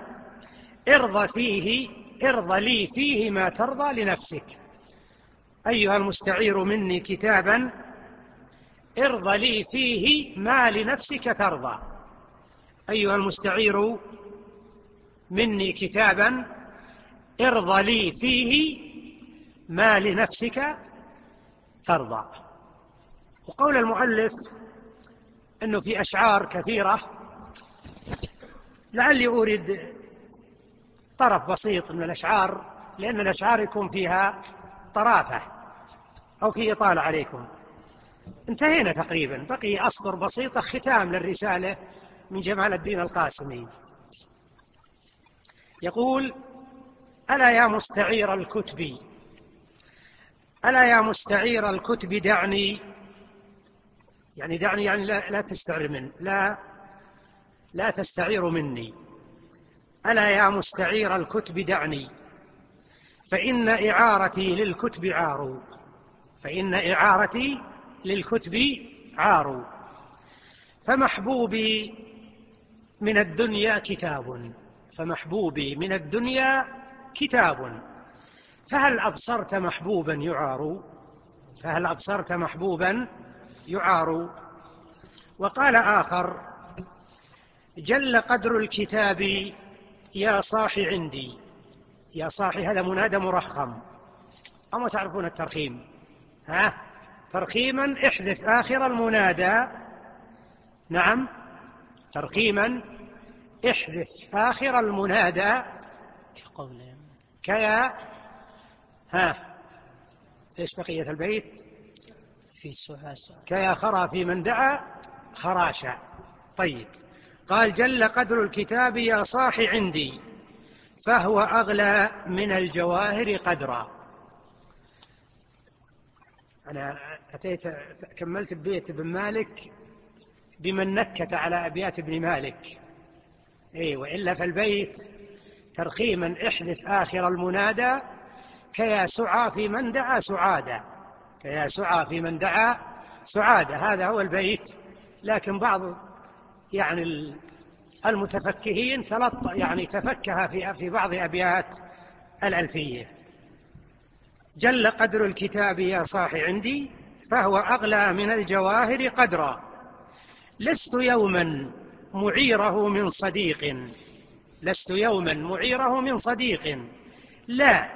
ارض لي فيه ما ترضى لنفسك. أيها المستعير مني كتابا ارض لي فيه ما لنفسك ترضى. أيها المستعير مني كتابا ارض لي فيه ما لنفسك ترضى. وقول المؤلف أنه في أشعار كثيرة، لعلي أورد طرف بسيط من الأشعار، لأن الأشعار يكون فيها طرافة أو في إطالة عليكم. انتهينا تقريبا، بقي أسطر بسيطة ختام للرسالة من جمال الدين القاسمي. يقول: ألا يا مستعير الكتب، ألا يا مستعير الكتب دعني، يعني دعني يعني لا تستعير من لا تستعير مني. ألا يا مستعير الكتب دعني، فإن إعارتي للكتب عار، فإن إعارتي للكتب عار، فمحبوبي من الدنيا كتاب، فمحبوبي من الدنيا كتاب، فهل أبصرت محبوبا يعار، فهل أبصرت محبوبا يعار. وقال آخر: جل قدر الكتاب يا صاحي عندي. يا صاحي هذا منادى مرخم، أما تعرفون الترخيم؟ ترخيما احذف آخر المنادى. نعم، ترخيما احذف آخر المنادى كيا. ايش بقية البيت؟ في سعاسة كيا خرى في من دعا خراشا. طيب، قال: جل قدر الكتاب يا صاحي عندي، فهو أغلى من الجواهر قدرا. أنا كملت ببيت ابن مالك بمن نكت على أبيات ابن مالك، وإلا فالبيت ترخيما احذف آخر المنادى كيا سعى في من دعا سعادة، كيا سعى في من دعا سعادة، هذا هو البيت. لكن بعض المتفكهين تفكها في بعض أبيات الألفية. جل قدر الكتاب يا صاحي عندي، فهو أغلى من الجواهر قدرا، لست يوما معيره من صديق، لست يوما معيره من صديق، لا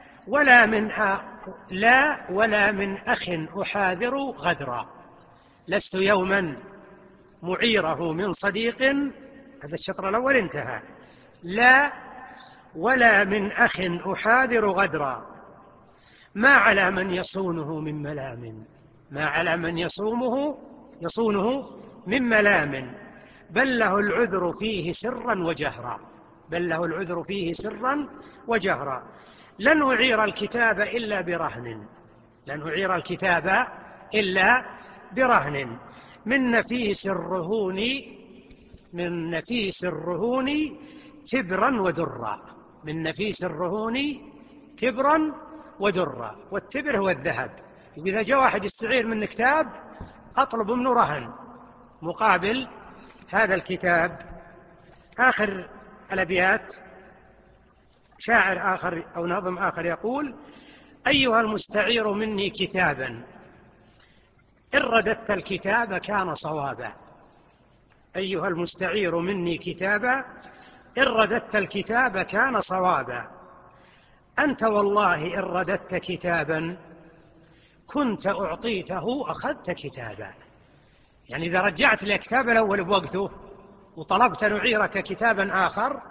ولا من أخ أحاذر غدرا. لست يوما معيره من صديق، هذا الشطر الأول انتهى. لا ولا من أخ أحاذر غدرا، ما على من يصونه من ملام، ما على من يصونه من ملام، بل له العذر فيه سرا وجهرا، بل له العذر فيه سرا وجهرا. لن أعير الكتاب إلا برهن، لن أعير الكتاب إلا برهن، من نفيس الرهون، من نفيس الرهون تبرا ودرا، من نفيس الرهون تبرا ودرا. والتبر هو الذهب. إذا جاء واحد يستعير من كتاب أطلب منه رهن مقابل هذا الكتاب. آخر الأبيات شاعر آخر أو ناظم آخر يقول: أيها المستعير مني كتابا، إن رددت الكتاب كان صوابا. أيها المستعير مني كتابا، إن رددت الكتاب كان صوابا. أنت والله إن رددت كتابا كنت أعطيته أخذت كتابا. يعني إذا رجعت الكتاب الأول بوقته وطلبت أن أعيرك كتابا آخر،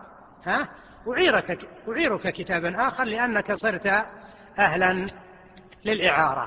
أعيرك كتابا آخر، لأنك صرت أهلا للإعارة.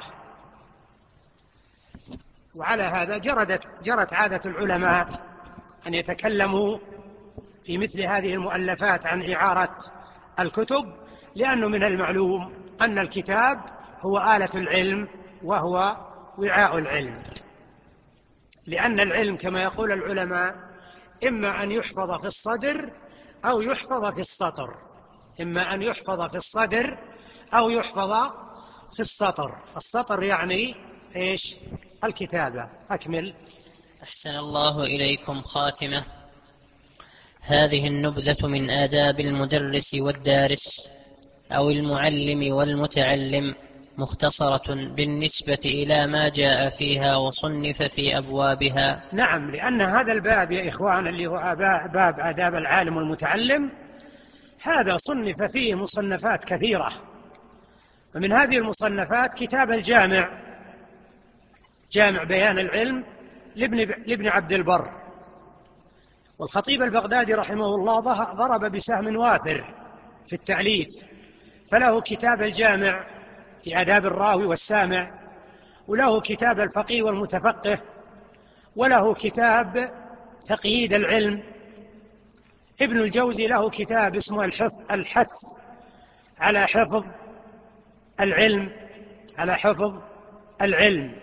وعلى هذا جرت عادة العلماء أن يتكلموا في مثل هذه المؤلفات عن إعارة الكتب، لأنه من المعلوم أن الكتاب هو آلة العلم وهو وعاء العلم، لأن العلم كما يقول العلماء إما أن يحفظ في الصدر أو يحفظ في السطر، إما أن يحفظ في الصدر أو يحفظ في السطر. السطر يعني إيش؟ الكتابة. أكمل. أحسن الله إليكم خاتمة. هذه النبذة من آداب المدرس والدارس أو المعلم والمتعلم، مختصرة بالنسبة إلى ما جاء فيها وصنف في أبوابها. نعم، لأن هذا الباب يا إخوان اللي هو باب آداب العالم والمتعلم، هذا صنف فيه مصنفات كثيرة، ومن هذه المصنفات كتاب الجامع، جامع بيان العلم لابن عبد البر. والخطيب البغدادي رحمه الله ضرب بسهم وافر في التأليف، فله كتاب الجامع في آداب الراوي والسامع، وله كتاب الفقيه والمتفقه، وله كتاب تقييد العلم. ابن الجوزي له كتاب اسمه الحث على حفظ العلم، على حفظ العلم.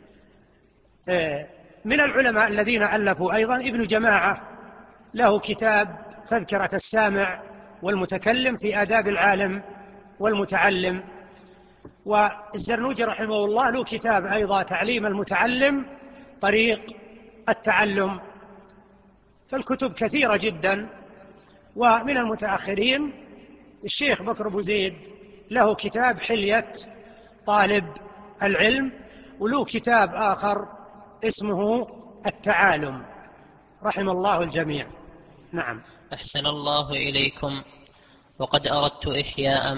من العلماء الذين ألفوا أيضا ابن جماعة، له كتاب تذكرة السامع والمتكلم في آداب العالم والمتعلم. والزرنوجي رحمه الله له كتاب أيضا تعليم المتعلم طريق التعلم. فالكتب كثيرة جدا. ومن المتأخرين الشيخ بكر أبو زيد له كتاب حلية طالب العلم، وله كتاب آخر اسمه التعالم، رحم الله الجميع. نعم. أحسن الله إليكم. وقد أردت إحياء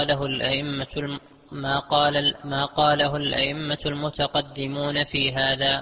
ما قاله الأئمة المتقدمون في هذا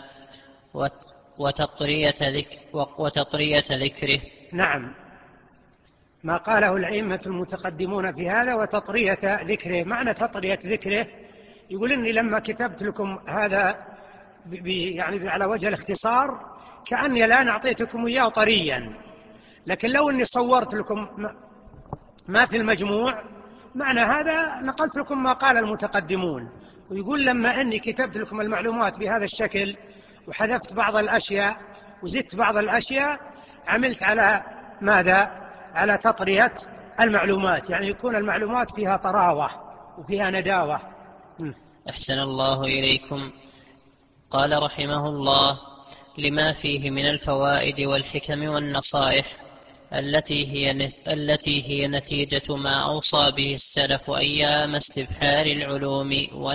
وتطرية ذكره. نعم، ما قاله الأئمة المتقدمون في هذا وتطرية ذكره. معنى تطرية ذكره، يقول إني لما كتبت لكم هذا يعني على وجه الاختصار كأني الآن أعطيتكم إياه طريا، لكن لو أني صورت لكم ما في المجموع، معنى هذا نقلت لكم ما قال المتقدمون. ويقول لما أني كتبت لكم المعلومات بهذا الشكل وحذفت بعض الأشياء وزدت بعض الأشياء، عملت على ماذا؟ على تطرية المعلومات، يعني يكون المعلومات فيها طراوة وفيها نداوة. أحسن الله إليكم. قال رحمه الله: لما فيه من الفوائد والحكم والنصائح التي هي نتيجة ما أوصى به السلف أيام استبحار العلوم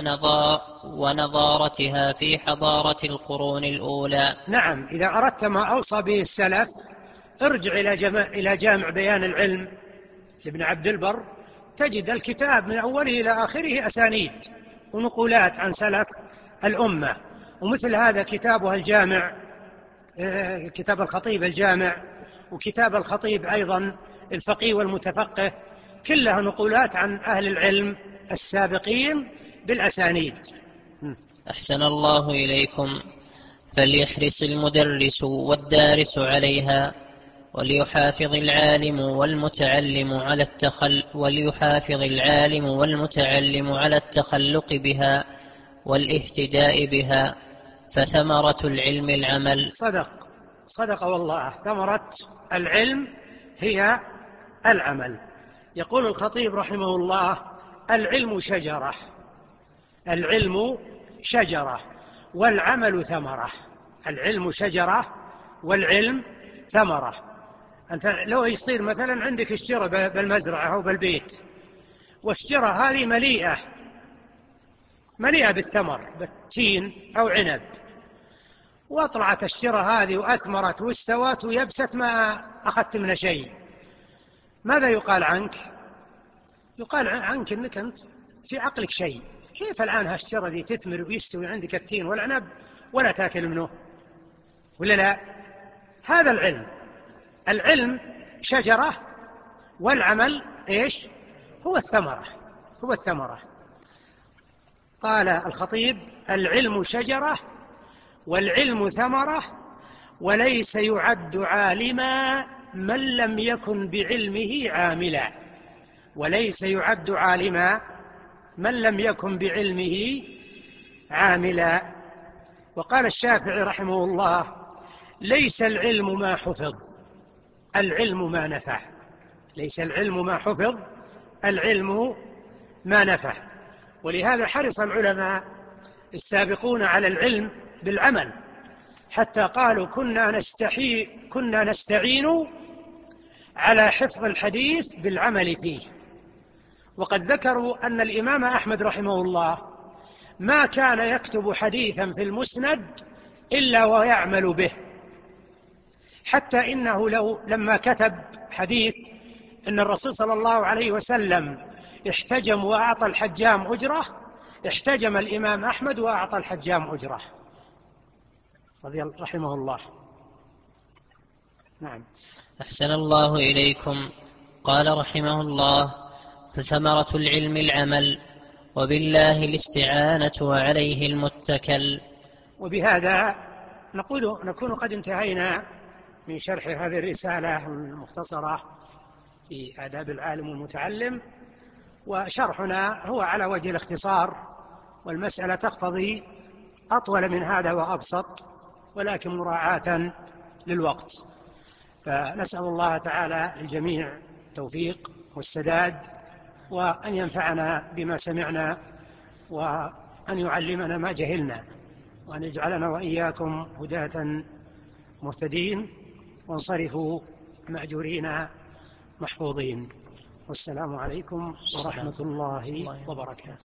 ونظارتها في حضارة القرون الأولى. نعم، إذا أردت ما أوصى به السلف ارجع إلى جامع بيان العلم لابن عبد البر، تجد الكتاب من أوله إلى آخره أسانيد ونقولات عن سلف الأمة. ومثل هذا كتابها الجامع، كتاب الخطيب الجامع، وكتاب الخطيب أيضا الفقيه والمتفقه، كلها نقولات عن أهل العلم السابقين بالأسانيد. أحسن الله إليكم. فليحرص المدرس والدارس عليها، وليحافظ العالم والمتعلم على التخلق بها والاهتداء بها، فثمرة العلم العمل. صدق والله، ثمرة العلم هي العمل. يقول الخطيب رحمه الله: العلم شجرة، العلم شجرة والعمل ثمرة. العلم شجرة والعلم ثمرة. أنت لو يصير مثلا عندك الشجرة بالمزرعة أو بالبيت، والشجرة هذه مليئة بالثمر، بالتين أو عنب، وأطلعت الشجرة هذه وأثمرت واستوت ويبست، ما أخذت منها شيء، ماذا يقال عنك؟ يقال عنك أنك أنت في عقلك شيء. كيف الآن هالشجرة ذي تثمر ويستوي عندك التين والعنب ولا تأكل منه؟ ولا لا؟ هذا العلم شجرة، والعمل إيش؟ هو الثمرة. قال الخطيب: العلم شجرة والعلم ثمرة، وليس يعد عالما من لم يكن بعلمه عاملا. وليس يعد عالما من لم يكن بعلمه عاملا. وقال الشافعي رحمه الله: ليس العلم ما حفظ، العلم ما نفع. ليس العلم ما حفظ، العلم ما نفع. ولهذا حرص العلماء السابقون على العلم بالعمل، حتى قالوا: كنا نستعين على حفظ الحديث بالعمل فيه. وقد ذكروا أن الإمام أحمد رحمه الله ما كان يكتب حديثا في المسند إلا ويعمل به، حتى إنه لما كتب حديث إن الرسول صلى الله عليه وسلم احتجم وأعطى الحجام أجرة، احتجم الإمام أحمد وأعطى الحجام أجرة رحمه الله. نعم. أحسن الله إليكم. قال رحمه الله: فثمرة العلم العمل، وبالله الاستعانة وعليه المتكل. وبهذا نكون قد انتهينا من شرح هذه الرسالة المختصرة في آداب العالم والمتعلم، وشرحنا هو على وجه الاختصار، والمسألة تقتضي أطول من هذا وأبسط، ولكن مراعاة للوقت. فنسأل الله تعالى الجميع التوفيق والسداد، وأن ينفعنا بما سمعنا، وأن يعلمنا ما جهلنا، وأن يجعلنا وإياكم هداة مهتدين، وانصرفوا مأجورين محفوظين. والسلام عليكم ورحمة الله وبركاته.